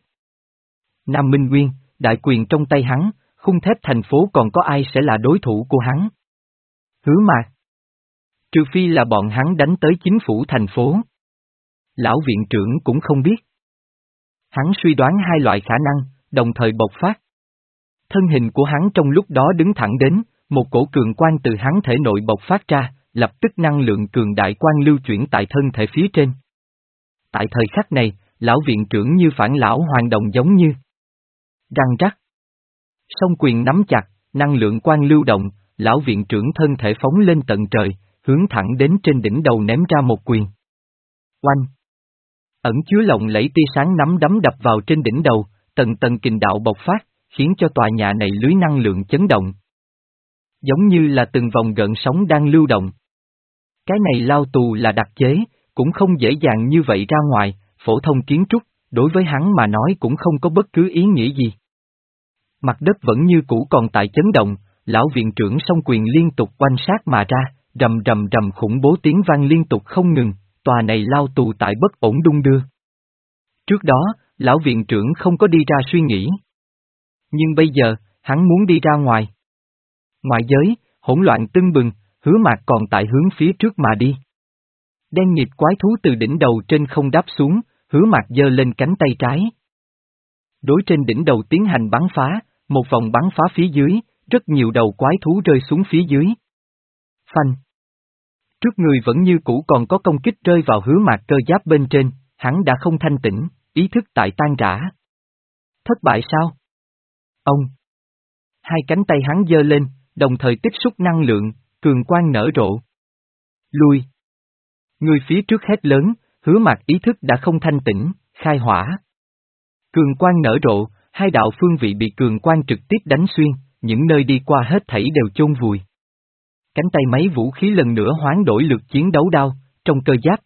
Nam Minh Nguyên, đại quyền trong tay hắn, khung thép thành phố còn có ai sẽ là đối thủ của hắn? Hứa Mạc. Trừ phi là bọn hắn đánh tới chính phủ thành phố. Lão viện trưởng cũng không biết. Hắn suy đoán hai loại khả năng, đồng thời bộc phát. Thân hình của hắn trong lúc đó đứng thẳng đến, một cổ cường quang từ hắn thể nội bộc phát ra, lập tức năng lượng cường đại quang lưu chuyển tại thân thể phía trên. Tại thời khắc này, lão viện trưởng như phản lão hoàn đồng giống như răng rắc. Song quyền nắm chặt, năng lượng quang lưu động, lão viện trưởng thân thể phóng lên tận trời, hướng thẳng đến trên đỉnh đầu ném ra một quyền. Oanh! Ẩn chứa lộng lẫy tia sáng nắm đấm đập vào trên đỉnh đầu, tầng tầng kình đạo bộc phát, khiến cho tòa nhà này lưới năng lượng chấn động. Giống như là từng vòng gợn sóng đang lưu động. Cái này lao tù là đặc chế, cũng không dễ dàng như vậy ra ngoài, phổ thông kiến trúc, đối với hắn mà nói cũng không có bất cứ ý nghĩa gì. Mặt đất vẫn như cũ còn tại chấn động, lão viện trưởng song quyền liên tục quanh sát mà ra, rầm rầm rầm khủng bố tiếng vang liên tục không ngừng, tòa này lao tù tại bất ổn đung đưa. Trước đó, lão viện trưởng không có đi ra suy nghĩ. Nhưng bây giờ, hắn muốn đi ra ngoài. Ngoại giới, hỗn loạn tưng bừng, Hứa Mạc còn tại hướng phía trước mà đi. Đen nghịt quái thú từ đỉnh đầu trên không đáp xuống, Hứa Mạc giơ lên cánh tay trái. Đối trên đỉnh đầu tiến hành bắn phá, một vòng bắn phá phía dưới, rất nhiều đầu quái thú rơi xuống phía dưới. Phanh. Trước người vẫn như cũ còn có công kích rơi vào Hứa Mạc cơ giáp bên trên, hắn đã không thanh tĩnh, ý thức tại tan rã. Thất bại sao? Ông. Hai cánh tay hắn giơ lên, đồng thời tích xúc năng lượng, cường quang nở rộ. Lui. Người phía trước hét lớn, Hứa Mạc ý thức đã không thanh tĩnh, khai hỏa. Cường quang nở rộ, hai đạo phương vị bị cường quang trực tiếp đánh xuyên, những nơi đi qua hết thảy đều chôn vùi. Cánh tay máy vũ khí lần nữa hoán đổi lực chiến đấu đao, trong cơ giáp.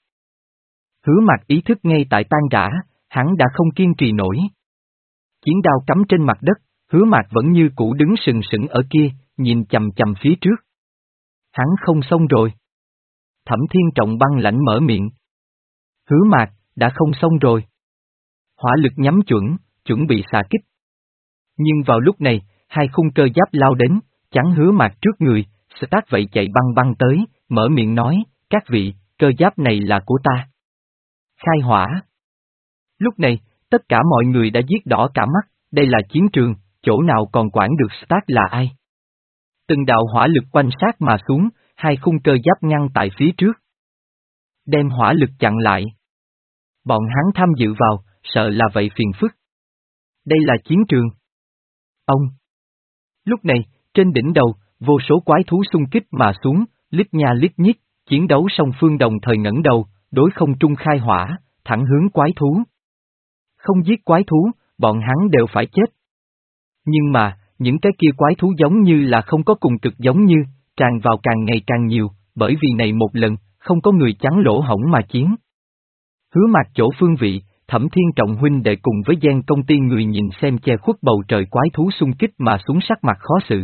Hứa Mạc ý thức ngay tại tan rã, hắn đã không kiên trì nổi. Chiến đao cắm trên mặt đất, Hứa Mạc vẫn như cũ đứng sừng sững ở kia, nhìn chầm chầm phía trước. Hắn không xong rồi. Thẩm Thiên Trọng băng lãnh mở miệng. Hứa Mạc, đã không xong rồi. Hỏa lực nhắm chuẩn, chuẩn bị xạ kích. Nhưng vào lúc này, hai khung cơ giáp lao đến, chắn Hứa Mạc trước người, Stark vậy chạy băng băng tới, mở miệng nói, các vị, cơ giáp này là của ta. Khai hỏa. Lúc này, tất cả mọi người đã giết đỏ cả mắt, đây là chiến trường, chỗ nào còn quản được Stark là ai. Từng đạo hỏa lực quanh sát mà xuống, hai khung cơ giáp ngăn tại phía trước. Đem hỏa lực chặn lại. Bọn hắn tham dự vào, sợ là vậy phiền phức. Đây là chiến trường. Ông. Lúc này, trên đỉnh đầu, vô số quái thú xung kích mà xuống, lít nha lít nhít, chiến đấu song phương đồng thời ngẩng đầu, đối không trung khai hỏa, thẳng hướng quái thú. Không giết quái thú, bọn hắn đều phải chết. Nhưng mà, những cái kia quái thú giống như là không có cùng cực giống như, tràn vào càng ngày càng nhiều, bởi vì này một lần, không có người chắn lỗ hổng mà chiến. Hứa Mạc chỗ phương vị, Thẩm Thiên Trọng huynh đệ cùng với Gen công ty người nhìn xem che khuất bầu trời quái thú xung kích mà xuống sắc mặt khó xử.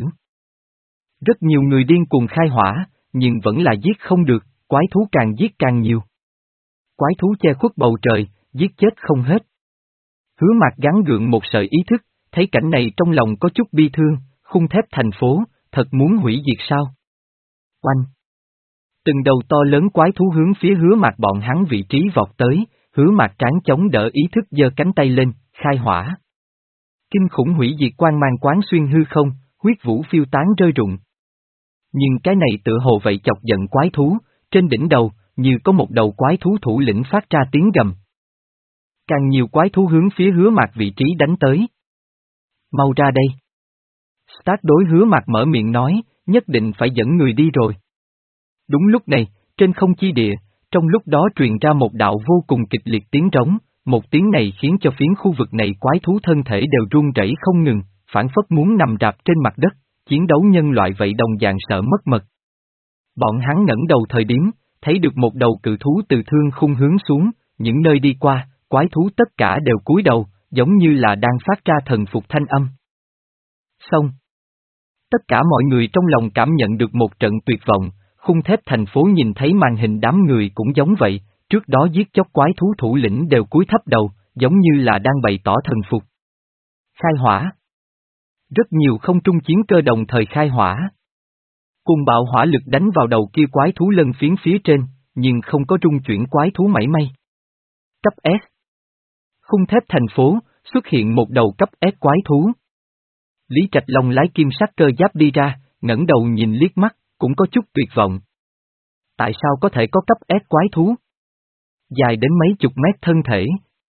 Rất nhiều người điên cuồng khai hỏa, nhưng vẫn là giết không được, quái thú càng giết càng nhiều. Quái thú che khuất bầu trời, giết chết không hết. Hứa Mạc gắng gượng một sợi ý thức, thấy cảnh này trong lòng có chút bi thương, khung thép thành phố, thật muốn hủy diệt sao? Oanh! Từng đầu to lớn quái thú hướng phía Hứa Mạc bọn hắn vị trí vọt tới, Hứa Mạc tráng chống đỡ ý thức giơ cánh tay lên, khai hỏa. Kinh khủng hủy diệt quang mang quán xuyên hư không, huyết vũ phiêu tán rơi rụng. Nhưng cái này tựa hồ vậy chọc giận quái thú, trên đỉnh đầu, như có một đầu quái thú thủ lĩnh phát ra tiếng gầm. Càng nhiều quái thú hướng phía Hứa Mạc vị trí đánh tới. Mau ra đây. Stark đối Hứa Mạc mở miệng nói, nhất định phải dẫn người đi rồi. Đúng lúc này, trên không chi địa, trong lúc đó truyền ra một đạo vô cùng kịch liệt tiếng trống, một tiếng này khiến cho phiến khu vực này quái thú thân thể đều run rẩy không ngừng, phản phất muốn nằm rạp trên mặt đất, chiến đấu nhân loại vậy đồng dạng sợ mất mật. Bọn hắn ngẩng đầu thời điểm, thấy được một đầu cự thú từ thương khung hướng xuống, những nơi đi qua, quái thú tất cả đều cúi đầu, giống như là đang phát ra thần phục thanh âm. Xong. Tất cả mọi người trong lòng cảm nhận được một trận tuyệt vọng, khung thép thành phố nhìn thấy màn hình đám người cũng giống vậy, trước đó giết chóc quái thú thủ lĩnh đều cúi thấp đầu, giống như là đang bày tỏ thần phục. Khai hỏa. Rất nhiều không trung chiến cơ đồng thời khai hỏa. Cùng bạo hỏa lực đánh vào đầu kia quái thú lân phiến phía trên, nhưng không có trung chuyển quái thú mảy may. Cấp S. Khung thép thành phố, xuất hiện một đầu cấp S quái thú. Lý Trạch Long lái kim sắc cơ giáp đi ra, ngẩng đầu nhìn liếc mắt, cũng có chút tuyệt vọng. Tại sao có thể có cấp S quái thú? Dài đến mấy chục mét thân thể.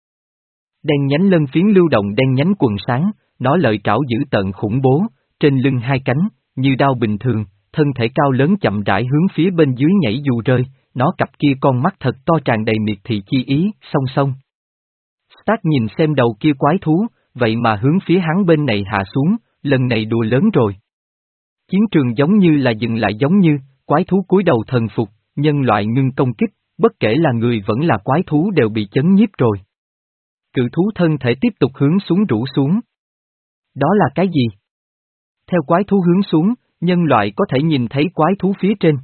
Đen nhánh lân phiến lưu động đen nhánh quần sáng, nó lợi trảo dữ tợn khủng bố, trên lưng hai cánh, như đao bình thường, thân thể cao lớn chậm rãi hướng phía bên dưới nhảy dù rơi, nó cặp kia con mắt thật to tràn đầy miệt thị chi ý, song song. Stark nhìn xem đầu kia quái thú, vậy mà hướng phía hắn bên này hạ xuống, lần này đùa lớn rồi. Chiến trường giống như là dừng lại giống như, quái thú cúi đầu thần phục, nhân loại ngưng công kích, bất kể là người vẫn là quái thú đều bị chấn nhiếp rồi. Cự thú thân thể tiếp tục hướng xuống rũ xuống. Đó là cái gì? Theo quái thú hướng xuống, nhân loại có thể nhìn thấy quái thú phía trên.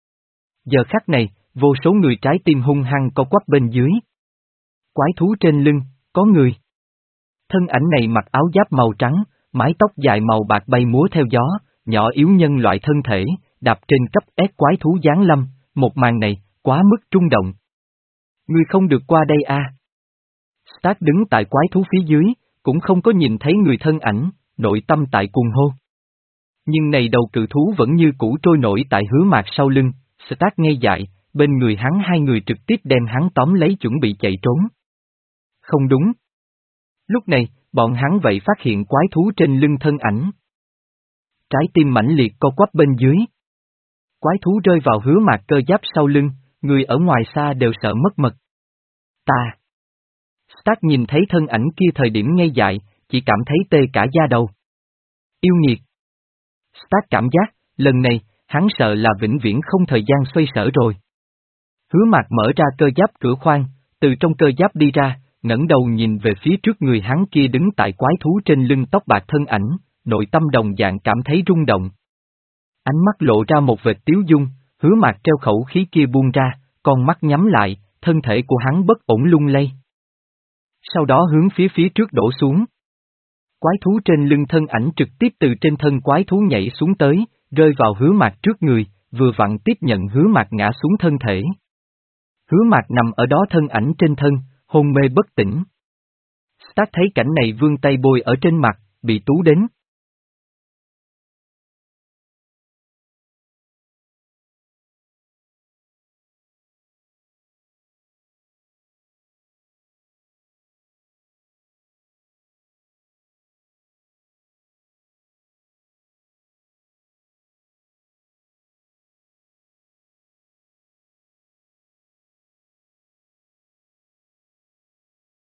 Giờ khắc này, vô số người trái tim hung hăng co quắp bên dưới. Quái thú trên lưng, có người. Thân ảnh này mặc áo giáp màu trắng, mái tóc dài màu bạc bay múa theo gió, nhỏ yếu nhân loại thân thể, đạp trên cấp S quái thú giáng lâm, một màn này, quá mức trung động. Người không được qua đây a. À. Stark đứng tại quái thú phía dưới, cũng không có nhìn thấy người thân ảnh, nội tâm tại cuồng hô. Nhưng này đầu cự thú vẫn như cũ trôi nổi tại Hứa Mạc sau lưng, Stark ngây dại, bên người hắn hai người trực tiếp đem hắn tóm lấy chuẩn bị chạy trốn. Không đúng. Lúc này, bọn hắn vậy phát hiện quái thú trên lưng thân ảnh. Trái tim mãnh liệt co quắp bên dưới. Quái thú rơi vào Hứa Mạc cơ giáp sau lưng, người ở ngoài xa đều sợ mất mật. Ta. Stark nhìn thấy thân ảnh kia thời điểm ngây dại, chỉ cảm thấy tê cả da đầu. Yêu nghiệt. Stark cảm giác, lần này, hắn sợ là vĩnh viễn không thời gian xoay sở rồi. Hứa Mạc mở ra cơ giáp cửa khoang, từ trong cơ giáp đi ra, ngẩng đầu nhìn về phía trước người hắn kia đứng tại quái thú trên lưng tóc bạc thân ảnh, nội tâm đồng dạng cảm thấy rung động. Ánh mắt lộ ra một vệt tiếu dung, Hứa Mạc treo khẩu khí kia buông ra, con mắt nhắm lại, thân thể của hắn bất ổn lung lay. Sau đó hướng phía phía trước đổ xuống. Quái thú trên lưng thân ảnh trực tiếp từ trên thân quái thú nhảy xuống tới, rơi vào Hứa Mạc trước người, vừa vặn tiếp nhận Hứa Mạc ngã xuống thân thể. Hứa Mạc nằm ở đó thân ảnh trên thân, hôn mê bất tỉnh. Stark thấy cảnh này vươn tay bôi ở trên mặt, bị tú đến.